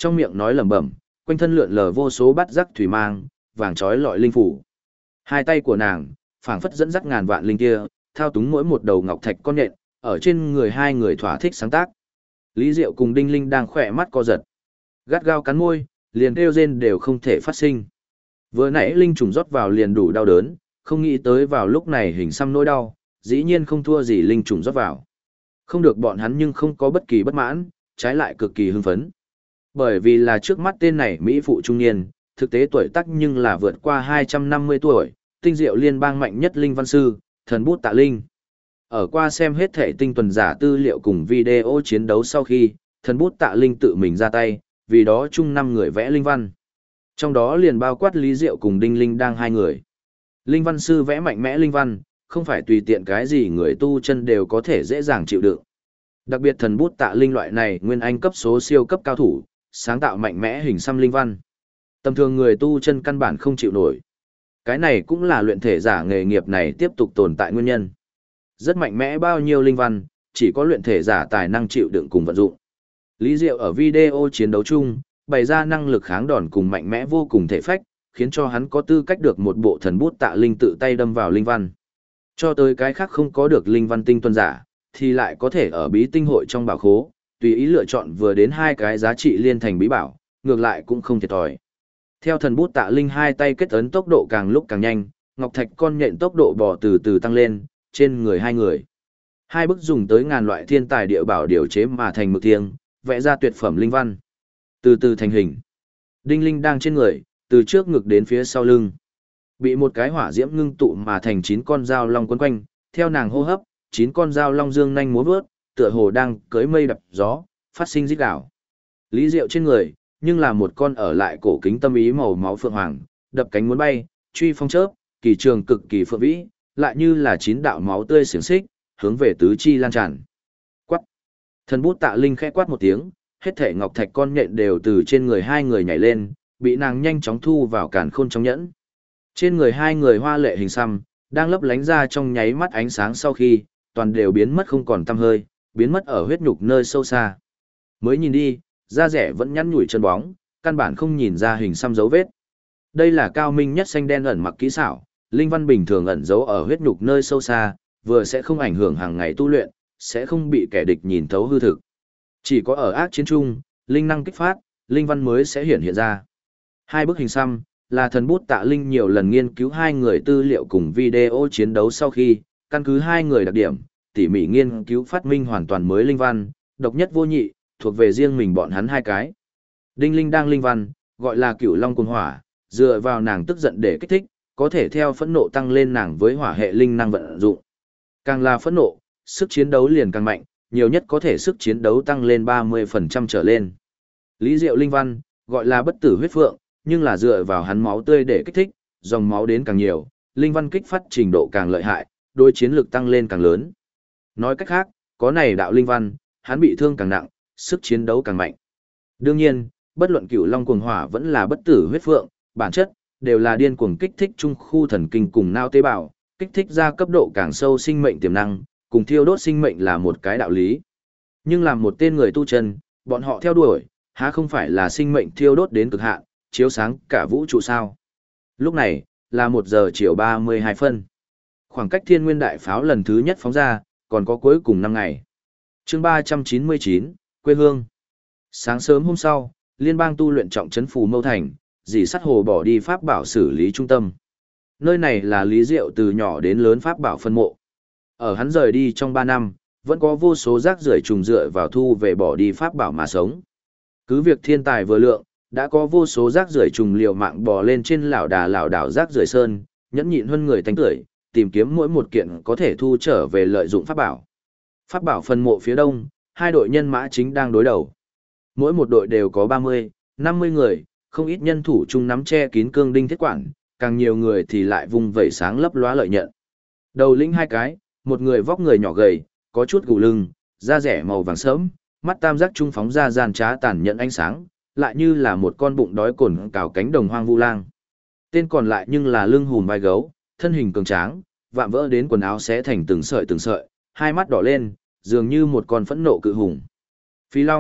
trong miệng nói lẩm bẩm, quanh thân lượn lờ vô số bát giác thủy mang, vàng trói lọi linh phủ. Hai tay của nàng, phảng phất dẫn dắt ngàn vạn linh kia, thao túng mỗi một đầu ngọc thạch con nhện, ở trên người hai người thỏa thích sáng tác. Lý Diệu cùng Đinh Linh đang khỏe mắt co giật. Gắt gao cắn môi, liền kêu rên đều không thể phát sinh. Vừa nãy linh trùng rót vào liền đủ đau đớn, không nghĩ tới vào lúc này hình xăm nỗi đau, dĩ nhiên không thua gì linh trùng rót vào. Không được bọn hắn nhưng không có bất kỳ bất mãn, trái lại cực kỳ hưng phấn. Bởi vì là trước mắt tên này Mỹ phụ trung niên, thực tế tuổi tác nhưng là vượt qua 250 tuổi, tinh diệu liên bang mạnh nhất linh văn sư, thần bút Tạ Linh. Ở qua xem hết thể tinh tuần giả tư liệu cùng video chiến đấu sau khi, thần bút Tạ Linh tự mình ra tay, vì đó chung 5 người vẽ linh văn. Trong đó liền bao quát Lý Diệu cùng Đinh Linh đang 2 người. Linh văn sư vẽ mạnh mẽ linh văn, không phải tùy tiện cái gì người tu chân đều có thể dễ dàng chịu đựng. Đặc biệt thần bút Tạ Linh loại này nguyên anh cấp số siêu cấp cao thủ, sáng tạo mạnh mẽ hình xăm linh văn. Tầm thường người tu chân căn bản không chịu nổi. Cái này cũng là luyện thể giả nghề nghiệp này tiếp tục tồn tại nguyên nhân. Rất mạnh mẽ bao nhiêu linh văn, chỉ có luyện thể giả tài năng chịu đựng cùng vận dụng. Lý Diệu ở video chiến đấu chung, bày ra năng lực kháng đòn cùng mạnh mẽ vô cùng thể phách, khiến cho hắn có tư cách được một bộ thần bút Tạ Linh tự tay đâm vào linh văn. Cho tới cái khác không có được linh văn tinh tuần giả, thì lại có thể ở bí tinh hội trong bảo khố, tùy ý lựa chọn vừa đến 2 cái giá trị liên thành bí bảo, ngược lại cũng không thiệt thòi. Theo thần bút Tạ Linh hai tay kết ấn tốc độ càng lúc càng nhanh, ngọc thạch con nhện tốc độ bò từ từ tăng lên, trên người 2 người. 2 bức dùng tới ngàn loại thiên tài địa bảo điều chế mà thành mực thiêng, vẽ ra tuyệt phẩm linh văn. Từ từ thành hình. Đinh Linh đang trên người, từ trước ngực đến phía sau lưng. Bị một cái hỏa diễm ngưng tụ mà thành 9 con dao long quấn quanh, theo nàng hô hấp, 9 con dao long dương nhanh múa vớt, tựa hồ đang cưỡi mây đập gió, phát sinh rít gào. Lý Diệu trên người, nhưng là một con ở lại cổ kính tâm ý màu máu phượng hoàng, đập cánh muốn bay, truy phong chớp, kỳ trường cực kỳ phượng vĩ, lại như là 9 đạo máu tươi xiềng xích, hướng về tứ chi lan tràn. Quát. Thần bút Tạ Linh khẽ quát một tiếng, hết thể ngọc thạch con nhện đều từ trên người 2 người nhảy lên, bị nàng nhanh chóng thu vào càn khôn trong nhẫn. Trên người 2 người hoa lệ hình xăm, đang lấp lánh ra trong nháy mắt ánh sáng sau khi, toàn đều biến mất không còn tăm hơi, biến mất ở huyết nhục nơi sâu xa. Mới nhìn đi, da rẻ vẫn nhăn nhủi chân bóng, căn bản không nhìn ra hình xăm dấu vết. Đây là cao minh nhất xanh đen ẩn mặc kỹ xảo, linh văn bình thường ẩn giấu ở huyết nhục nơi sâu xa, vừa sẽ không ảnh hưởng hàng ngày tu luyện, sẽ không bị kẻ địch nhìn thấu hư thực. Chỉ có ở ác chiến trung, linh năng kích phát, linh văn mới sẽ hiện ra. 2 bức hình xăm là thần bút Tạ Linh nhiều lần nghiên cứu 2 người tư liệu cùng video chiến đấu sau khi, căn cứ 2 người đặc điểm, tỉ mỉ nghiên cứu phát minh hoàn toàn mới linh văn, độc nhất vô nhị, thuộc về riêng mình bọn hắn 2 cái. Đinh Linh đang linh văn, gọi là Cửu Long Cuồng Hỏa, dựa vào nàng tức giận để kích thích, có thể theo phẫn nộ tăng lên nàng với hỏa hệ linh năng vận dụng. Càng là phẫn nộ, sức chiến đấu liền càng mạnh, nhiều nhất có thể sức chiến đấu tăng lên 30% trở lên. Lý Diệu linh văn, gọi là Bất Tử Huyết Phượng, nhưng là dựa vào hắn máu tươi để kích thích, dòng máu đến càng nhiều, linh văn kích phát trình độ càng lợi hại, đối chiến lực tăng lên càng lớn. Nói cách khác, có này đạo linh văn, hắn bị thương càng nặng, sức chiến đấu càng mạnh. Đương nhiên, bất luận Cửu Long Cuồng Hỏa vẫn là Bất Tử Huyết Phượng, bản chất đều là điên cuồng kích thích trung khu thần kinh cùng não tế bào, kích thích ra cấp độ càng sâu sinh mệnh tiềm năng, cùng thiêu đốt sinh mệnh là một cái đạo lý. Nhưng làm một tên người tu chân, bọn họ theo đuổi, há không phải là sinh mệnh thiêu đốt đến cực hạn, chiếu sáng cả vũ trụ sao? Lúc này, là 1 giờ chiều 32 phân. Khoảng cách Thiên Nguyên Đại Pháo lần thứ nhất phóng ra, còn có cuối cùng 5 ngày. Chương 399, quê hương. Sáng sớm hôm sau, Liên bang tu luyện trọng trấn Phù Mâu Thành, dì sắt hồ bỏ đi pháp bảo xử lý trung tâm. Nơi này là Lý Diệu từ nhỏ đến lớn pháp bảo phân mộ. Ở hắn rời đi trong 3 năm, vẫn có vô số rác rưởi trùng dựa vào thu về bỏ đi pháp bảo mà sống. Cứ việc thiên tài vừa lượng, đã có vô số rác rưởi trùng liều mạng bò lên trên lảo đảo rác rưởi sơn, nhẫn nhịn hơn người tánh tưởi, tìm kiếm mỗi một kiện có thể thu trở về lợi dụng pháp bảo. Pháp bảo phân mộ phía đông, 2 đội nhân mã chính đang đối đầu. Mỗi một đội đều có 30, 50 người, không ít nhân thủ chung nắm che kín cương đinh thiết quản, càng nhiều người thì lại vung vẩy sáng lấp lóa lợi nhận. Đầu lĩnh 2 cái, một người vóc người nhỏ gầy, có chút gù lưng, da rẻ màu vàng sẫm, mắt tam giác trung phóng ra gian trá tàn nhẫn ánh sáng, lại như là một con bụng đói cồn cào cánh đồng hoang vu lang. Tên còn lại nhưng là lưng hùm vai gấu, thân hình cường tráng, vạm vỡ đến quần áo xé thành từng sợi, hai mắt đỏ lên, dường như một con phẫn nộ cự hùng. Phi Long,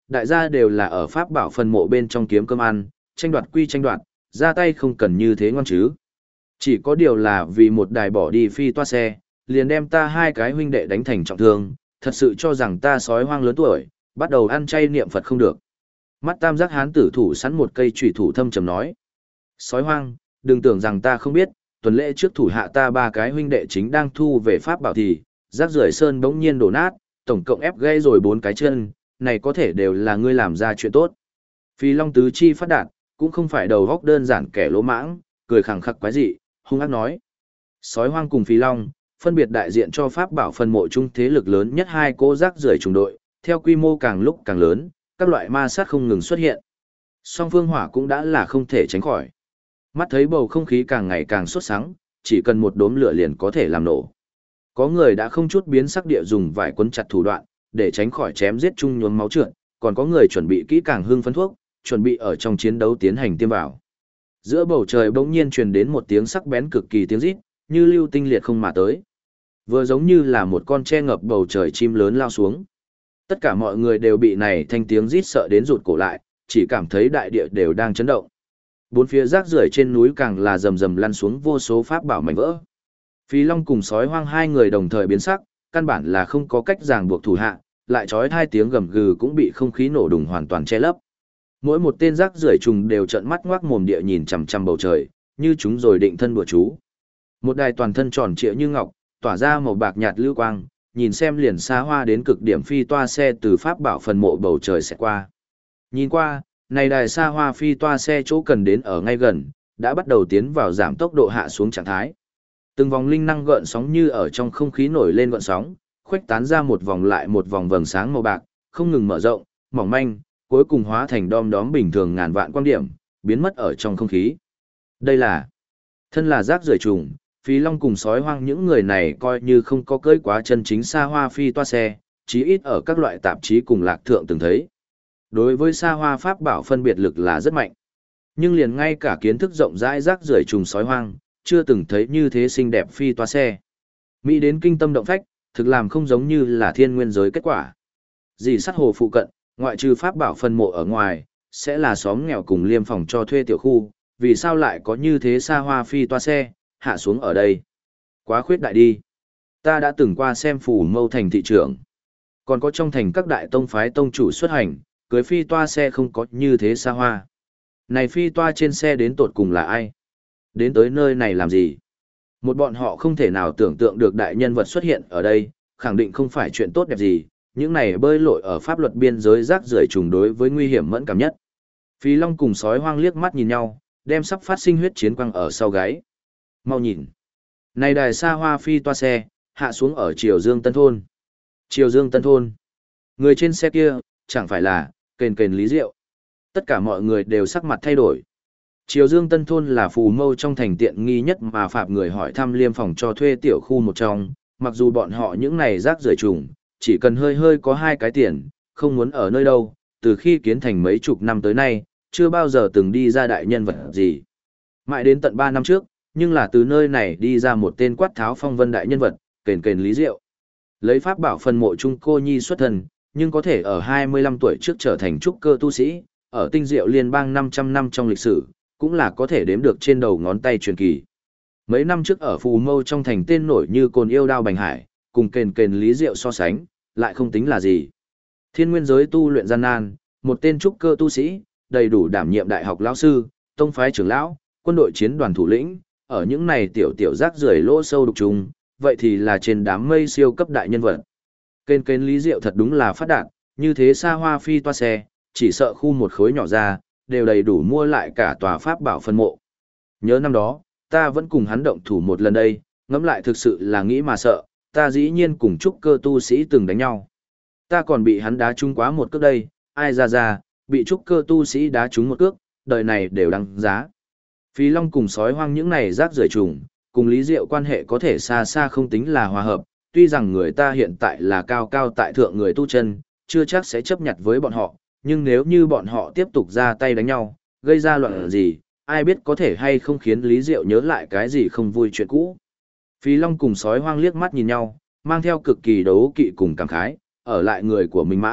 đại gia đều là ở pháp bảo phần mộ bên trong kiếm cơm ăn, tranh đoạt quy tranh đoạt, ra tay không cần như thế ngon chứ. Chỉ có điều là vì một đài bỏ đi phi toa xe, liền đem ta hai cái huynh đệ đánh thành trọng thương, thật sự cho rằng ta sói hoang lớn tuổi, bắt đầu ăn chay niệm Phật không được. Mắt tam giác hán tử thủ sẵn một cây chủy thủ thâm trầm nói. Sói hoang, đừng tưởng rằng ta không biết, tuần lễ trước thủ hạ ta ba cái huynh đệ chính đang thu về pháp bảo thì, rác rưởi sơn bỗng nhiên đổ nát, tổng cộng ép gãy rồi 4 cái chân, này có thể đều là ngươi làm ra chuyện tốt. Phi Long tứ chi phát đạt, cũng không phải đầu góc đơn giản kẻ lỗ mãng, cười khẳng khắc quái dị, hung ác nói. Sói hoang cùng Phi Long, phân biệt đại diện cho pháp bảo phần mộ chung thế lực lớn nhất hai cỗ rác rưởi trùng đội, theo quy mô càng lúc càng lớn, các loại ma sát không ngừng xuất hiện. Song phương hỏa cũng đã là không thể tránh khỏi. Mắt thấy bầu không khí càng ngày càng sốt sắng, chỉ cần một đốm lửa liền có thể làm nổ. Có người đã không chút biến sắc địa dùng vải quấn chặt thủ đoạn, để tránh khỏi chém giết chung nhuốm máu trượt, còn có người chuẩn bị kỹ càng hương phấn thuốc, chuẩn bị ở trong chiến đấu tiến hành tiêm vào. Giữa bầu trời bỗng nhiên truyền đến một tiếng sắc bén cực kỳ tiếng rít, như lưu tinh liệt không mà tới. Vừa giống như là một con che ngập bầu trời chim lớn lao xuống. Tất cả mọi người đều bị này thanh tiếng rít sợ đến rụt cổ lại, chỉ cảm thấy đại địa đều đang chấn động. Bốn phía rác rưởi trên núi càng là rầm rầm lăn xuống vô số pháp bảo mảnh vỡ. Phí Long cùng sói hoang hai người đồng thời biến sắc, căn bản là không có cách ràng buộc thủ hạ, lại trói hai tiếng gầm gừ cũng bị không khí nổ đùng hoàn toàn che lấp. Mỗi một tên rác rưởi trùng đều trợn mắt ngoác mồm địa nhìn chằm chằm bầu trời, như chúng rồi định thân bùa chú. Một đài toàn thân tròn trịa như ngọc, tỏa ra màu bạc nhạt lưu quang, nhìn xem liền xa hoa đến cực điểm phi toa xe từ pháp bảo phần mộ bầu trời sẽ qua. Nhìn qua, này đài xa hoa phi toa xe chỗ cần đến ở ngay gần, đã bắt đầu tiến vào giảm tốc độ hạ xuống trạng thái. Từng vòng linh năng gợn sóng như ở trong không khí nổi lên gợn sóng, khuếch tán ra một vòng lại một vòng vầng sáng màu bạc, không ngừng mở rộng, mỏng manh, cuối cùng hóa thành đom đóm bình thường ngàn vạn quang điểm, biến mất ở trong không khí. Đây là thân là rác rưởi trùng, Phí Long cùng sói hoang những người này coi như không có cưỡi quá chân chính xa hoa phi toa xe, chí ít ở các loại tạp chí cùng lạc thượng từng thấy. Đối với xa hoa pháp bảo phân biệt lực là rất mạnh. Nhưng liền ngay cả kiến thức rộng rãi rác rưởi trùng sói hoang, chưa từng thấy như thế xinh đẹp phi toa xe. Mỹ đến kinh tâm động phách, thực làm không giống như là thiên nguyên giới kết quả. Dì sắt hồ phụ cận, ngoại trừ pháp bảo phân mộ ở ngoài, sẽ là xóm nghèo cùng liêm phòng cho thuê tiểu khu, vì sao lại có như thế xa hoa phi toa xe, hạ xuống ở đây. Quá khuyết đại đi. Ta đã từng qua xem Phủ Mâu thành thị trưởng. Còn có trong thành các đại tông phái tông chủ xuất hành, cưới phi toa xe không có như thế xa hoa. Này phi toa trên xe đến tột cùng là ai? Đến tới nơi này làm gì? Một bọn họ không thể nào tưởng tượng được đại nhân vật xuất hiện ở đây, khẳng định không phải chuyện tốt đẹp gì, những này bơi lội ở pháp luật biên giới rác rưởi trùng đối với nguy hiểm mẫn cảm nhất. Phi Long cùng sói hoang liếc mắt nhìn nhau, đem sắp phát sinh huyết chiến quăng ở sau gáy. Mau nhìn. Này đài xa hoa phi toa xe, hạ xuống ở Triều Dương Tân Thôn. Triều Dương Tân Thôn. Người trên xe kia, chẳng phải là, kền kền Lý Diệu. Tất cả mọi người đều sắc mặt thay đổi. Triều Dương Tân Thôn là phù mâu trong thành tiện nghi nhất mà phạm người hỏi thăm liêm phòng cho thuê tiểu khu một trong, mặc dù bọn họ những này rác rưởi trùng, chỉ cần hơi hơi có 2 cái tiền, không muốn ở nơi đâu, từ khi kiến thành mấy chục năm tới nay, chưa bao giờ từng đi ra đại nhân vật gì. Mãi đến tận 3 năm trước, nhưng là từ nơi này đi ra một tên quát tháo phong vân đại nhân vật, kền kền Lý Diệu. Lấy pháp bảo phần mộ trung cô nhi xuất thân, nhưng có thể ở 25 tuổi trước trở thành trúc cơ tu sĩ, ở tinh diệu liên bang 500 năm trong lịch sử, cũng là có thể đếm được trên đầu ngón tay truyền kỳ. Mấy năm trước ở Phù Mâu trong thành tên nổi như Cồn Yêu Đao Bành Hải, cùng kền kền Lý Diệu so sánh, lại không tính là gì. Thiên nguyên giới tu luyện gian nan, một tên trúc cơ tu sĩ, đầy đủ đảm nhiệm đại học lão sư, tông phái trưởng lão, quân đội chiến đoàn thủ lĩnh, ở những này tiểu tiểu rác rưởi lỗ sâu đục trùng, vậy thì là trên đám mây siêu cấp đại nhân vật. Kền kền Lý Diệu thật đúng là phát đạt, như thế xa hoa phi toa xe, chỉ sợ khu một khối nhỏ ra, đều đầy đủ mua lại cả tòa pháp bảo phân mộ. Nhớ năm đó, ta vẫn cùng hắn động thủ một lần đây, ngẫm lại thực sự là nghĩ mà sợ, ta dĩ nhiên cùng trúc cơ tu sĩ từng đánh nhau. Ta còn bị hắn đá trúng quá một cước đây, ai ra, bị trúc cơ tu sĩ đá trúng một cước, đời này đều đăng giá. Phi Long cùng sói hoang những này rác rưởi trùng, cùng Lý Diệu quan hệ có thể xa xa không tính là hòa hợp, tuy rằng người ta hiện tại là cao cao tại thượng người tu chân, chưa chắc sẽ chấp nhận với bọn họ, nhưng nếu như bọn họ tiếp tục ra tay đánh nhau, gây ra loạn gì, ai biết có thể hay không khiến Lý Diệu nhớ lại cái gì không vui chuyện cũ. Phi Long cùng sói hoang liếc mắt nhìn nhau, mang theo cực kỳ đấu kỵ cùng cảm khái, ở lại người của Minh Mã,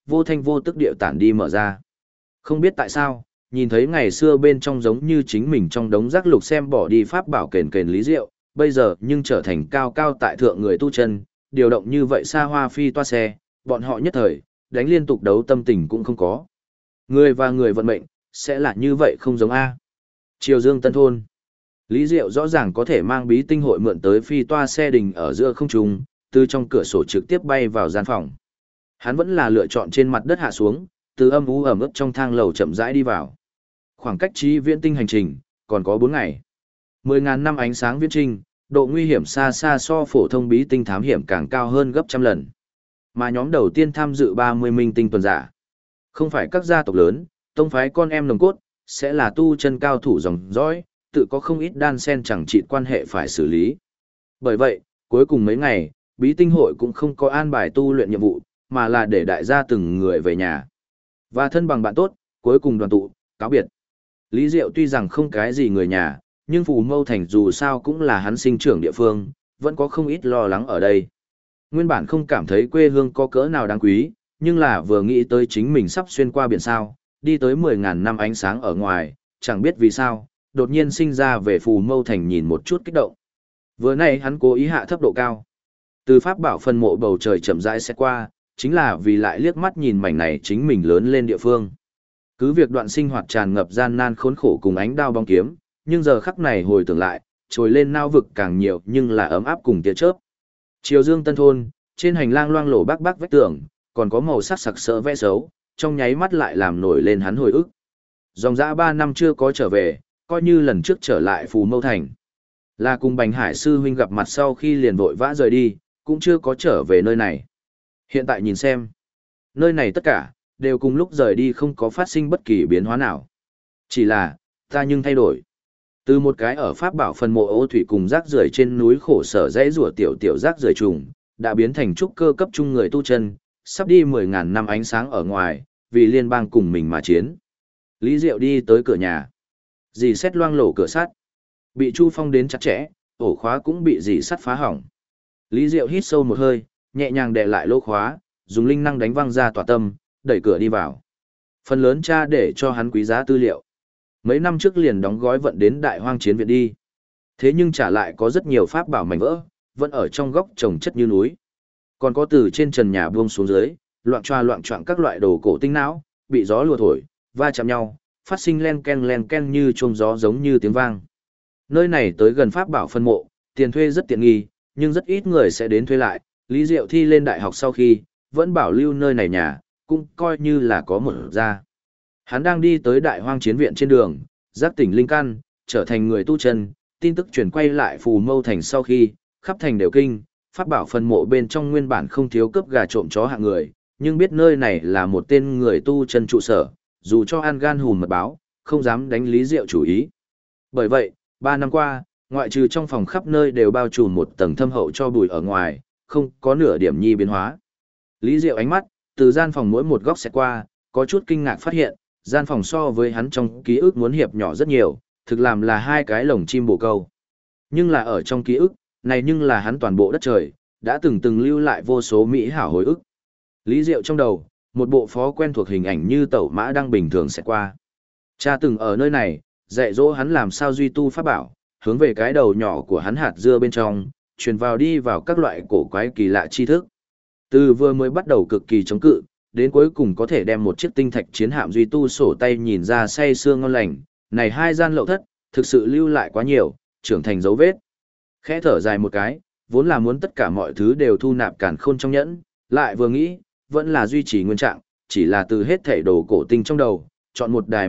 vô thanh vô tức điệu tản đi mở ra. Không biết tại sao, nhìn thấy ngày xưa bên trong giống như chính mình trong đống rác lục xem bỏ đi pháp bảo kền kền lý diệu, bây giờ nhưng trở thành cao cao tại thượng người tu chân, điều động như vậy xa hoa phi toa xe, bọn họ nhất thời, đánh liên tục đấu tâm tình cũng không có. Người và người vận mệnh, sẽ là như vậy không giống A. Triều Dương Tân Thôn. Lý Diệu rõ ràng có thể mang bí tinh hội mượn tới phi toa xe đình ở giữa không trung, từ trong cửa sổ trực tiếp bay vào gian phòng. Hắn vẫn là lựa chọn trên mặt đất hạ xuống, từ âm u ẩm ướt trong thang lầu chậm rãi đi vào. Khoảng cách Chí Viễn Tinh hành trình còn có 4 ngày. 10.000 năm ánh sáng viễn trinh, độ nguy hiểm xa xa so phổ thông bí tinh thám hiểm càng cao hơn gấp trăm lần. Mà nhóm đầu tiên tham dự 30 minh tinh tuần giả, không phải các gia tộc lớn, tông phái con em nồng cốt, sẽ là tu chân cao thủ dòng dõi, tự có không ít đan sen chẳng trị quan hệ phải xử lý. Bởi vậy, cuối cùng mấy ngày, bí tinh hội cũng không có an bài tu luyện nhiệm vụ, mà là để đại gia từng người về nhà. Và thân bằng bạn tốt, cuối cùng đoàn tụ, cáo biệt. Lý Diệu tuy rằng không cái gì người nhà, nhưng Phù Mâu Thành dù sao cũng là hắn sinh trưởng địa phương, vẫn có không ít lo lắng ở đây. Nguyên bản không cảm thấy quê hương có cỡ nào đáng quý, nhưng là vừa nghĩ tới chính mình sắp xuyên qua biển sao, đi tới 10.000 năm ánh sáng ở ngoài, chẳng biết vì sao, đột nhiên sinh ra về Phù Mâu Thành nhìn một chút kích động. Vừa nay hắn cố ý hạ thấp độ cao. Từ pháp bảo phân mộ bầu trời chậm rãi sẽ qua, chính là vì lại liếc mắt nhìn mảnh này chính mình lớn lên địa phương. Cứ việc đoạn sinh hoạt tràn ngập gian nan khốn khổ cùng ánh đao bóng kiếm, nhưng giờ khắc này hồi tưởng lại, trồi lên nao vực càng nhiều nhưng là ấm áp cùng tia chớp. Triều Dương Tân Thôn, trên hành lang loang lổ bắc vách tường, còn có màu sắc sặc sỡ vẽ xấu, trong nháy mắt lại làm nổi lên hắn hồi ức. Dòng dã 3 năm chưa có trở về, coi như lần trước trở lại Phù Mâu Thành. Là cùng Bành Hải sư huynh gặp mặt sau khi liền vội vã rời đi, cũng chưa có trở về nơi này. Hiện tại nhìn xem, nơi này tất cả, đều cùng lúc rời đi không có phát sinh bất kỳ biến hóa nào. Chỉ là, ta nhưng thay đổi. Từ một cái ở Pháp bảo phần mộ ô thủy cùng rác rưởi trên núi khổ sở dãy rủa tiểu tiểu rác rưởi trùng, đã biến thành trúc cơ cấp trung người tu chân, sắp đi 10.000 năm ánh sáng ở ngoài, vì liên bang cùng mình mà chiến. Lý Diệu đi tới cửa nhà. Dì xét loang lổ cửa sắt. Bị Chu Phong đến chặt chẽ, ổ khóa cũng bị dì sắt phá hỏng. Lý Diệu hít sâu một hơi, nhẹ nhàng đè lại lỗ khóa, dùng linh năng đánh văng ra tỏa tâm, đẩy cửa đi vào. Phần lớn cha để cho hắn quý giá tư liệu. Mấy năm trước liền đóng gói vận đến Đại Hoang Chiến Viện đi. Thế nhưng trả lại có rất nhiều pháp bảo mảnh vỡ, vẫn ở trong góc trồng chất như núi. Còn có từ trên trần nhà buông xuống dưới, loạn choạng các loại đồ cổ tinh não, bị gió lùa thổi, va chạm nhau, phát sinh len ken như chuông gió giống như tiếng vang. Nơi này tới gần pháp bảo phân mộ, tiền thuê rất tiện nghi, nhưng rất ít người sẽ đến thuê lại. Lý Diệu thi lên đại học sau khi, vẫn bảo lưu nơi này nhà, cũng coi như là có một gia. Hắn đang đi tới Đại Hoang Chiến Viện trên đường, giác tỉnh linh căn, trở thành người tu chân, tin tức truyền quay lại Phù Mâu Thành sau khi, khắp thành đều kinh, pháp bảo phân mộ bên trong nguyên bản không thiếu cướp gà trộm chó hạng người, nhưng biết nơi này là một tên người tu chân trụ sở, dù cho an gan hùn mật báo, không dám đánh Lý Diệu chủ ý. Bởi vậy, 3 năm qua, ngoại trừ trong phòng khắp nơi đều bao trùm một tầng thâm hậu cho bụi ở ngoài, không có nửa điểm nhi biến hóa. Lý Diệu ánh mắt, từ gian phòng mỗi một góc xẹt qua, có chút kinh ngạc phát hiện, gian phòng so với hắn trong ký ức muốn hiệp nhỏ rất nhiều, thực làm là 2 cái lồng chim bồ câu. Nhưng là ở trong ký ức, này nhưng là hắn toàn bộ đất trời, đã từng lưu lại vô số mỹ hảo hồi ức. Lý Diệu trong đầu, một bộ phó quen thuộc hình ảnh như tẩu mã đang bình thường sẽ qua. Cha từng ở nơi này, dạy dỗ hắn làm sao duy tu pháp bảo, hướng về cái đầu nhỏ của hắn hạt dưa bên trong, truyền vào đi vào các loại cổ quái kỳ lạ tri thức. Từ vừa mới bắt đầu cực kỳ chống cự, đến cuối cùng có thể đem một chiếc tinh thạch chiến hạm duy tu sổ tay nhìn ra say sưa ngon lành, này 2 gian lậu thất, thực sự lưu lại quá nhiều, trưởng thành dấu vết. Khẽ thở dài một cái, vốn là muốn tất cả mọi thứ đều thu nạp càn khôn trong nhẫn, lại vừa nghĩ, vẫn là duy trì nguyên trạng, chỉ là từ hết thảy đồ cổ tinh trong đầu, chọn một đài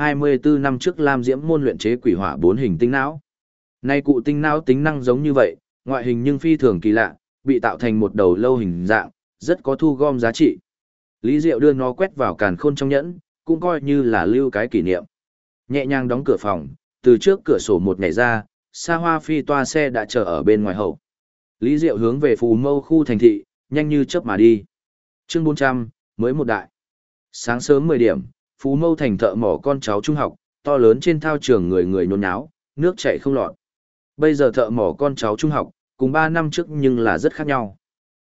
124 năm trước Lam Diễm môn luyện chế quỷ hỏa 4 hình tinh não. Nay cụ tinh não tính năng giống như vậy, ngoại hình nhưng phi thường kỳ lạ, bị tạo thành một đầu lâu hình dạng, rất có thu gom giá trị. Lý Diệu đưa nó quét vào càn khôn trong nhẫn, cũng coi như là lưu cái kỷ niệm. Nhẹ nhàng đóng cửa phòng, từ trước cửa sổ một nhảy ra, xa hoa phi toa xe đã chờ ở bên ngoài hậu. Lý Diệu hướng về Phù Mâu khu thành thị, nhanh như chớp mà đi. Chương 400, mới một đại. Sáng sớm 10 điểm, Phú Mâu thành thợ mỏ con cháu trung học, to lớn trên thao trường người người nhốn nháo, nước chảy không lọt. Bây giờ thợ mỏ con cháu trung học, cùng 3 năm trước nhưng là rất khác nhau.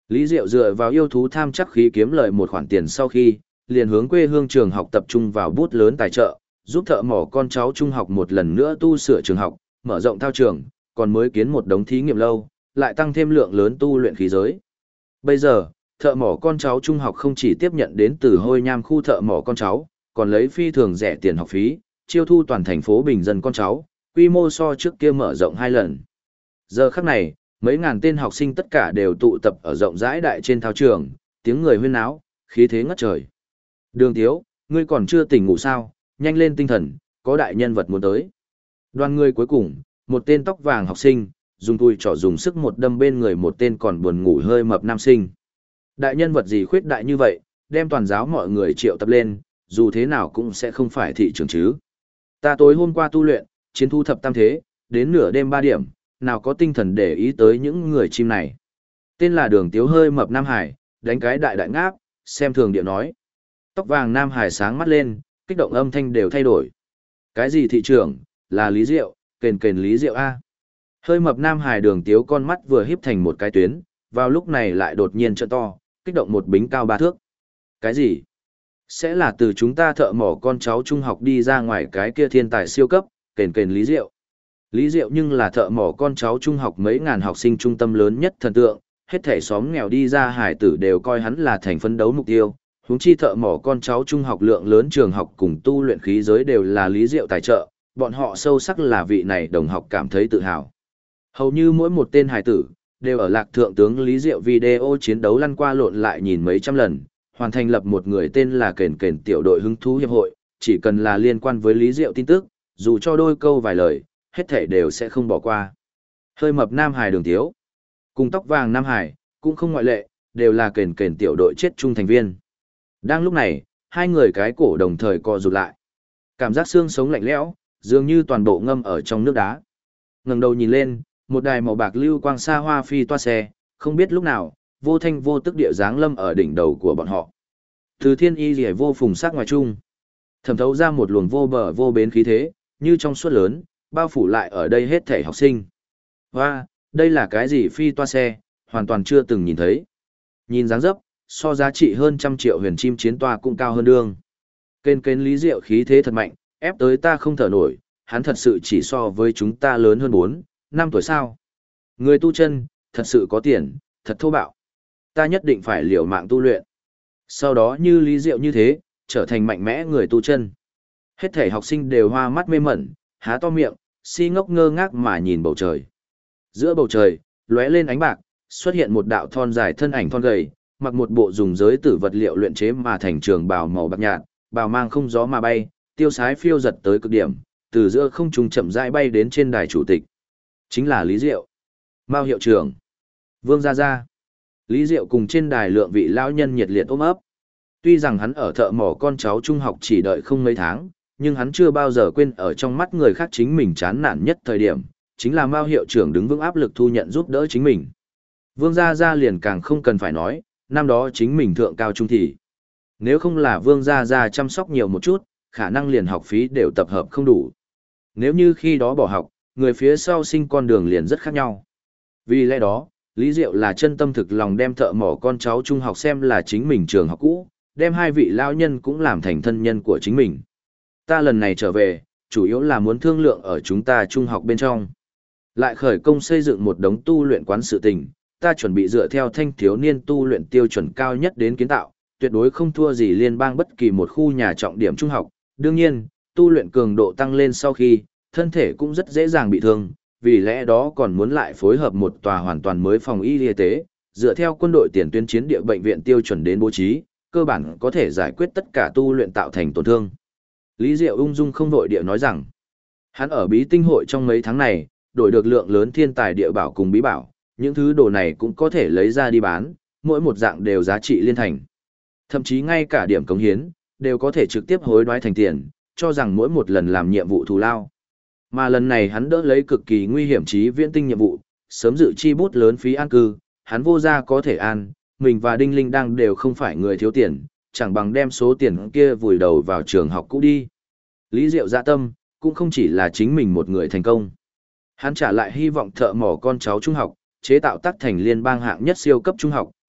Lý Diệu dựa vào yêu thú tham chắc khí kiếm lợi một khoản tiền sau khi, liền hướng quê hương trường học tập trung vào bút lớn tài trợ, giúp thợ mỏ con cháu trung học một lần nữa tu sửa trường học, mở rộng thao trường, còn mới kiến một đống thí nghiệm lâu, lại tăng thêm lượng lớn tu luyện khí giới. Bây giờ, thợ mỏ con cháu trung học không chỉ tiếp nhận đến từ Hôi Nham khu thợ mỏ con cháu, còn lấy phi thường rẻ tiền học phí, chiêu thu toàn thành phố bình dân con cháu, quy mô so trước kia mở rộng 2 lần. Giờ khắc này, mấy ngàn tên học sinh tất cả đều tụ tập ở rộng rãi đại trên thao trường, tiếng người huyên náo, khí thế ngất trời. Đường Tiếu, ngươi còn chưa tỉnh ngủ sao, nhanh lên tinh thần, có đại nhân vật muốn tới. Đoàn người cuối cùng, một tên tóc vàng học sinh, dùng tùi trỏ dùng sức một đâm bên người một tên còn buồn ngủ hơi mập nam sinh. Đại nhân vật gì khuyết đại như vậy, đem toàn giáo mọi người triệu tập lên, dù thế nào cũng sẽ không phải thị trường chứ. Ta tối hôm qua tu luyện, chiến thu thập tam thế, đến nửa đêm 3 điểm, nào có tinh thần để ý tới những người chim này. Tên là Đường Tiếu hơi mập Nam Hải, đánh cái đại đại ngáp, xem thường điệu nói. Tóc vàng Nam Hải sáng mắt lên, kích động âm thanh đều thay đổi. Cái gì thị trưởng, là Lý Diệu, kền kền Lý Diệu A. Hơi mập Nam Hải Đường Tiếu con mắt vừa híp thành một cái tuyến, vào lúc này lại đột nhiên trợn to, kích động một bính cao 3 thước. Cái gì? Sẽ là từ chúng ta thợ mỏ con cháu trung học đi ra ngoài cái kia thiên tài siêu cấp, kền kền Lý Diệu. Lý Diệu nhưng là thợ mỏ con cháu trung học mấy ngàn học sinh trung tâm lớn nhất thần tượng, hết thảy xóm nghèo đi ra hải tử đều coi hắn là thành phấn đấu mục tiêu. Huống chi thợ mỏ con cháu trung học lượng lớn trường học cùng tu luyện khí giới đều là Lý Diệu tài trợ, bọn họ sâu sắc là vị này đồng học cảm thấy tự hào. Hầu như mỗi một tên hải tử, đều ở lạc thượng tướng Lý Diệu video chiến đấu lăn qua lộn lại nhìn mấy trăm lần, hoàn thành lập một người tên là kền kền tiểu đội hứng thú hiệp hội, chỉ cần là liên quan với Lý Diệu tin tức, dù cho đôi câu vài lời, hết thảy đều sẽ không bỏ qua. Hơi mập Nam Hải Đường Tiếu, cùng tóc vàng Nam Hải, cũng không ngoại lệ, đều là kền kền tiểu đội chết trung thành viên. Đang lúc này, hai người cái cổ đồng thời co rụt lại. Cảm giác xương sống lạnh lẽo, dường như toàn bộ ngâm ở trong nước đá. Ngẩng đầu nhìn lên, một đài màu bạc lưu quang xa hoa phi toa xe, không biết lúc nào, vô thanh vô tức địa dáng lâm ở đỉnh đầu của bọn họ. Từ thiên y rỉa vô phùng sắc ngoài trung, thẩm thấu ra một luồng vô bờ vô bến khí thế, như trong suốt lớn, bao phủ lại ở đây hết thể học sinh. Hoa, đây là cái gì phi toa xe, hoàn toàn chưa từng nhìn thấy. Nhìn dáng dấp, so giá trị hơn 100 triệu huyền chim chiến toa cũng cao hơn đương. Kênh kênh Lý Diệu khí thế thật mạnh, ép tới ta không thở nổi, hắn thật sự chỉ so với chúng ta lớn hơn 4, 5 tuổi sao. Người tu chân, thật sự có tiền, thật thô bạo. Ta nhất định phải liều mạng tu luyện. Sau đó như Lý Diệu như thế, trở thành mạnh mẽ người tu chân. Hết thể học sinh đều hoa mắt mê mẩn, há to miệng, si ngốc ngơ ngác mà nhìn bầu trời. Giữa bầu trời, lóe lên ánh bạc, xuất hiện một đạo thon dài thân ảnh thon gầy, mặc một bộ dùng giới tử vật liệu luyện chế mà thành trường bào màu bạc nhạt, bào mang không gió mà bay, tiêu sái phiêu giật tới cực điểm, từ giữa không trung chậm rãi bay đến trên đài chủ tịch. Chính là Lý Diệu. Mao hiệu trưởng. Vương Gia Gia. Lý Diệu cùng trên đài lượng vị lão nhân nhiệt liệt ôm ấp. Tuy rằng hắn ở thợ mỏ con cháu trung học chỉ đợi không mấy tháng, nhưng hắn chưa bao giờ quên ở trong mắt người khác chính mình chán nản nhất thời điểm, chính là Mao hiệu trưởng đứng vững áp lực thu nhận giúp đỡ chính mình. Vương Gia Gia liền càng không cần phải nói, năm đó chính mình thượng cao trung thì. Nếu không là Vương Gia Gia chăm sóc nhiều một chút, khả năng liền học phí đều tập hợp không đủ. Nếu như khi đó bỏ học, người phía sau sinh con đường liền rất khác nhau. Vì lẽ đó, Lý Diệu là chân tâm thực lòng đem thợ mỏ con cháu trung học xem là chính mình trường học cũ, đem hai vị lão nhân cũng làm thành thân nhân của chính mình. Ta lần này trở về, chủ yếu là muốn thương lượng ở chúng ta trung học bên trong. Lại khởi công xây dựng một đống tu luyện quán sự tình, ta chuẩn bị dựa theo thanh thiếu niên tu luyện tiêu chuẩn cao nhất đến kiến tạo, tuyệt đối không thua gì liên bang bất kỳ một khu nhà trọng điểm trung học. Đương nhiên, tu luyện cường độ tăng lên sau khi, thân thể cũng rất dễ dàng bị thương, vì lẽ đó còn muốn lại phối hợp một tòa hoàn toàn mới phòng y tế, dựa theo quân đội tiền tuyến chiến địa bệnh viện tiêu chuẩn đến bố trí, cơ bản có thể giải quyết tất cả tu luyện tạo thành tổn thương. Lý Diệu ung dung không vội địa nói rằng, hắn ở bí tinh hội trong mấy tháng này, đổi được lượng lớn thiên tài địa bảo cùng bí bảo, những thứ đồ này cũng có thể lấy ra đi bán, mỗi một dạng đều giá trị liên thành. Thậm chí ngay cả điểm cống hiến, đều có thể trực tiếp hối đoái thành tiền, cho rằng mỗi một lần làm nhiệm vụ thù lao. Mà lần này hắn đỡ lấy cực kỳ nguy hiểm chí viễn tinh nhiệm vụ, sớm dự chi bút lớn phí an cư, hắn vô gia có thể an, mình và Đinh Linh đang đều không phải người thiếu tiền, chẳng bằng đem số tiền kia vùi đầu vào trường học cũ đi. Lý Diệu dạ tâm, cũng không chỉ là chính mình một người thành công. Hắn trả lại hy vọng thợ mỏ con cháu trung học, chế tạo tác thành liên bang hạng nhất siêu cấp trung học,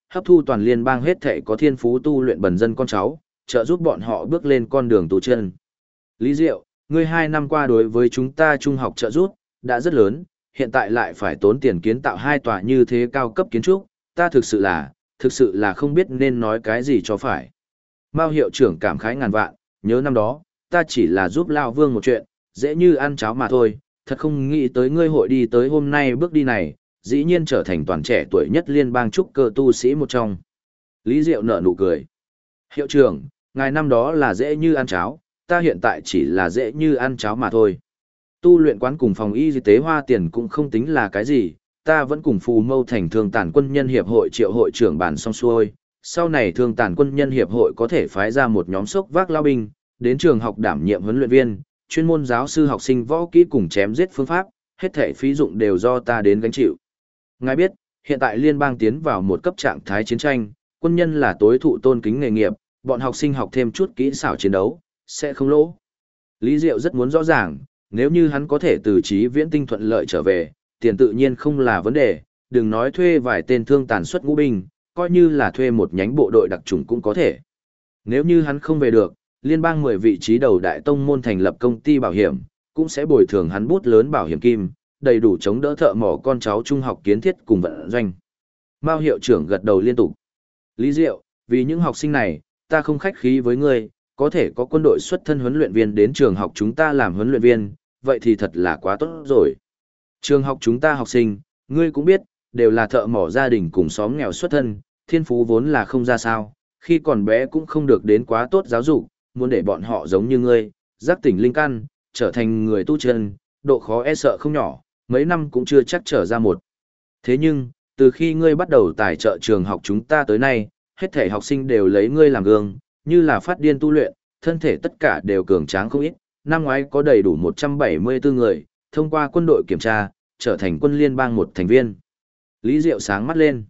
hấp thu toàn liên bang hết thể có thiên phú tu luyện bần dân con cháu, trợ giúp bọn họ bước lên con đường tu chân. Lý Diệu, ngươi 2 năm qua đối với chúng ta trung học trợ giúp, đã rất lớn, hiện tại lại phải tốn tiền kiến tạo 2 tòa như thế cao cấp kiến trúc, ta thực sự là không biết nên nói cái gì cho phải. Mao hiệu trưởng cảm khái ngàn vạn, nhớ năm đó, ta chỉ là giúp Lao Vương một chuyện, dễ như ăn cháo mà thôi, thật không nghĩ tới ngươi hội đi tới hôm nay bước đi này, dĩ nhiên trở thành toàn trẻ tuổi nhất liên bang trúc cơ tu sĩ một trong. Lý Diệu nở nụ cười. Hiệu trưởng, ngài năm đó là dễ như ăn cháo, ta hiện tại chỉ là dễ như ăn cháo mà thôi. Tu luyện quán cùng phòng y tế hoa tiền cũng không tính là cái gì, ta vẫn cùng Phù Mâu thành Thương Tàn Quân Nhân Hiệp hội Triệu hội trưởng bàn xong xuôi. Sau này Thương Tàn Quân Nhân Hiệp hội có thể phái ra một nhóm sốc vác lao binh, đến trường học đảm nhiệm huấn luyện viên, chuyên môn giáo sư học sinh võ kỹ cùng chém giết phương pháp, hết thể phí dụng đều do ta đến gánh chịu. Ngài biết, hiện tại liên bang tiến vào một cấp trạng thái chiến tranh, quân nhân là tối thụ tôn kính nghề nghiệp, bọn học sinh học thêm chút kỹ xảo chiến đấu, sẽ không lỗ. Lý Diệu rất muốn rõ ràng, nếu như hắn có thể từ Chí Viễn Tinh thuận lợi trở về, tiền tự nhiên không là vấn đề, đừng nói thuê vài tên thương tàn xuất ngũ binh, coi như là thuê một nhánh bộ đội đặc chủng cũng có thể. Nếu như hắn không về được, liên bang 10 vị trí đầu đại tông môn thành lập công ty bảo hiểm, cũng sẽ bồi thường hắn bút lớn bảo hiểm kim, đầy đủ chống đỡ thợ mỏ con cháu trung học kiến thiết cùng vận doanh. Mao hiệu trưởng gật đầu liên tục. Lý Diệu, vì những học sinh này, ta không khách khí với ngươi, có thể có quân đội xuất thân huấn luyện viên đến trường học chúng ta làm huấn luyện viên, vậy thì thật là quá tốt rồi. Trường học chúng ta học sinh, ngươi cũng biết, đều là thợ mỏ gia đình cùng xóm nghèo xuất thân, thiên phú vốn là không ra sao, khi còn bé cũng không được đến quá tốt giáo dục, muốn để bọn họ giống như ngươi, giác tỉnh linh căn, trở thành người tu chân, độ khó e sợ không nhỏ, mấy năm cũng chưa chắc trở ra một. Thế nhưng, từ khi ngươi bắt đầu tài trợ trường học chúng ta tới nay, hết thể học sinh đều lấy ngươi làm gương, như là phát điên tu luyện, thân thể tất cả đều cường tráng không ít, năm ngoái có đầy đủ 174 người, thông qua quân đội kiểm tra, trở thành quân liên bang một thành viên. Lý Diệu sáng mắt lên.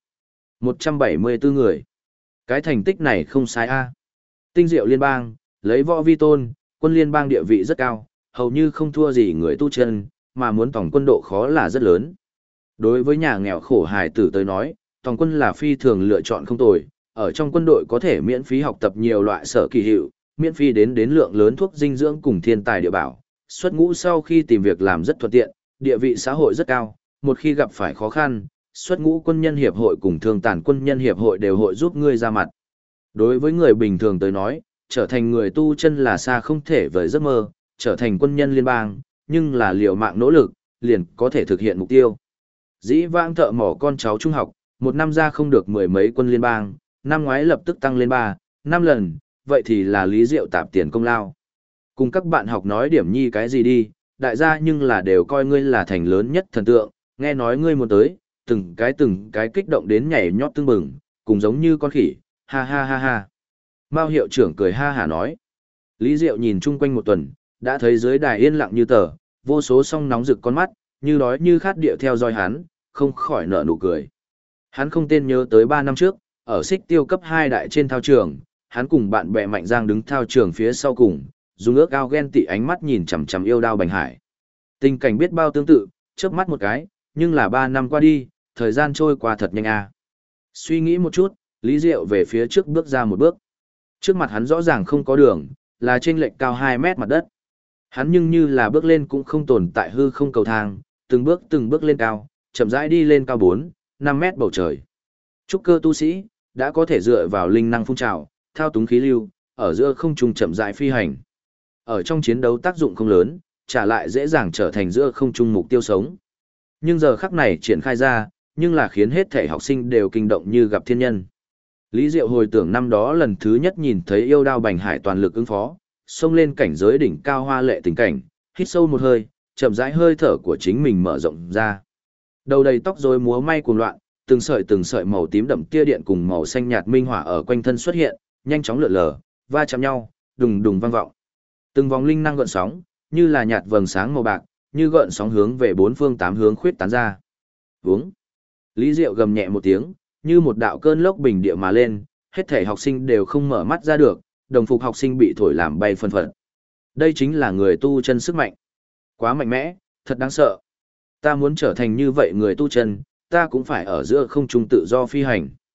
174 người. Cái thành tích này không sai a. Tinh Diệu liên bang, lấy võ vi tôn, quân liên bang địa vị rất cao, hầu như không thua gì người tu chân, mà muốn tổng quân độ khó là rất lớn. Đối với nhà nghèo khổ hài tử tới nói, tổng quân là phi thường lựa chọn không tồi, ở trong quân đội có thể miễn phí học tập nhiều loại sở kỳ hiệu, miễn phí đến lượng lớn thuốc dinh dưỡng cùng thiên tài địa bảo, xuất ngũ sau khi tìm việc làm rất thuận tiện, địa vị xã hội rất cao, một khi gặp phải khó khăn, xuất ngũ quân nhân hiệp hội cùng thương tàn quân nhân hiệp hội đều hội giúp ngươi ra mặt. Đối với người bình thường tới nói, trở thành người tu chân là xa không thể vời giấc mơ, trở thành quân nhân liên bang, nhưng là liều mạng nỗ lực, liền có thể thực hiện mục tiêu. Dĩ vãng thợ mỏ con cháu trung học, một năm ra không được 10 mấy quân liên bang, năm ngoái lập tức tăng lên 3, 5 lần, vậy thì là Lý Diệu tạp tiền công lao. Cùng các bạn học nói điểm nhi cái gì đi, đại gia nhưng là đều coi ngươi là thành lớn nhất thần tượng, nghe nói ngươi muốn tới, từng cái kích động đến nhảy nhót tưng bừng, cùng giống như con khỉ, ha ha ha ha. Mao hiệu trưởng cười ha hả nói. Lý Diệu nhìn chung quanh một tuần, đã thấy dưới đài yên lặng như tờ, vô số song nóng rực con mắt, như đói như khát địa theo dõi hắn, không khỏi nở nụ cười. Hắn không tên nhớ tới 3 năm trước, ở xích tiêu cấp 2 đại trên thao trường, hắn cùng bạn bè Mạnh Giang đứng thao trường phía sau cùng, dùng ước ao ghen tị ánh mắt nhìn chằm chằm yêu đao Bành Hải. Tình cảnh biết bao tương tự, chớp mắt một cái, nhưng là 3 năm qua đi, thời gian trôi qua thật nhanh à. Suy nghĩ một chút, Lý Diệu về phía trước bước ra một bước. Trước mặt hắn rõ ràng không có đường, là chênh lệch cao 2 mét mặt đất. Hắn nhưng như là bước lên cũng không tồn tại hư không cầu thang, từng bước lên cao, chậm rãi đi lên cao 4, 5 mét bầu trời. Trúc cơ tu sĩ, đã có thể dựa vào linh năng phun trào, thao túng khí lưu, ở giữa không trung chậm rãi phi hành. Ở trong chiến đấu tác dụng không lớn, trả lại dễ dàng trở thành giữa không trung mục tiêu sống. Nhưng giờ khắc này triển khai ra, nhưng là khiến hết thể học sinh đều kinh động như gặp thiên nhân. Lý Diệu hồi tưởng năm đó lần thứ nhất nhìn thấy yêu đao Bành Hải toàn lực ứng phó, xông lên cảnh giới đỉnh cao hoa lệ tình cảnh, hít sâu một hơi, chậm rãi hơi thở của chính mình mở rộng ra. Đầu đầy tóc rối múa may cuồng loạn, từng sợi màu tím đậm tia điện cùng màu xanh nhạt minh hỏa ở quanh thân xuất hiện, nhanh chóng lượn lờ, va chạm nhau, đùng đùng vang vọng. Từng vòng linh năng gợn sóng, như là nhạt vầng sáng màu bạc, như gợn sóng hướng về 4 phương 8 hướng khuyết tán ra. Vướng. Lý Diệu gầm nhẹ một tiếng, như một đạo cơn lốc bình địa mà lên, hết thảy học sinh đều không mở mắt ra được, đồng phục học sinh bị thổi làm bay phân phật. Đây chính là người tu chân sức mạnh. Quá mạnh mẽ, thật đáng sợ. Ta muốn trở thành như vậy người tu chân, ta cũng phải ở giữa không trung tự do phi hành.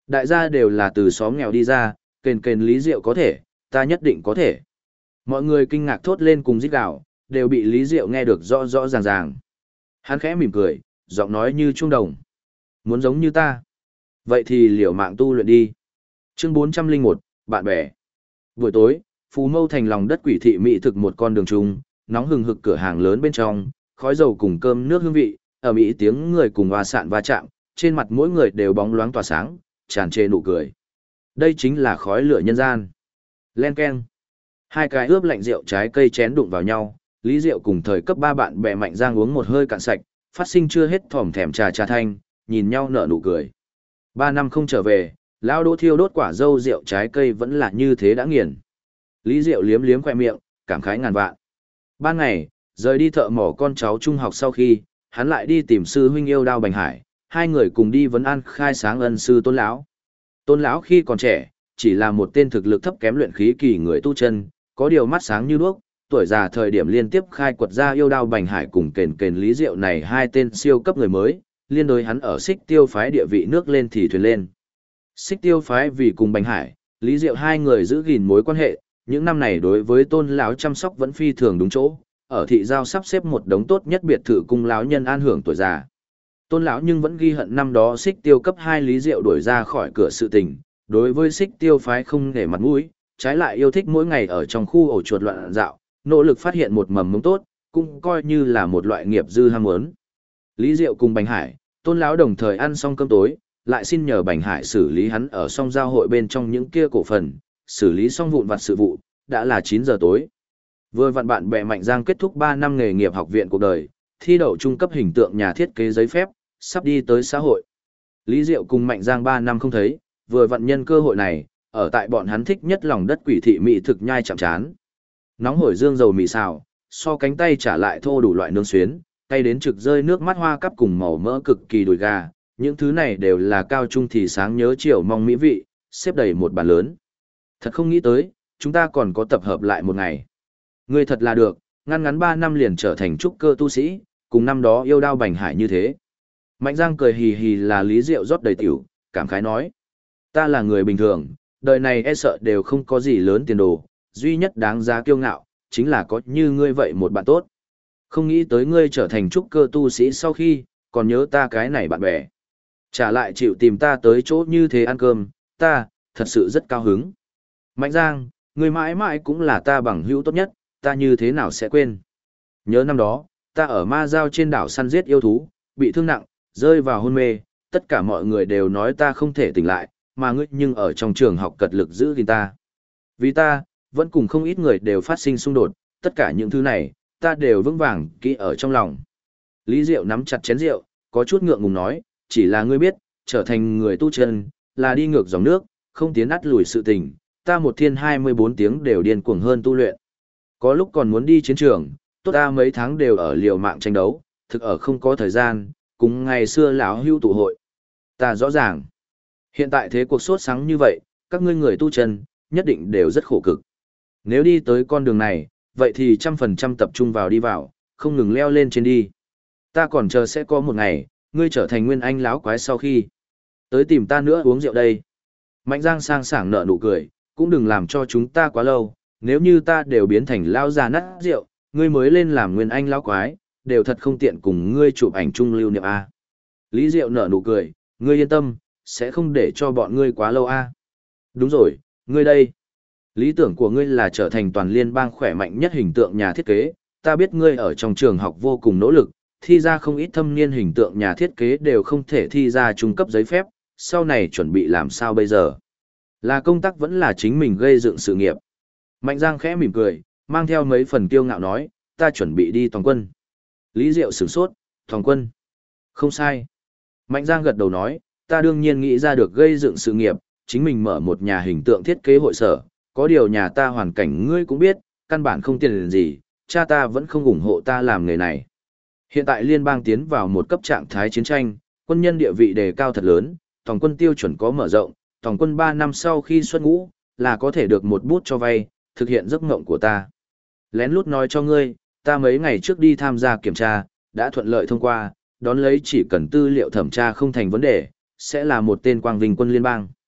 Đại gia đều là từ xóm nghèo đi ra, kền kền Lý Diệu có thể, ta nhất định có thể. Mọi người kinh ngạc thốt lên cùng rít gào, đều bị Lý Diệu nghe được rõ rõ ràng ràng. Hắn khẽ mỉm cười, giọng nói như chuông đồng. Muốn giống như ta. Vậy thì liều mạng tu luyện đi. Chương 401, bạn bè. Buổi tối, Phú Mâu thành lòng đất quỷ thị mỹ thực một con đường chung, nóng hừng hực cửa hàng lớn bên trong, khói dầu cùng cơm nước hương vị, ở mỹ tiếng người cùng hòa sạn va chạm, trên mặt mỗi người đều bóng loáng tỏa sáng, tràn trề nụ cười. Đây chính là khói lửa nhân gian. Len keng. Hai cái ướp lạnh rượu trái cây chén đụng vào nhau, Lý Diệu cùng thời cấp 3 bạn bè Mạnh Giang uống một hơi cạn sạch, phát sinh chưa hết thòm thèm trà trà thanh, nhìn nhau nở nụ cười. 3 năm không trở về, lão Đỗ thiêu đốt quả dâu rượu trái cây vẫn là như thế đã nghiền. Lý Diệu liếm liếm khoe miệng, cảm khái ngàn vạn. Ban ngày, rời đi thợ mỏ con cháu trung học sau khi, hắn lại đi tìm sư huynh yêu đao Bành Hải, hai người cùng đi vấn an khai sáng ân sư Tôn lão. Tôn lão khi còn trẻ, chỉ là một tên thực lực thấp kém luyện khí kỳ người tu chân, có điều mắt sáng như đuốc, tuổi già thời điểm liên tiếp khai quật ra yêu đao Bành Hải cùng kền kền Lý Diệu này hai tên siêu cấp người mới, liên đối hắn ở Xích Tiêu phái địa vị nước lên thì thuyền lên. Xích Tiêu phái vì cùng Bành Hải, Lý Diệu hai người giữ gìn mối quan hệ, những năm này đối với Tôn lão chăm sóc vẫn phi thường đúng chỗ, ở thị giao sắp xếp một đống tốt nhất biệt thự cung lão nhân an hưởng tuổi già. Tôn lão nhưng vẫn ghi hận năm đó Xích Tiêu cấp 2 Lý Diệu đuổi ra khỏi cửa sự tình, đối với Xích Tiêu phái không nể mặt mũi, trái lại yêu thích mỗi ngày ở trong khu ổ chuột loạn dạo, nỗ lực phát hiện một mầm mống tốt, cũng coi như là một loại nghiệp dư ham muốn. Lý Diệu cùng Bành Hải, Tôn lão đồng thời ăn xong cơm tối, lại xin nhờ Bành Hải xử lý hắn ở song giao hội bên trong những kia cổ phần, xử lý xong vụn vặt sự vụ, đã là 9 giờ tối. Vừa vặn bạn bè Mạnh Giang kết thúc 3 năm nghề nghiệp học viện cuộc đời, thi đậu trung cấp hình tượng nhà thiết kế giấy phép, sắp đi tới xã hội. Lý Diệu cùng Mạnh Giang 3 năm không thấy, vừa vặn nhân cơ hội này, ở tại bọn hắn thích nhất lòng đất quỷ thị mỹ thực nhai chạm chán. Nóng hổi dương dầu mì xào, so cánh tay trả lại thô đủ loại nướng xuyến, tay đến trực rơi nước mắt hoa cắp cùng màu mỡ cực kỳ đùi gà, những thứ này đều là cao trung thì sáng nhớ chiều mong mỹ vị, xếp đầy một bàn lớn. Thật không nghĩ tới, chúng ta còn có tập hợp lại một ngày. Ngươi thật là được, ngăn ngắn 3 năm liền trở thành trúc cơ tu sĩ, cùng năm đó yêu đao Bành Hải như thế. Mạnh Giang cười hì hì là Lý Diệu rót đầy tiểu, cảm khái nói. Ta là người bình thường, đời này e sợ đều không có gì lớn tiền đồ, duy nhất đáng giá kiêu ngạo, chính là có như ngươi vậy một bạn tốt. Không nghĩ tới ngươi trở thành trúc cơ tu sĩ sau khi, còn nhớ ta cái này bạn bè. Trả lại chịu tìm ta tới chỗ như thế ăn cơm, ta, thật sự rất cao hứng. Mạnh Giang, ngươi mãi mãi cũng là ta bằng hữu tốt nhất, ta như thế nào sẽ quên. Nhớ năm đó, ta ở Ma Giao trên đảo săn giết yêu thú, bị thương nặng, rơi vào hôn mê, tất cả mọi người đều nói ta không thể tỉnh lại, mà ngươi nhưng ở trong trường học cật lực giữ gìn ta. Vì ta, vẫn cùng không ít người đều phát sinh xung đột, tất cả những thứ này, ta đều vững vàng kỹ ở trong lòng. Lý Diệu nắm chặt chén rượu, có chút ngượng ngùng nói, chỉ là ngươi biết, trở thành người tu chân, là đi ngược dòng nước, không tiến ắt lùi sự tình, ta một thiên 24 tiếng đều điên cuồng hơn tu luyện. Có lúc còn muốn đi chiến trường, tốt ta mấy tháng đều ở liều mạng tranh đấu, thực ở không có thời gian, cùng ngày xưa lão hưu tụ hội. Ta rõ ràng, hiện tại thế cuộc sốt sắng như vậy, các ngươi người tu chân, nhất định đều rất khổ cực. Nếu đi tới con đường này, vậy thì 100% tập trung vào đi vào, không ngừng leo lên trên đi. Ta còn chờ sẽ có một ngày, ngươi trở thành nguyên anh lão quái sau khi. Tới tìm ta nữa uống rượu đây. Mạnh Giang sang sảng nở nụ cười, cũng đừng làm cho chúng ta quá lâu, nếu như ta đều biến thành lao già nát rượu, ngươi mới lên làm nguyên anh lão quái, đều thật không tiện cùng ngươi chụp ảnh chung lưu niệm a. Lý Diệu nở nụ cười, ngươi yên tâm, sẽ không để cho bọn ngươi quá lâu a. Đúng rồi, ngươi đây. Lý tưởng của ngươi là trở thành toàn liên bang khỏe mạnh nhất hình tượng nhà thiết kế, ta biết ngươi ở trong trường học vô cùng nỗ lực, thi ra không ít thâm niên hình tượng nhà thiết kế đều không thể thi ra trung cấp giấy phép, sau này chuẩn bị làm sao bây giờ? Là công tác vẫn là chính mình gây dựng sự nghiệp. Mạnh Giang khẽ mỉm cười, mang theo mấy phần kiêu ngạo nói, ta chuẩn bị đi toàn quân. Lý Diệu sửng sốt, toàn quân. Không sai. Mạnh Giang gật đầu nói, ta đương nhiên nghĩ ra được gây dựng sự nghiệp, chính mình mở một nhà hình tượng thiết kế hội sở, có điều nhà ta hoàn cảnh ngươi cũng biết, căn bản không tiền gì, cha ta vẫn không ủng hộ ta làm nghề này. Hiện tại liên bang tiến vào một cấp trạng thái chiến tranh, quân nhân địa vị đề cao thật lớn, tổng quân tiêu chuẩn có mở rộng, tổng quân 3 năm sau khi xuất ngũ, là có thể được một bút cho vay, thực hiện giấc mộng của ta. Lén lút nói cho ngươi, ta mấy ngày trước đi tham gia kiểm tra, đã thuận lợi thông qua, đón lấy chỉ cần tư liệu thẩm tra không thành vấn đề, sẽ là một tên quang vinh quân liên bang.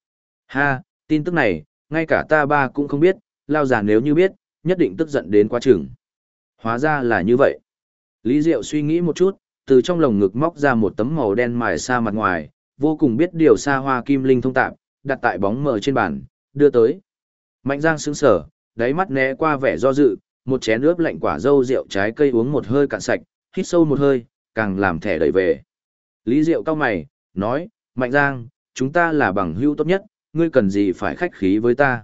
Ha, tin tức này, ngay cả ta ba cũng không biết, lao già nếu như biết, nhất định tức giận đến quá chừng. Hóa ra là như vậy. Lý Diệu suy nghĩ một chút, từ trong lồng ngực móc ra một tấm màu đen mài sa mặt ngoài, vô cùng biết điều xa hoa kim linh thông tạp, đặt tại bóng mờ trên bàn, đưa tới. Mạnh Giang sững sờ, đáy mắt né qua vẻ do dự, một chén nước lạnh quả dâu rượu trái cây uống một hơi cạn sạch, hít sâu một hơi, càng làm thẻ đẩy về. Lý Diệu cau mày, nói, Mạnh Giang, chúng ta là bằng hữu tốt nhất, ngươi cần gì phải khách khí với ta.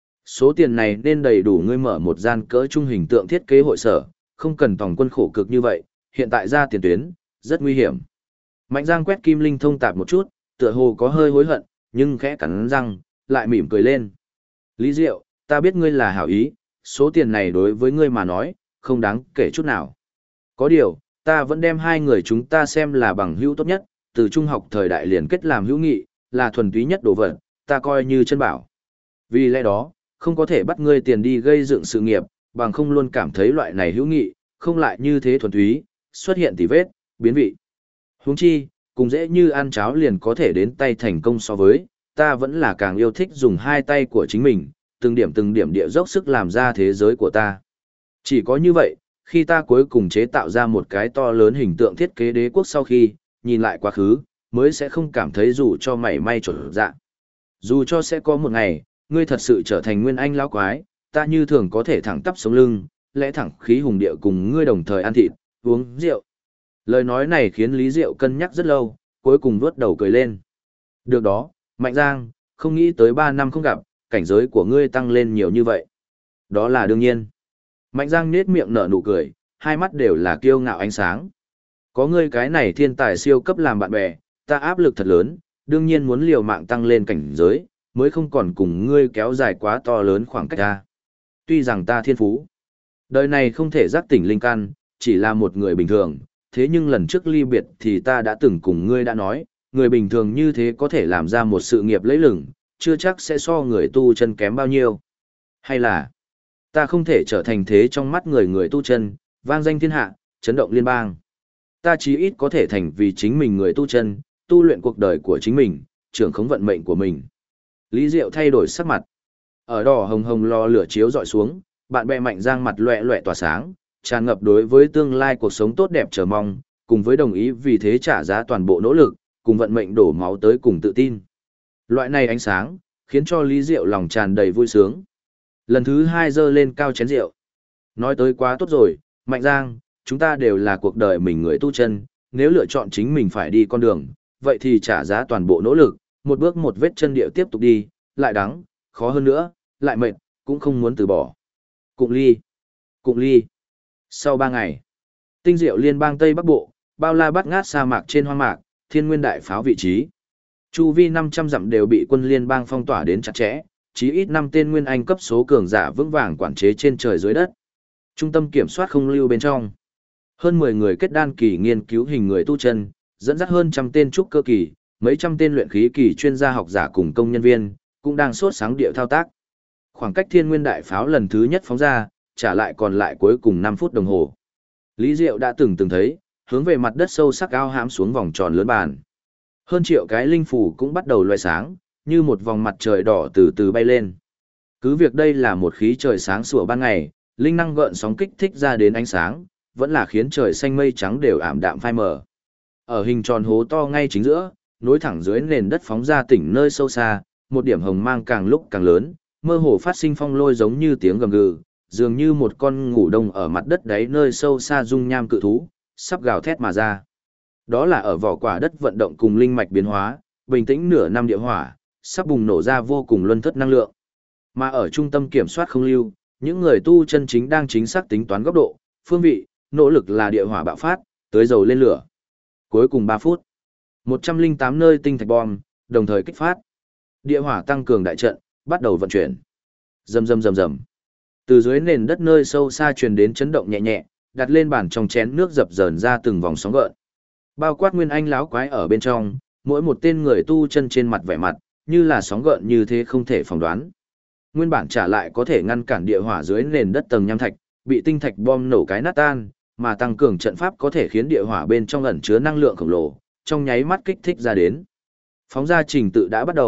Số tiền này nên đầy đủ ngươi mở một gian cỡ trung hình tượng thiết kế hội sở, không cần tòng quân khổ cực như vậy, hiện tại ra tiền tuyến, rất nguy hiểm. Mạnh Giang quét kim linh thông tạp một chút, tựa hồ có hơi hối hận, nhưng khẽ cắn răng, lại mỉm cười lên. Lý Diệu, ta biết ngươi là hảo ý, số tiền này đối với ngươi mà nói, không đáng kể chút nào. Có điều, ta vẫn đem hai người chúng ta xem là bằng hữu tốt nhất, từ trung học thời đại liền kết làm hữu nghị, là thuần túy nhất đồ vật, ta coi như chân bảo. Vì lẽ đó, không có thể bắt ngươi tiền đi gây dựng sự nghiệp, bằng không luôn cảm thấy loại này hữu nghị, không lại như thế thuần túy, xuất hiện tỉ vết, biến vị. Huống chi, cùng dễ như ăn cháo liền có thể đến tay thành công so với, ta vẫn là càng yêu thích dùng hai tay của chính mình, từng điểm địa dốc sức làm ra thế giới của ta. Chỉ có như vậy, khi ta cuối cùng chế tạo ra một cái to lớn hình tượng thiết kế đế quốc sau khi, nhìn lại quá khứ, mới sẽ không cảm thấy dù cho mảy may trộn dạ. Dù cho sẽ có một ngày, ngươi thật sự trở thành nguyên anh lão quái, ta như thường có thể thẳng tắp sống lưng, lẽ thẳng khí hùng địa cùng ngươi đồng thời ăn thịt, uống rượu. Lời nói này khiến Lý Diệu cân nhắc rất lâu, cuối cùng vuốt đầu cười lên. Được đó, Mạnh Giang, không nghĩ tới 3 năm không gặp, cảnh giới của ngươi tăng lên nhiều như vậy. Đó là đương nhiên. Mạnh Giang nết miệng nở nụ cười, hai mắt đều là kiêu ngạo ánh sáng. Có ngươi cái này thiên tài siêu cấp làm bạn bè, ta áp lực thật lớn, đương nhiên muốn liều mạng tăng lên cảnh giới, mới không còn cùng ngươi kéo dài quá to lớn khoảng cách ta. Tuy rằng ta thiên phú, đời này không thể giác tỉnh linh căn, chỉ là một người bình thường, thế nhưng lần trước ly biệt thì ta đã từng cùng ngươi đã nói, người bình thường như thế có thể làm ra một sự nghiệp lẫy lừng, chưa chắc sẽ so người tu chân kém bao nhiêu. Hay là, ta không thể trở thành thế trong mắt người tu chân, vang danh thiên hạ, chấn động liên bang. Ta chí ít có thể thành vì chính mình người tu chân, tu luyện cuộc đời của chính mình, trưởng khống vận mệnh của mình. Lý Diệu thay đổi sắc mặt. Ở đỏ hồng hồng lò lửa chiếu dọi xuống, bạn bè Mạnh Giang mặt loẹ loẹ tỏa sáng, tràn ngập đối với tương lai cuộc sống tốt đẹp chờ mong, cùng với đồng ý vì thế trả giá toàn bộ nỗ lực, cùng vận mệnh đổ máu tới cùng tự tin. Loại này ánh sáng, khiến cho Lý Diệu lòng tràn đầy vui sướng. Lần thứ 2 giơ lên cao chén rượu. Nói tới quá tốt rồi, Mạnh Giang, chúng ta đều là cuộc đời mình người tu chân, nếu lựa chọn chính mình phải đi con đường, vậy thì trả giá toàn bộ nỗ lực, một bước một vết chân điệu tiếp tục đi, lại đắng, khó hơn nữa, lại mệt, cũng không muốn từ bỏ. Cụng ly. Cụng ly. Sau 3 ngày, tinh diệu liên bang Tây Bắc Bộ, bao la bát ngát sa mạc trên hoang mạc, thiên nguyên đại pháo vị trí. Chu vi 500 dặm đều bị quân liên bang phong tỏa đến chặt chẽ, chí ít 5 tên nguyên anh cấp số cường giả vững vàng quản chế trên trời dưới đất. Trung tâm kiểm soát không lưu bên trong. Hơn 10 người kết đan kỳ nghiên cứu hình người tu chân, dẫn dắt hơn trăm tên trúc cơ kỳ, mấy trăm tên luyện khí kỳ chuyên gia học giả cùng công nhân viên, cũng đang sốt sáng địa thao tác. Khoảng cách thiên nguyên đại pháo lần thứ nhất phóng ra, trả lại còn lại cuối cùng 5 phút đồng hồ. Lý Diệu đã từng thấy, hướng về mặt đất sâu sắc ao hãm xuống vòng tròn lớn bàn. Hơn triệu cái linh phủ cũng bắt đầu loé sáng, như một vòng mặt trời đỏ từ từ bay lên. Cứ việc đây là một khí trời sáng sủa ban ngày, linh năng gợn sóng kích thích ra đến ánh sáng, vẫn là khiến trời xanh mây trắng đều ảm đạm phai mờ. Ở hình tròn hố to ngay chính giữa, nối thẳng dưới nền đất phóng ra tỉnh nơi sâu xa, một điểm hồng mang càng lúc càng lớn, mơ hồ phát sinh phong lôi giống như tiếng gầm gừ, dường như một con ngủ đông ở mặt đất đáy nơi sâu xa dung nham cự thú, sắp gào thét mà ra. Đó là ở vỏ quả đất vận động cùng linh mạch biến hóa, bình tĩnh nửa năm địa hỏa, sắp bùng nổ ra vô cùng luân thất năng lượng. Mà ở trung tâm kiểm soát không lưu, những người tu chân chính đang chính xác tính toán góc độ, phương vị, nỗ lực là địa hỏa bạo phát, tới dầu lên lửa. Cuối cùng 3 phút, 108 nơi tinh thạch bom, đồng thời kích phát. Địa hỏa tăng cường đại trận, bắt đầu vận chuyển. Rầm rầm rầm rầm. Từ dưới nền đất nơi sâu xa truyền đến chấn động nhẹ nhẹ, đặt lên bàn trong chén nước dập dờn ra từng vòng sóng gợn. Bao quát nguyên anh láo quái ở bên trong, mỗi một tên người tu chân trên mặt vẻ mặt, như là sóng gợn như thế không thể phỏng đoán. Nguyên bản trả lại có thể ngăn cản địa hỏa dưới nền đất tầng nham thạch, bị tinh thạch bom nổ cái nát tan, mà tăng cường trận pháp có thể khiến địa hỏa bên trong ẩn chứa năng lượng khổng lồ, trong nháy mắt kích thích ra đến. Phóng ra trình tự đã bắt đầu,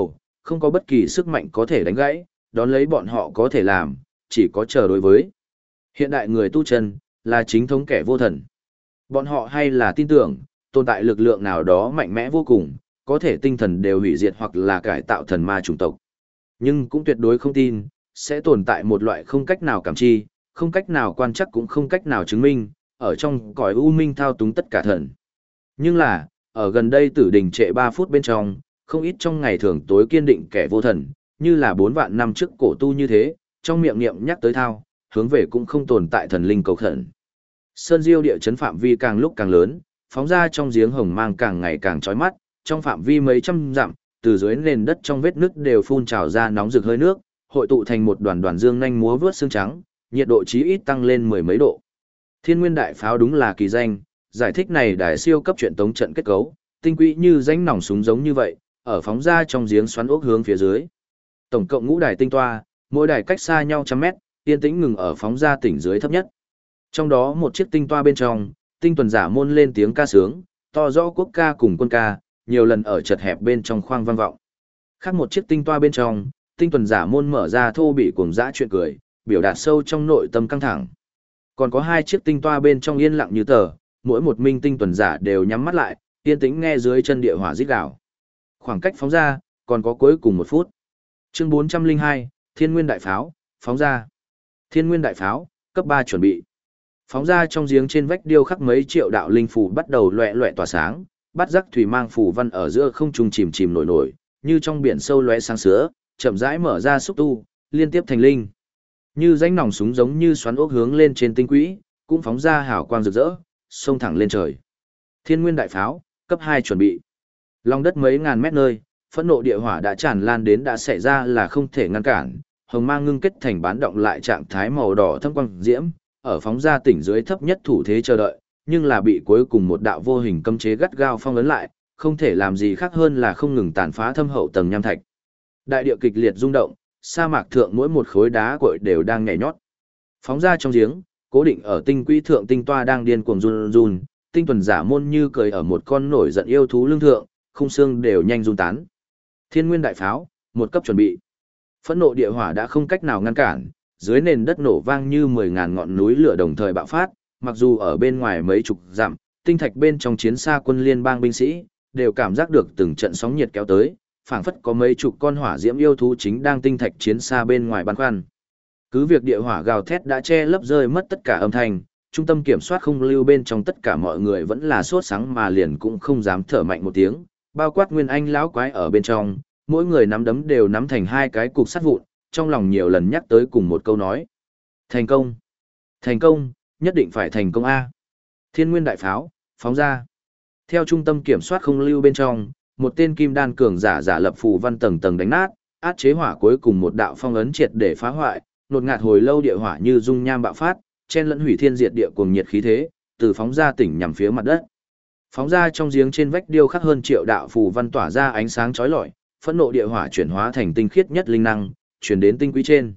không có bất kỳ sức mạnh có thể đánh gãy, đón lấy bọn họ có thể làm, chỉ có chờ đối với. Hiện đại người tu chân, là chính thống kẻ vô thần. Bọn họ hay là tin tưởng, tồn tại lực lượng nào đó mạnh mẽ vô cùng, có thể tinh thần đều hủy diệt hoặc là cải tạo thần ma chủng tộc. Nhưng cũng tuyệt đối không tin, sẽ tồn tại một loại không cách nào cảm chi, không cách nào quan chắc cũng không cách nào chứng minh, ở trong cõi u minh thao túng tất cả thần. Nhưng là, ở gần đây tử đình trệ 3 phút bên trong, không ít trong ngày thường tối kiên định kẻ vô thần, như là 4 vạn năm trước cổ tu như thế, trong miệng niệm nhắc tới thao, hướng về cũng không tồn tại thần linh cầu khẩn. Sơn Diêu địa chấn phạm vi càng lúc càng lớn, phóng ra trong giếng hồng mang càng ngày càng chói mắt, trong phạm vi mấy trăm dặm, từ dưới nền đất trong vết nứt đều phun trào ra nóng rực hơi nước, hội tụ thành một đoàn đoàn dương nhanh múa vướt xương trắng, nhiệt độ chí ít tăng lên mười mấy độ. Thiên Nguyên đại pháo đúng là kỳ danh, giải thích này đại siêu cấp truyện tống trận kết cấu, tinh quỹ như rãnh nòng súng giống như vậy, ở phóng ra trong giếng xoắn ốc hướng phía dưới. Tổng cộng ngũ đài tinh toa, mỗi đài cách xa nhau trăm mét, yên tĩnh ngừng ở phóng ra tỉnh dưới thấp nhất. Trong đó một chiếc tinh toa bên trong, tinh tuần giả môn lên tiếng ca sướng, to rõ quốc ca cùng quân ca, nhiều lần ở chật hẹp bên trong khoang vang vọng. Khác một chiếc tinh toa bên trong, tinh tuần giả môn mở ra thô bị cuồng dã chuyện cười, biểu đạt sâu trong nội tâm căng thẳng. Còn có hai chiếc tinh toa bên trong yên lặng như tờ, mỗi một minh tinh tuần giả đều nhắm mắt lại, yên tĩnh nghe dưới chân địa hỏa rít gào. Khoảng cách phóng ra, còn có cuối cùng 1 phút. Chương 402, Thiên Nguyên đại pháo, phóng ra. Thiên Nguyên đại pháo, cấp 3 chuẩn bị. Phóng ra trong giếng trên vách điêu khắc mấy triệu đạo linh phù bắt đầu loẹt loẹt tỏa sáng, bắt rắc thủy mang phù văn ở giữa không trung chìm chìm nổi nổi, như trong biển sâu lóe sáng sữa, chậm rãi mở ra xúc tu, liên tiếp thành linh. Như rãnh nòng súng giống như xoắn ốc hướng lên trên tinh quỹ, cũng phóng ra hào quang rực rỡ, xông thẳng lên trời. Thiên Nguyên đại pháo, cấp 2 chuẩn bị. Lòng đất mấy ngàn mét nơi, phẫn nộ địa hỏa đã tràn lan đến đã xảy ra là không thể ngăn cản, hồng mang ngưng kết thành bán động lại trạng thái màu đỏ thâm quang diễm, ở phóng ra tỉnh dưới thấp nhất thủ thế chờ đợi, nhưng là bị cuối cùng một đạo vô hình cấm chế gắt gao phong ấn lại, không thể làm gì khác hơn là không ngừng tàn phá thâm hậu tầng nham thạch. Đại địa kịch liệt rung động, sa mạc thượng mỗi một khối đá cội đều đang nhảy nhót. Phóng ra trong giếng, cố định ở tinh quỹ thượng tinh toa đang điên cuồng run run, tinh tuần giả môn như cười ở một con nổi giận yêu thú lưng thượng, khung xương đều nhanh run tán. Thiên Nguyên đại pháo, 1 cấp chuẩn bị. Phẫn nộ địa hỏa đã không cách nào ngăn cản, dưới nền đất nổ vang như 10.000 ngọn núi lửa đồng thời bạo phát, mặc dù ở bên ngoài mấy chục dặm, tinh thạch bên trong chiến xa quân liên bang binh sĩ, đều cảm giác được từng trận sóng nhiệt kéo tới, phảng phất có mấy chục con hỏa diễm yêu thú chính đang tinh thạch chiến xa bên ngoài băn khoăn. Cứ việc địa hỏa gào thét đã che lấp rơi mất tất cả âm thanh, trung tâm kiểm soát không lưu bên trong tất cả mọi người vẫn là sốt sắng mà liền cũng không dám thở mạnh một tiếng, bao quát Nguyên Anh lão quái ở bên trong, mỗi người nắm đấm đều nắm thành hai cái cục sắt vụn, trong lòng nhiều lần nhắc tới cùng một câu nói. Thành công! Thành công! Nhất định phải thành công A! Thiên Nguyên đại pháo, phóng ra! Theo trung tâm kiểm soát không lưu bên trong, một tên kim đan cường giả lập phù văn tầng tầng đánh nát, át chế hỏa cuối cùng một đạo phong ấn triệt để phá hoại, nột ngạt hồi lâu địa hỏa như dung nham bạo phát, chen lẫn hủy thiên diệt địa cuồng nhiệt khí thế, từ phóng ra tỉnh nhằm phía mặt đất. Phóng ra trong giếng trên vách điêu khắc hơn triệu đạo phù văn tỏa ra ánh sáng chói lọi, phẫn nộ địa hỏa chuyển hóa thành tinh khiết nhất linh năng, chuyển đến tinh quỹ trên.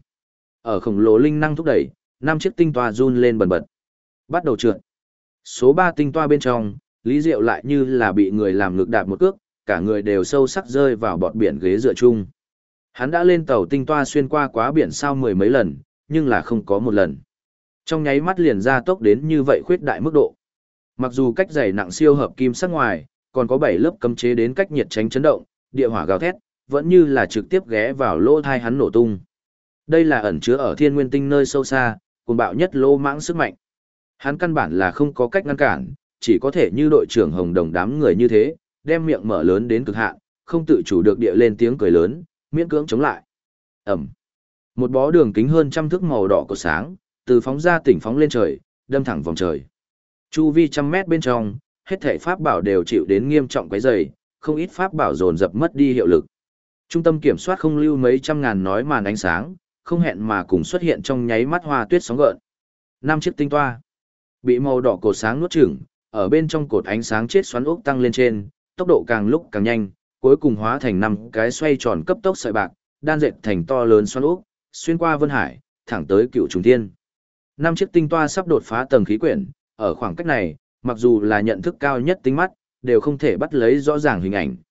Ở khổng lồ linh năng thúc đẩy, 5 chiếc tinh toa run lên bần bật. Bắt đầu trượt. Số 3 tinh toa bên trong, Lý Diệu lại như là bị người làm ngược đạp một cước, cả người đều sâu sắc rơi vào bọt biển ghế dựa chung. Hắn đã lên tàu tinh toa xuyên qua quá biển sao mười mấy lần, nhưng là không có một lần. Trong nháy mắt liền ra tốc đến như vậy khuyết đại mức độ. Mặc dù cách dày nặng siêu hợp kim sắc ngoài, còn có 7 lớp cấm chế đến cách nhiệt tránh chấn động, địa hỏa gào thét, vẫn như là trực tiếp ghé vào lỗ thai hắn nổ tung. Đây là ẩn chứa ở thiên nguyên tinh nơi sâu xa, cuồng bạo nhất lô mãng sức mạnh. Hắn căn bản là không có cách ngăn cản, chỉ có thể như đội trưởng Hồng Đồng đám người như thế, đem miệng mở lớn đến cực hạn, không tự chủ được địa lên tiếng cười lớn, miễn cưỡng chống lại. Ẩm. Một bó đường kính hơn trăm thước màu đỏ cột sáng, từ phóng ra tỉnh phóng lên trời, đâm thẳng vòng trời. Chu vi trăm mét bên trong, hết thảy pháp bảo đều chịu đến nghiêm trọng quấy rầy, không ít pháp bảo dồn dập mất đi hiệu lực. Trung tâm kiểm soát không lưu mấy trăm ngàn nói màn ánh sáng, không hẹn mà cùng xuất hiện trong nháy mắt hoa tuyết sóng gợn. 5 chiếc tinh toa bị màu đỏ cột sáng nuốt chửng, ở bên trong cột ánh sáng chết xoắn ốc tăng lên trên, tốc độ càng lúc càng nhanh, cuối cùng hóa thành 5 cái xoay tròn cấp tốc sợi bạc, đan dệt thành to lớn xoắn ốc, xuyên qua vân hải, thẳng tới Cựu Trùng Thiên. 5 chiếc tinh toa sắp đột phá tầng khí quyển, ở khoảng cách này, mặc dù là nhận thức cao nhất tinh mắt, đều không thể bắt lấy rõ ràng hình ảnh.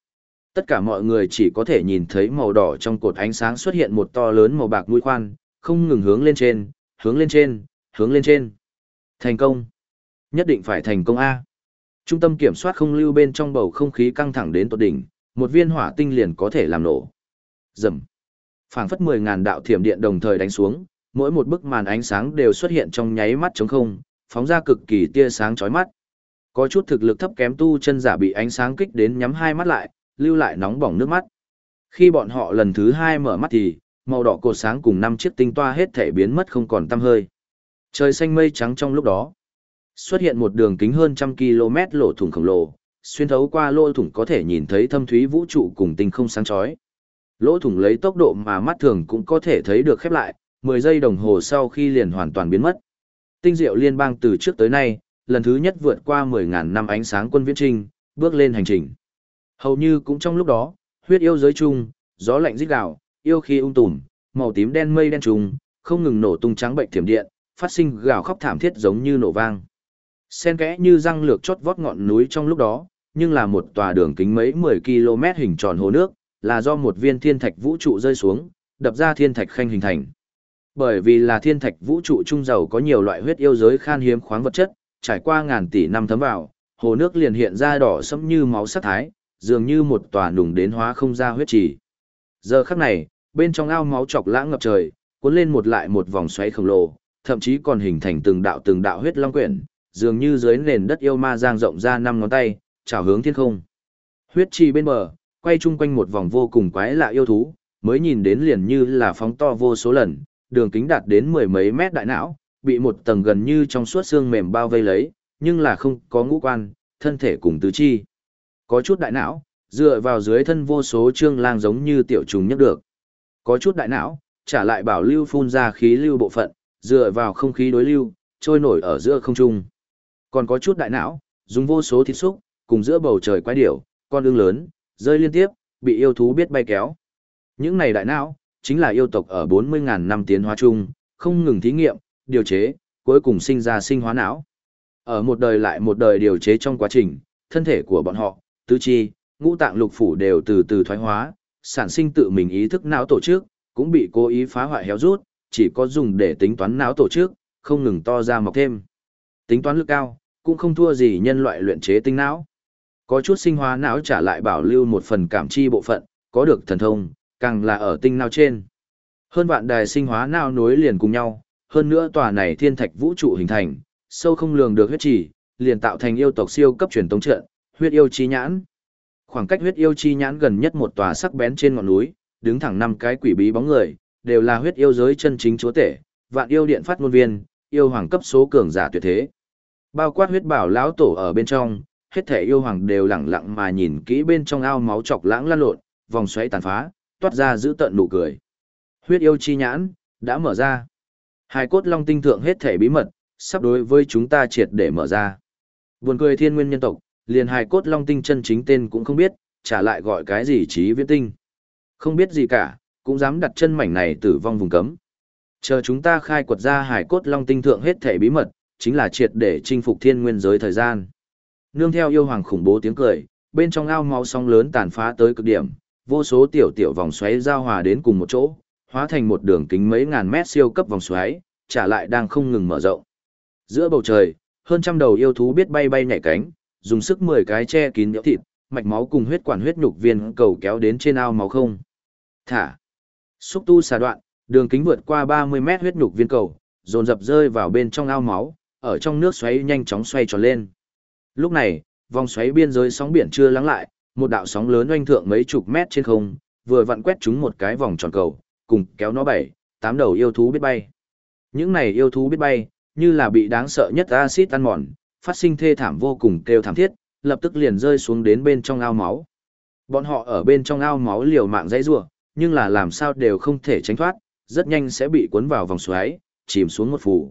Tất cả mọi người chỉ có thể nhìn thấy màu đỏ trong cột ánh sáng xuất hiện một to lớn màu bạc mũi khoan, không ngừng hướng lên trên, hướng lên trên, hướng lên trên. Thành công. Nhất định phải thành công A. Trung tâm kiểm soát không lưu bên trong bầu không khí căng thẳng đến tột đỉnh, một viên hỏa tinh liền có thể làm nổ. Rầm. Phảng phất 10.000 đạo thiểm điện đồng thời đánh xuống, mỗi một bức màn ánh sáng đều xuất hiện trong nháy mắt trống không, phóng ra cực kỳ tia sáng chói mắt. Có chút thực lực thấp kém tu chân giả bị ánh sáng kích đến nhắm hai mắt lại, lưu lại nóng bỏng nước mắt. Khi bọn họ lần thứ hai mở mắt thì, màu đỏ cột sáng cùng 5 chiếc tinh toa hết thể biến mất không còn tăm hơi. Trời xanh mây trắng trong lúc đó. Xuất hiện một đường kính hơn 100 km lỗ thủng khổng lồ, xuyên thấu qua lỗ thủng có thể nhìn thấy thâm thúy vũ trụ cùng tinh không sáng chói. Lỗ thủng lấy tốc độ mà mắt thường cũng có thể thấy được khép lại, 10 giây đồng hồ sau khi liền hoàn toàn biến mất. Tinh diệu liên bang từ trước tới nay, lần thứ nhất vượt qua 10.000 năm ánh sáng quân viễn trinh, bước lên hành trình. Hầu như cũng trong lúc đó, huyết yêu giới chung, gió lạnh rít gào, yêu khí tùm, màu tím đen mây đen trùng, không ngừng nổ tung trắng bệnh thiểm điện, phát sinh gào khóc thảm thiết giống như nổ vang. Xen kẽ như răng lược chót vót ngọn núi trong lúc đó, nhưng là một tòa đường kính mấy 10 km hình tròn hồ nước, là do một viên thiên thạch vũ trụ rơi xuống, đập ra thiên thạch khanh hình thành. Bởi vì là thiên thạch vũ trụ trung giàu có nhiều loại huyết yêu giới khan hiếm khoáng vật chất, trải qua ngàn tỷ năm thấm vào, hồ nước liền hiện ra đỏ sẫm như máu sắc thái, dường như một tòa nùng đến hóa không ra huyết trì. Giờ khắc này, bên trong ao máu chọc lãng ngập trời, cuốn lên một lại một vòng xoáy khổng lồ, thậm chí còn hình thành từng đạo huyết long quyển, dường như dưới nền đất yêu ma giang rộng ra 5 ngón tay, chảo hướng thiên không. Huyết trì bên bờ, quay chung quanh một vòng vô cùng quái lạ yêu thú, mới nhìn đến liền như là phóng to vô số lần, đường kính đạt đến 10 mấy mét đại não, bị một tầng gần như trong suốt xương mềm bao vây lấy, nhưng là không có ngũ quan, thân thể cùng tứ chi. Có chút đại não, dựa vào dưới thân vô số trương lang giống như tiểu trùng nhấc được. Có chút đại não, trả lại bảo lưu phun ra khí lưu bộ phận, dựa vào không khí đối lưu, trôi nổi ở giữa không trung. Còn có chút đại não, dùng vô số thịt xúc, cùng giữa bầu trời quái điểu, con ưng lớn, rơi liên tiếp, bị yêu thú biết bay kéo. Những này đại não, chính là yêu tộc ở 40.000 năm tiến hóa chung, không ngừng thí nghiệm, điều chế, cuối cùng sinh ra sinh hóa não. Ở một đời lại một đời điều chế trong quá trình, thân thể của bọn họ, tứ chi, ngũ tạng lục phủ đều từ từ thoái hóa, sản sinh tự mình ý thức não tổ chức, cũng bị cố ý phá hoại héo rút, chỉ có dùng để tính toán não tổ chức, không ngừng to ra mọc thêm. Tính toán lực cao, cũng không thua gì nhân loại luyện chế tinh não. Có chút sinh hóa não trả lại bảo lưu một phần cảm chi bộ phận, có được thần thông, càng là ở tinh não trên. Hơn vạn đài sinh hóa não nối liền cùng nhau, hơn nữa tòa này thiên thạch vũ trụ hình thành, sâu không lường được huyết trì, liền tạo thành yêu tộc siêu cấp truyền tống trận, huyết yêu chi nhãn. Khoảng cách huyết yêu chi nhãn gần nhất một tòa sắc bén trên ngọn núi, đứng thẳng 5 cái quỷ bí bóng người, đều là huyết yêu giới chân chính chúa tể, vạn yêu điện phát ngôn viên, yêu hoàng cấp số cường giả tuyệt thế. Bao quát huyết bảo lão tổ ở bên trong, hết thể yêu hoàng đều lẳng lặng mà nhìn kỹ bên trong ao máu chọc lãng lăn lộn, vòng xoáy tàn phá, toát ra giữ tận nụ cười. Huyết yêu chi nhãn đã mở ra. Hài cốt long tinh thượng hết thể bí mật, sắp đối với chúng ta triệt để mở ra. Buồn cười thiên nguyên nhân tộc, liền hài cốt long tinh chân chính tên cũng không biết, trả lại gọi cái gì trí viễn tinh. Không biết gì cả, cũng dám đặt chân mảnh này tử vong vùng cấm. Chờ chúng ta khai quật ra hài cốt long tinh thượng hết thể bí mật, chính là triệt để chinh phục thiên nguyên giới thời gian. Nương theo yêu hoàng khủng bố tiếng cười, bên trong ao máu sóng lớn tàn phá tới cực điểm, vô số tiểu tiểu vòng xoáy giao hòa đến cùng một chỗ, hóa thành một đường kính mấy ngàn mét siêu cấp vòng xoáy, trả lại đang không ngừng mở rộng. Giữa bầu trời, hơn trăm đầu yêu thú biết bay bay nhảy cánh, dùng sức 10 cái che kín nhỡ thịt, mạch máu cùng huyết quản huyết nhục viên cầu kéo đến trên ao máu không. Thả. Xúc tu xà đoạn, đường kính vượt qua 30 mét huyết nhục viên cầu, dồn dập rơi vào bên trong ao máu, ở trong nước xoáy nhanh chóng xoay tròn lên. Lúc này, vòng xoáy biên giới sóng biển chưa lắng lại, một đạo sóng lớn oanh thượng mấy chục mét trên không, vừa vặn quét trúng một cái vòng tròn cầu, cùng kéo nó 7, 8 đầu yêu thú biết bay. Những này yêu thú biết bay, như là bị đáng sợ nhất axit ăn mòn, phát sinh thê thảm vô cùng kêu thảm thiết, lập tức liền rơi xuống đến bên trong ao máu. Bọn họ ở bên trong ao máu liều mạng dãy rủa, nhưng là làm sao đều không thể tránh thoát, rất nhanh sẽ bị cuốn vào vòng xoáy, chìm xuống một phủ.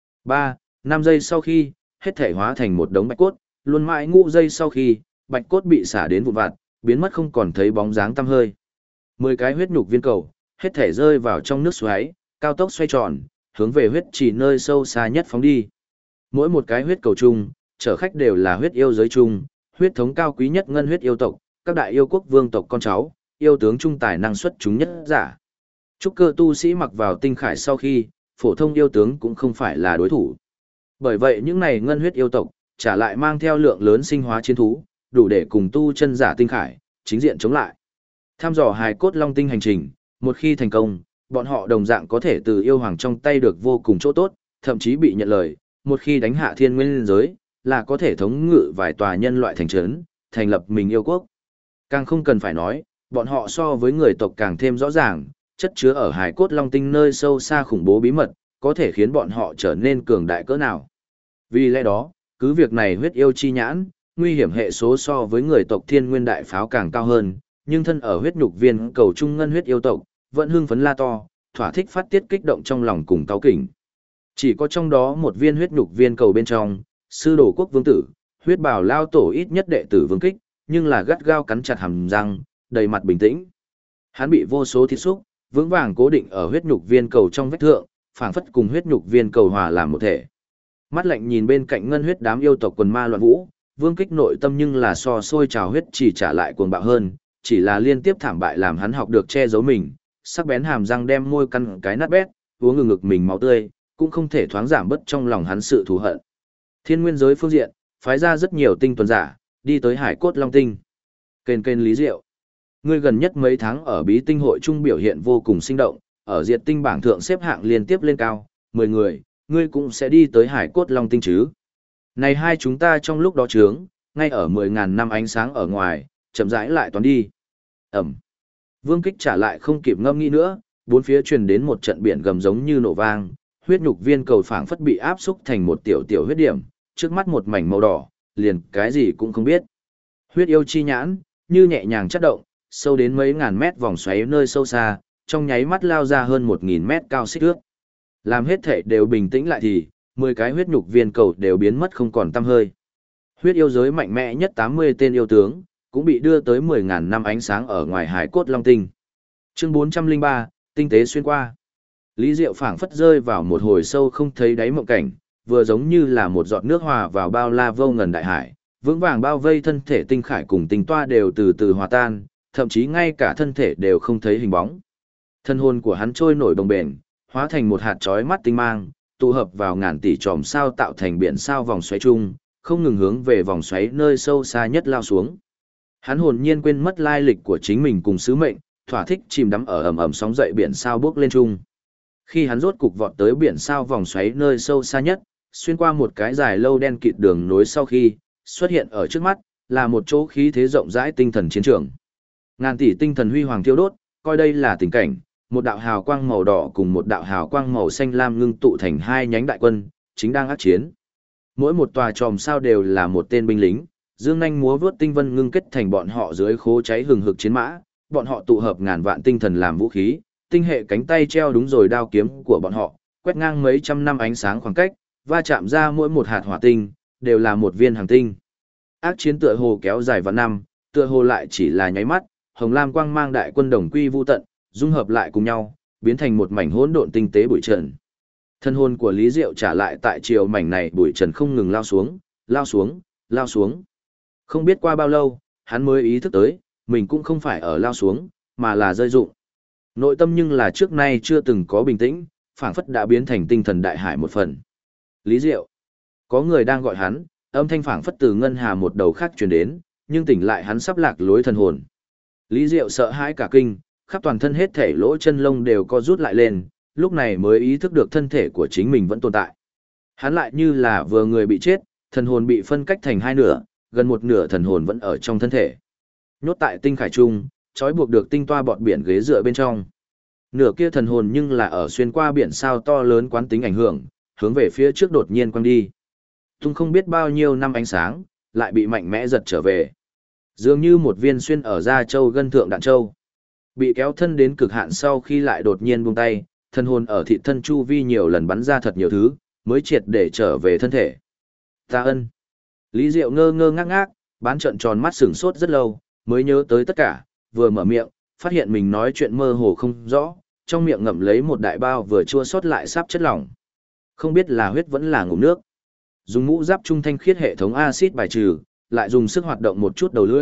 3, 5 giây sau khi, hết thể hóa thành một đống bạch cốt, luôn mãi ngũ giây sau khi, bạch cốt bị xả đến vụn vặt, biến mất không còn thấy bóng dáng tăm hơi. 10 cái huyết nhục viên cầu, hết thể rơi vào trong nước xoáy, cao tốc xoay tròn, hướng về huyết chỉ nơi sâu xa nhất phóng đi. Mỗi một cái huyết cầu chung, chở khách đều là huyết yêu giới chung, huyết thống cao quý nhất ngân huyết yêu tộc, các đại yêu quốc vương tộc con cháu, yêu tướng trung tài năng xuất chúng nhất giả. Trúc cơ tu sĩ mặc vào tinh khải sau khi, phổ thông yêu tướng cũng không phải là đối thủ. Bởi vậy những này ngân huyết yêu tộc, trả lại mang theo lượng lớn sinh hóa chiến thú, đủ để cùng tu chân giả tinh khải, chính diện chống lại. Tham dò hài cốt long tinh hành trình, một khi thành công, bọn họ đồng dạng có thể từ yêu hoàng trong tay được vô cùng chỗ tốt, thậm chí bị nhận lời, một khi đánh hạ thiên nguyên giới, là có thể thống ngự vài tòa nhân loại thành trấn, thành lập mình yêu quốc. Càng không cần phải nói, bọn họ so với người tộc càng thêm rõ ràng, chất chứa ở hài cốt long tinh nơi sâu xa khủng bố bí mật, có thể khiến bọn họ trở nên cường đại cỡ nào. Vì lẽ đó, cứ việc này huyết yêu chi nhãn, nguy hiểm hệ số so với người tộc thiên nguyên đại pháo càng cao hơn, nhưng thân ở huyết nhục viên cầu trung ngân huyết yêu tộc, vẫn hưng phấn la to, thỏa thích phát tiết kích động trong lòng cùng cáu kỉnh. Chỉ có trong đó một viên huyết nhục viên cầu bên trong, sư đồ quốc vương tử, huyết bảo lao tổ ít nhất đệ tử vương kích, nhưng là gắt gao cắn chặt hàm răng, đầy mặt bình tĩnh. Hắn bị vô số thịt xúc, vững vàng cố định ở huyết nhục viên cầu trong vách thượng, phảng phất cùng huyết nhục viên cầu hòa làm một thể. Mắt lạnh nhìn bên cạnh ngân huyết đám yêu tộc quần ma loạn vũ, vương kích nội tâm nhưng là so sôi trào huyết chỉ trả lại cuồng bạo hơn, chỉ là liên tiếp thảm bại làm hắn học được che giấu mình, sắc bén hàm răng đem môi căn cái nát bét, uống ngực mình máu tươi, cũng không thể thoáng giảm bớt trong lòng hắn sự thù hận. Thiên nguyên giới phương diện, phái ra rất nhiều tinh tuần giả, đi tới hải cốt long tinh. Kênh Lý Diệu. Ngươi gần nhất mấy tháng ở bí tinh hội trung biểu hiện vô cùng sinh động, ở diệt tinh bảng thượng xếp hạng liên tiếp lên cao, 10 người, ngươi cũng sẽ đi tới hải cốt long tinh chứ. Này hai chúng ta trong lúc đó chướng, ngay ở 10.000 năm ánh sáng ở ngoài, chậm rãi lại toán đi. Ẩm. Vương kích trả lại không kịp ngâm nghĩ nữa, bốn phía truyền đến một trận biển gầm giống như nổ vang, huyết nhục viên cầu phảng phất bị áp xúc thành một tiểu tiểu huyết điểm, trước mắt một mảnh màu đỏ, liền cái gì cũng không biết. Huyết yêu chi nhãn, như nhẹ nhàng chất động, sâu đến mấy ngàn mét vòng xoáy nơi sâu xa, trong nháy mắt lao ra hơn 1.000 mét cao xích thước. Làm hết thể đều bình tĩnh lại thì, 10 cái huyết nhục viên cầu đều biến mất không còn tăm hơi. Huyết yêu giới mạnh mẽ nhất 80 tên yêu tướng, cũng bị đưa tới 10.000 năm ánh sáng ở ngoài hải cốt long tinh. Chương 403, tinh tế xuyên qua. Lý Diệu phảng phất rơi vào một hồi sâu không thấy đáy mộng cảnh, vừa giống như là một giọt nước hòa vào bao la vô ngần đại hải, vững vàng bao vây thân thể tinh khải cùng tinh toa đều từ từ hòa tan, thậm chí ngay cả thân thể đều không thấy hình bóng. Thân hồn của hắn trôi nổi bồng bềnh, hóa thành một hạt chói mắt tinh mang, tụ hợp vào ngàn tỷ chòm sao tạo thành biển sao vòng xoáy chung, không ngừng hướng về vòng xoáy nơi sâu xa nhất lao xuống. Hắn hồn nhiên quên mất lai lịch của chính mình cùng sứ mệnh, thỏa thích chìm đắm ở ầm ầm sóng dậy biển sao bước lên chung. Khi hắn rốt cục vọt tới biển sao vòng xoáy nơi sâu xa nhất, xuyên qua một cái dài lâu đen kịt đường nối sau khi xuất hiện ở trước mắt, là một chỗ khí thế rộng rãi tinh thần chiến trường. Ngàn tỷ tinh thần huy hoàng thiêu đốt, coi đây là tình cảnh, một đạo hào quang màu đỏ cùng một đạo hào quang màu xanh lam ngưng tụ thành hai nhánh đại quân, chính đang ác chiến. Mỗi một tòa chòm sao đều là một tên binh lính, dương nhanh múa vớt tinh vân ngưng kết thành bọn họ dưới khố cháy hừng hực chiến mã, bọn họ tụ hợp ngàn vạn tinh thần làm vũ khí, tinh hệ cánh tay treo đúng rồi đao kiếm của bọn họ, quét ngang mấy trăm năm ánh sáng khoảng cách, va chạm ra mỗi một hạt hỏa tinh, đều là một viên hành tinh. Ác chiến tựa hồ kéo dài vạn năm, tựa hồ lại chỉ là nháy mắt, hồng lam quang mang đại quân đồng quy vu tận, dung hợp lại cùng nhau, biến thành một mảnh hỗn độn tinh tế bụi trần. Thân hồn của Lý Diệu trả lại tại chiều mảnh này bụi trần không ngừng lao xuống, lao xuống, lao xuống. Không biết qua bao lâu, hắn mới ý thức tới, mình cũng không phải ở lao xuống, mà là rơi rụng. Nội tâm nhưng là trước nay chưa từng có bình tĩnh, phảng phất đã biến thành tinh thần đại hải một phần. Lý Diệu. Có người đang gọi hắn, âm thanh phảng phất từ ngân hà một đầu khác truyền đến, nhưng tỉnh lại hắn sắp lạc lối thần hồn. Lý Diệu sợ hãi cả kinh, khắp toàn thân hết thể lỗ chân lông đều co rút lại lên, lúc này mới ý thức được thân thể của chính mình vẫn tồn tại. Hắn lại như là vừa người bị chết, thần hồn bị phân cách thành hai nửa, gần một nửa thần hồn vẫn ở trong thân thể. Nhốt tại tinh khải trung, trói buộc được tinh toa bọt biển ghế dựa bên trong. Nửa kia thần hồn nhưng là ở xuyên qua biển sao to lớn quán tính ảnh hưởng, hướng về phía trước đột nhiên quăng đi. Tung không biết bao nhiêu năm ánh sáng, lại bị mạnh mẽ giật trở về. Dường như một viên xuyên ở da châu gân thượng đạn châu. Bị kéo thân đến cực hạn sau khi lại đột nhiên buông tay, thần hồn ở thị thân chu vi nhiều lần bắn ra thật nhiều thứ, mới triệt để trở về thân thể. Ta ân. Lý Diệu ngơ ngơ ngác ngác, bán trợn tròn mắt sửng sốt rất lâu, mới nhớ tới tất cả, vừa mở miệng, phát hiện mình nói chuyện mơ hồ không rõ, trong miệng ngậm lấy một đại bao vừa chua xót lại sắp chất lỏng. Không biết là huyết vẫn là ngụm nước. Dùng mũ giáp trung thanh khiết hệ thống axit bài trừ, lại dùng sức hoạt động một chút đầu lưỡi,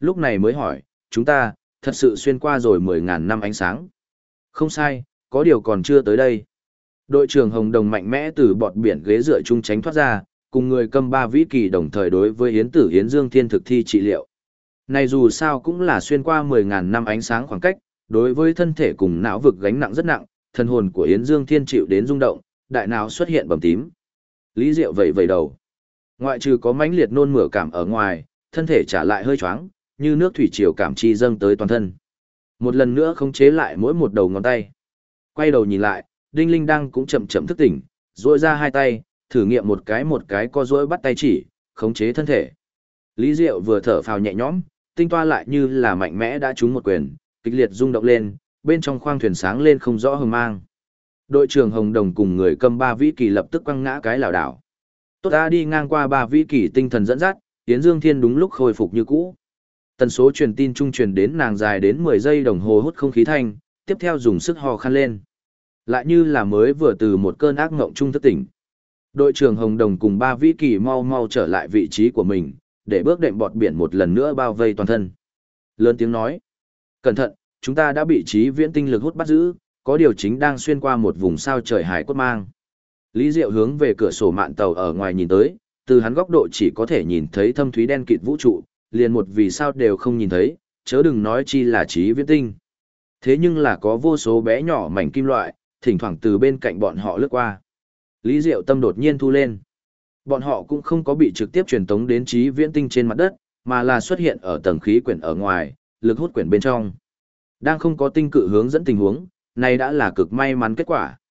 lúc này mới hỏi, chúng ta, thật sự xuyên qua rồi 10.000 năm ánh sáng. Không sai, có điều còn chưa tới đây. Đội trưởng Hồng Đồng mạnh mẽ từ bọt biển ghế dựa chung tránh thoát ra, cùng người cầm ba vĩ kỳ đồng thời đối với Yến Tử Yến Dương Thiên thực thi trị liệu. Này dù sao cũng là xuyên qua 10.000 năm ánh sáng khoảng cách, đối với thân thể cùng não vực gánh nặng rất nặng, thân hồn của Yến Dương Thiên chịu đến rung động, đại não xuất hiện bầm tím. Lý Diệu vẩy vẩy đầu. Ngoại trừ có mãnh liệt nôn mửa cảm ở ngoài, thân thể trả lại hơi choáng, như nước thủy triều cảm chi dâng tới toàn thân. Một lần nữa khống chế lại mỗi một đầu ngón tay. Quay đầu nhìn lại, Đinh Linh Đăng cũng chậm chậm thức tỉnh, duỗi ra hai tay, thử nghiệm một cái co duỗi bắt tay chỉ, khống chế thân thể. Lý Diệu vừa thở phào nhẹ nhõm, tinh toa lại như là mạnh mẽ đã trúng một quyền, kịch liệt rung động lên, bên trong khoang thuyền sáng lên không rõ hờ mang. Đội trưởng Hồng Đồng cùng người cầm ba vĩ kỳ lập tức quăng ngã cái lảo đảo. Tốt ta đi ngang qua ba vĩ kỳ tinh thần dẫn dắt, Yến Dương Thiên đúng lúc khôi phục như cũ. Tần số truyền tin trung truyền đến nàng dài đến 10 giây đồng hồ hút không khí thanh, tiếp theo dùng sức hò khăn lên. Lại như là mới vừa từ một cơn ác ngộng trung thức tỉnh. Đội trưởng Hồng Đồng cùng ba vĩ kỳ mau mau trở lại vị trí của mình, để bước đệm bọt biển một lần nữa bao vây toàn thân. Lớn tiếng nói, cẩn thận, chúng ta đã bị trí viễn tinh lực hút bắt giữ, có điều chính đang xuyên qua một vùng sao trời hải cốt mang. Lý Diệu hướng về cửa sổ mạn tàu ở ngoài nhìn tới, từ hắn góc độ chỉ có thể nhìn thấy thâm thúy đen kịt vũ trụ, liền một vì sao đều không nhìn thấy, chớ đừng nói chi là trí viễn tinh. Thế nhưng là có vô số bé nhỏ mảnh kim loại, thỉnh thoảng từ bên cạnh bọn họ lướt qua. Lý Diệu tâm đột nhiên thu lên. Bọn họ cũng không có bị trực tiếp truyền tống đến trí viễn tinh trên mặt đất, mà là xuất hiện ở tầng khí quyển ở ngoài, lực hút quyển bên trong. Đang không có tinh cự hướng dẫn tình huống, này đã là cực may mắn kết quả.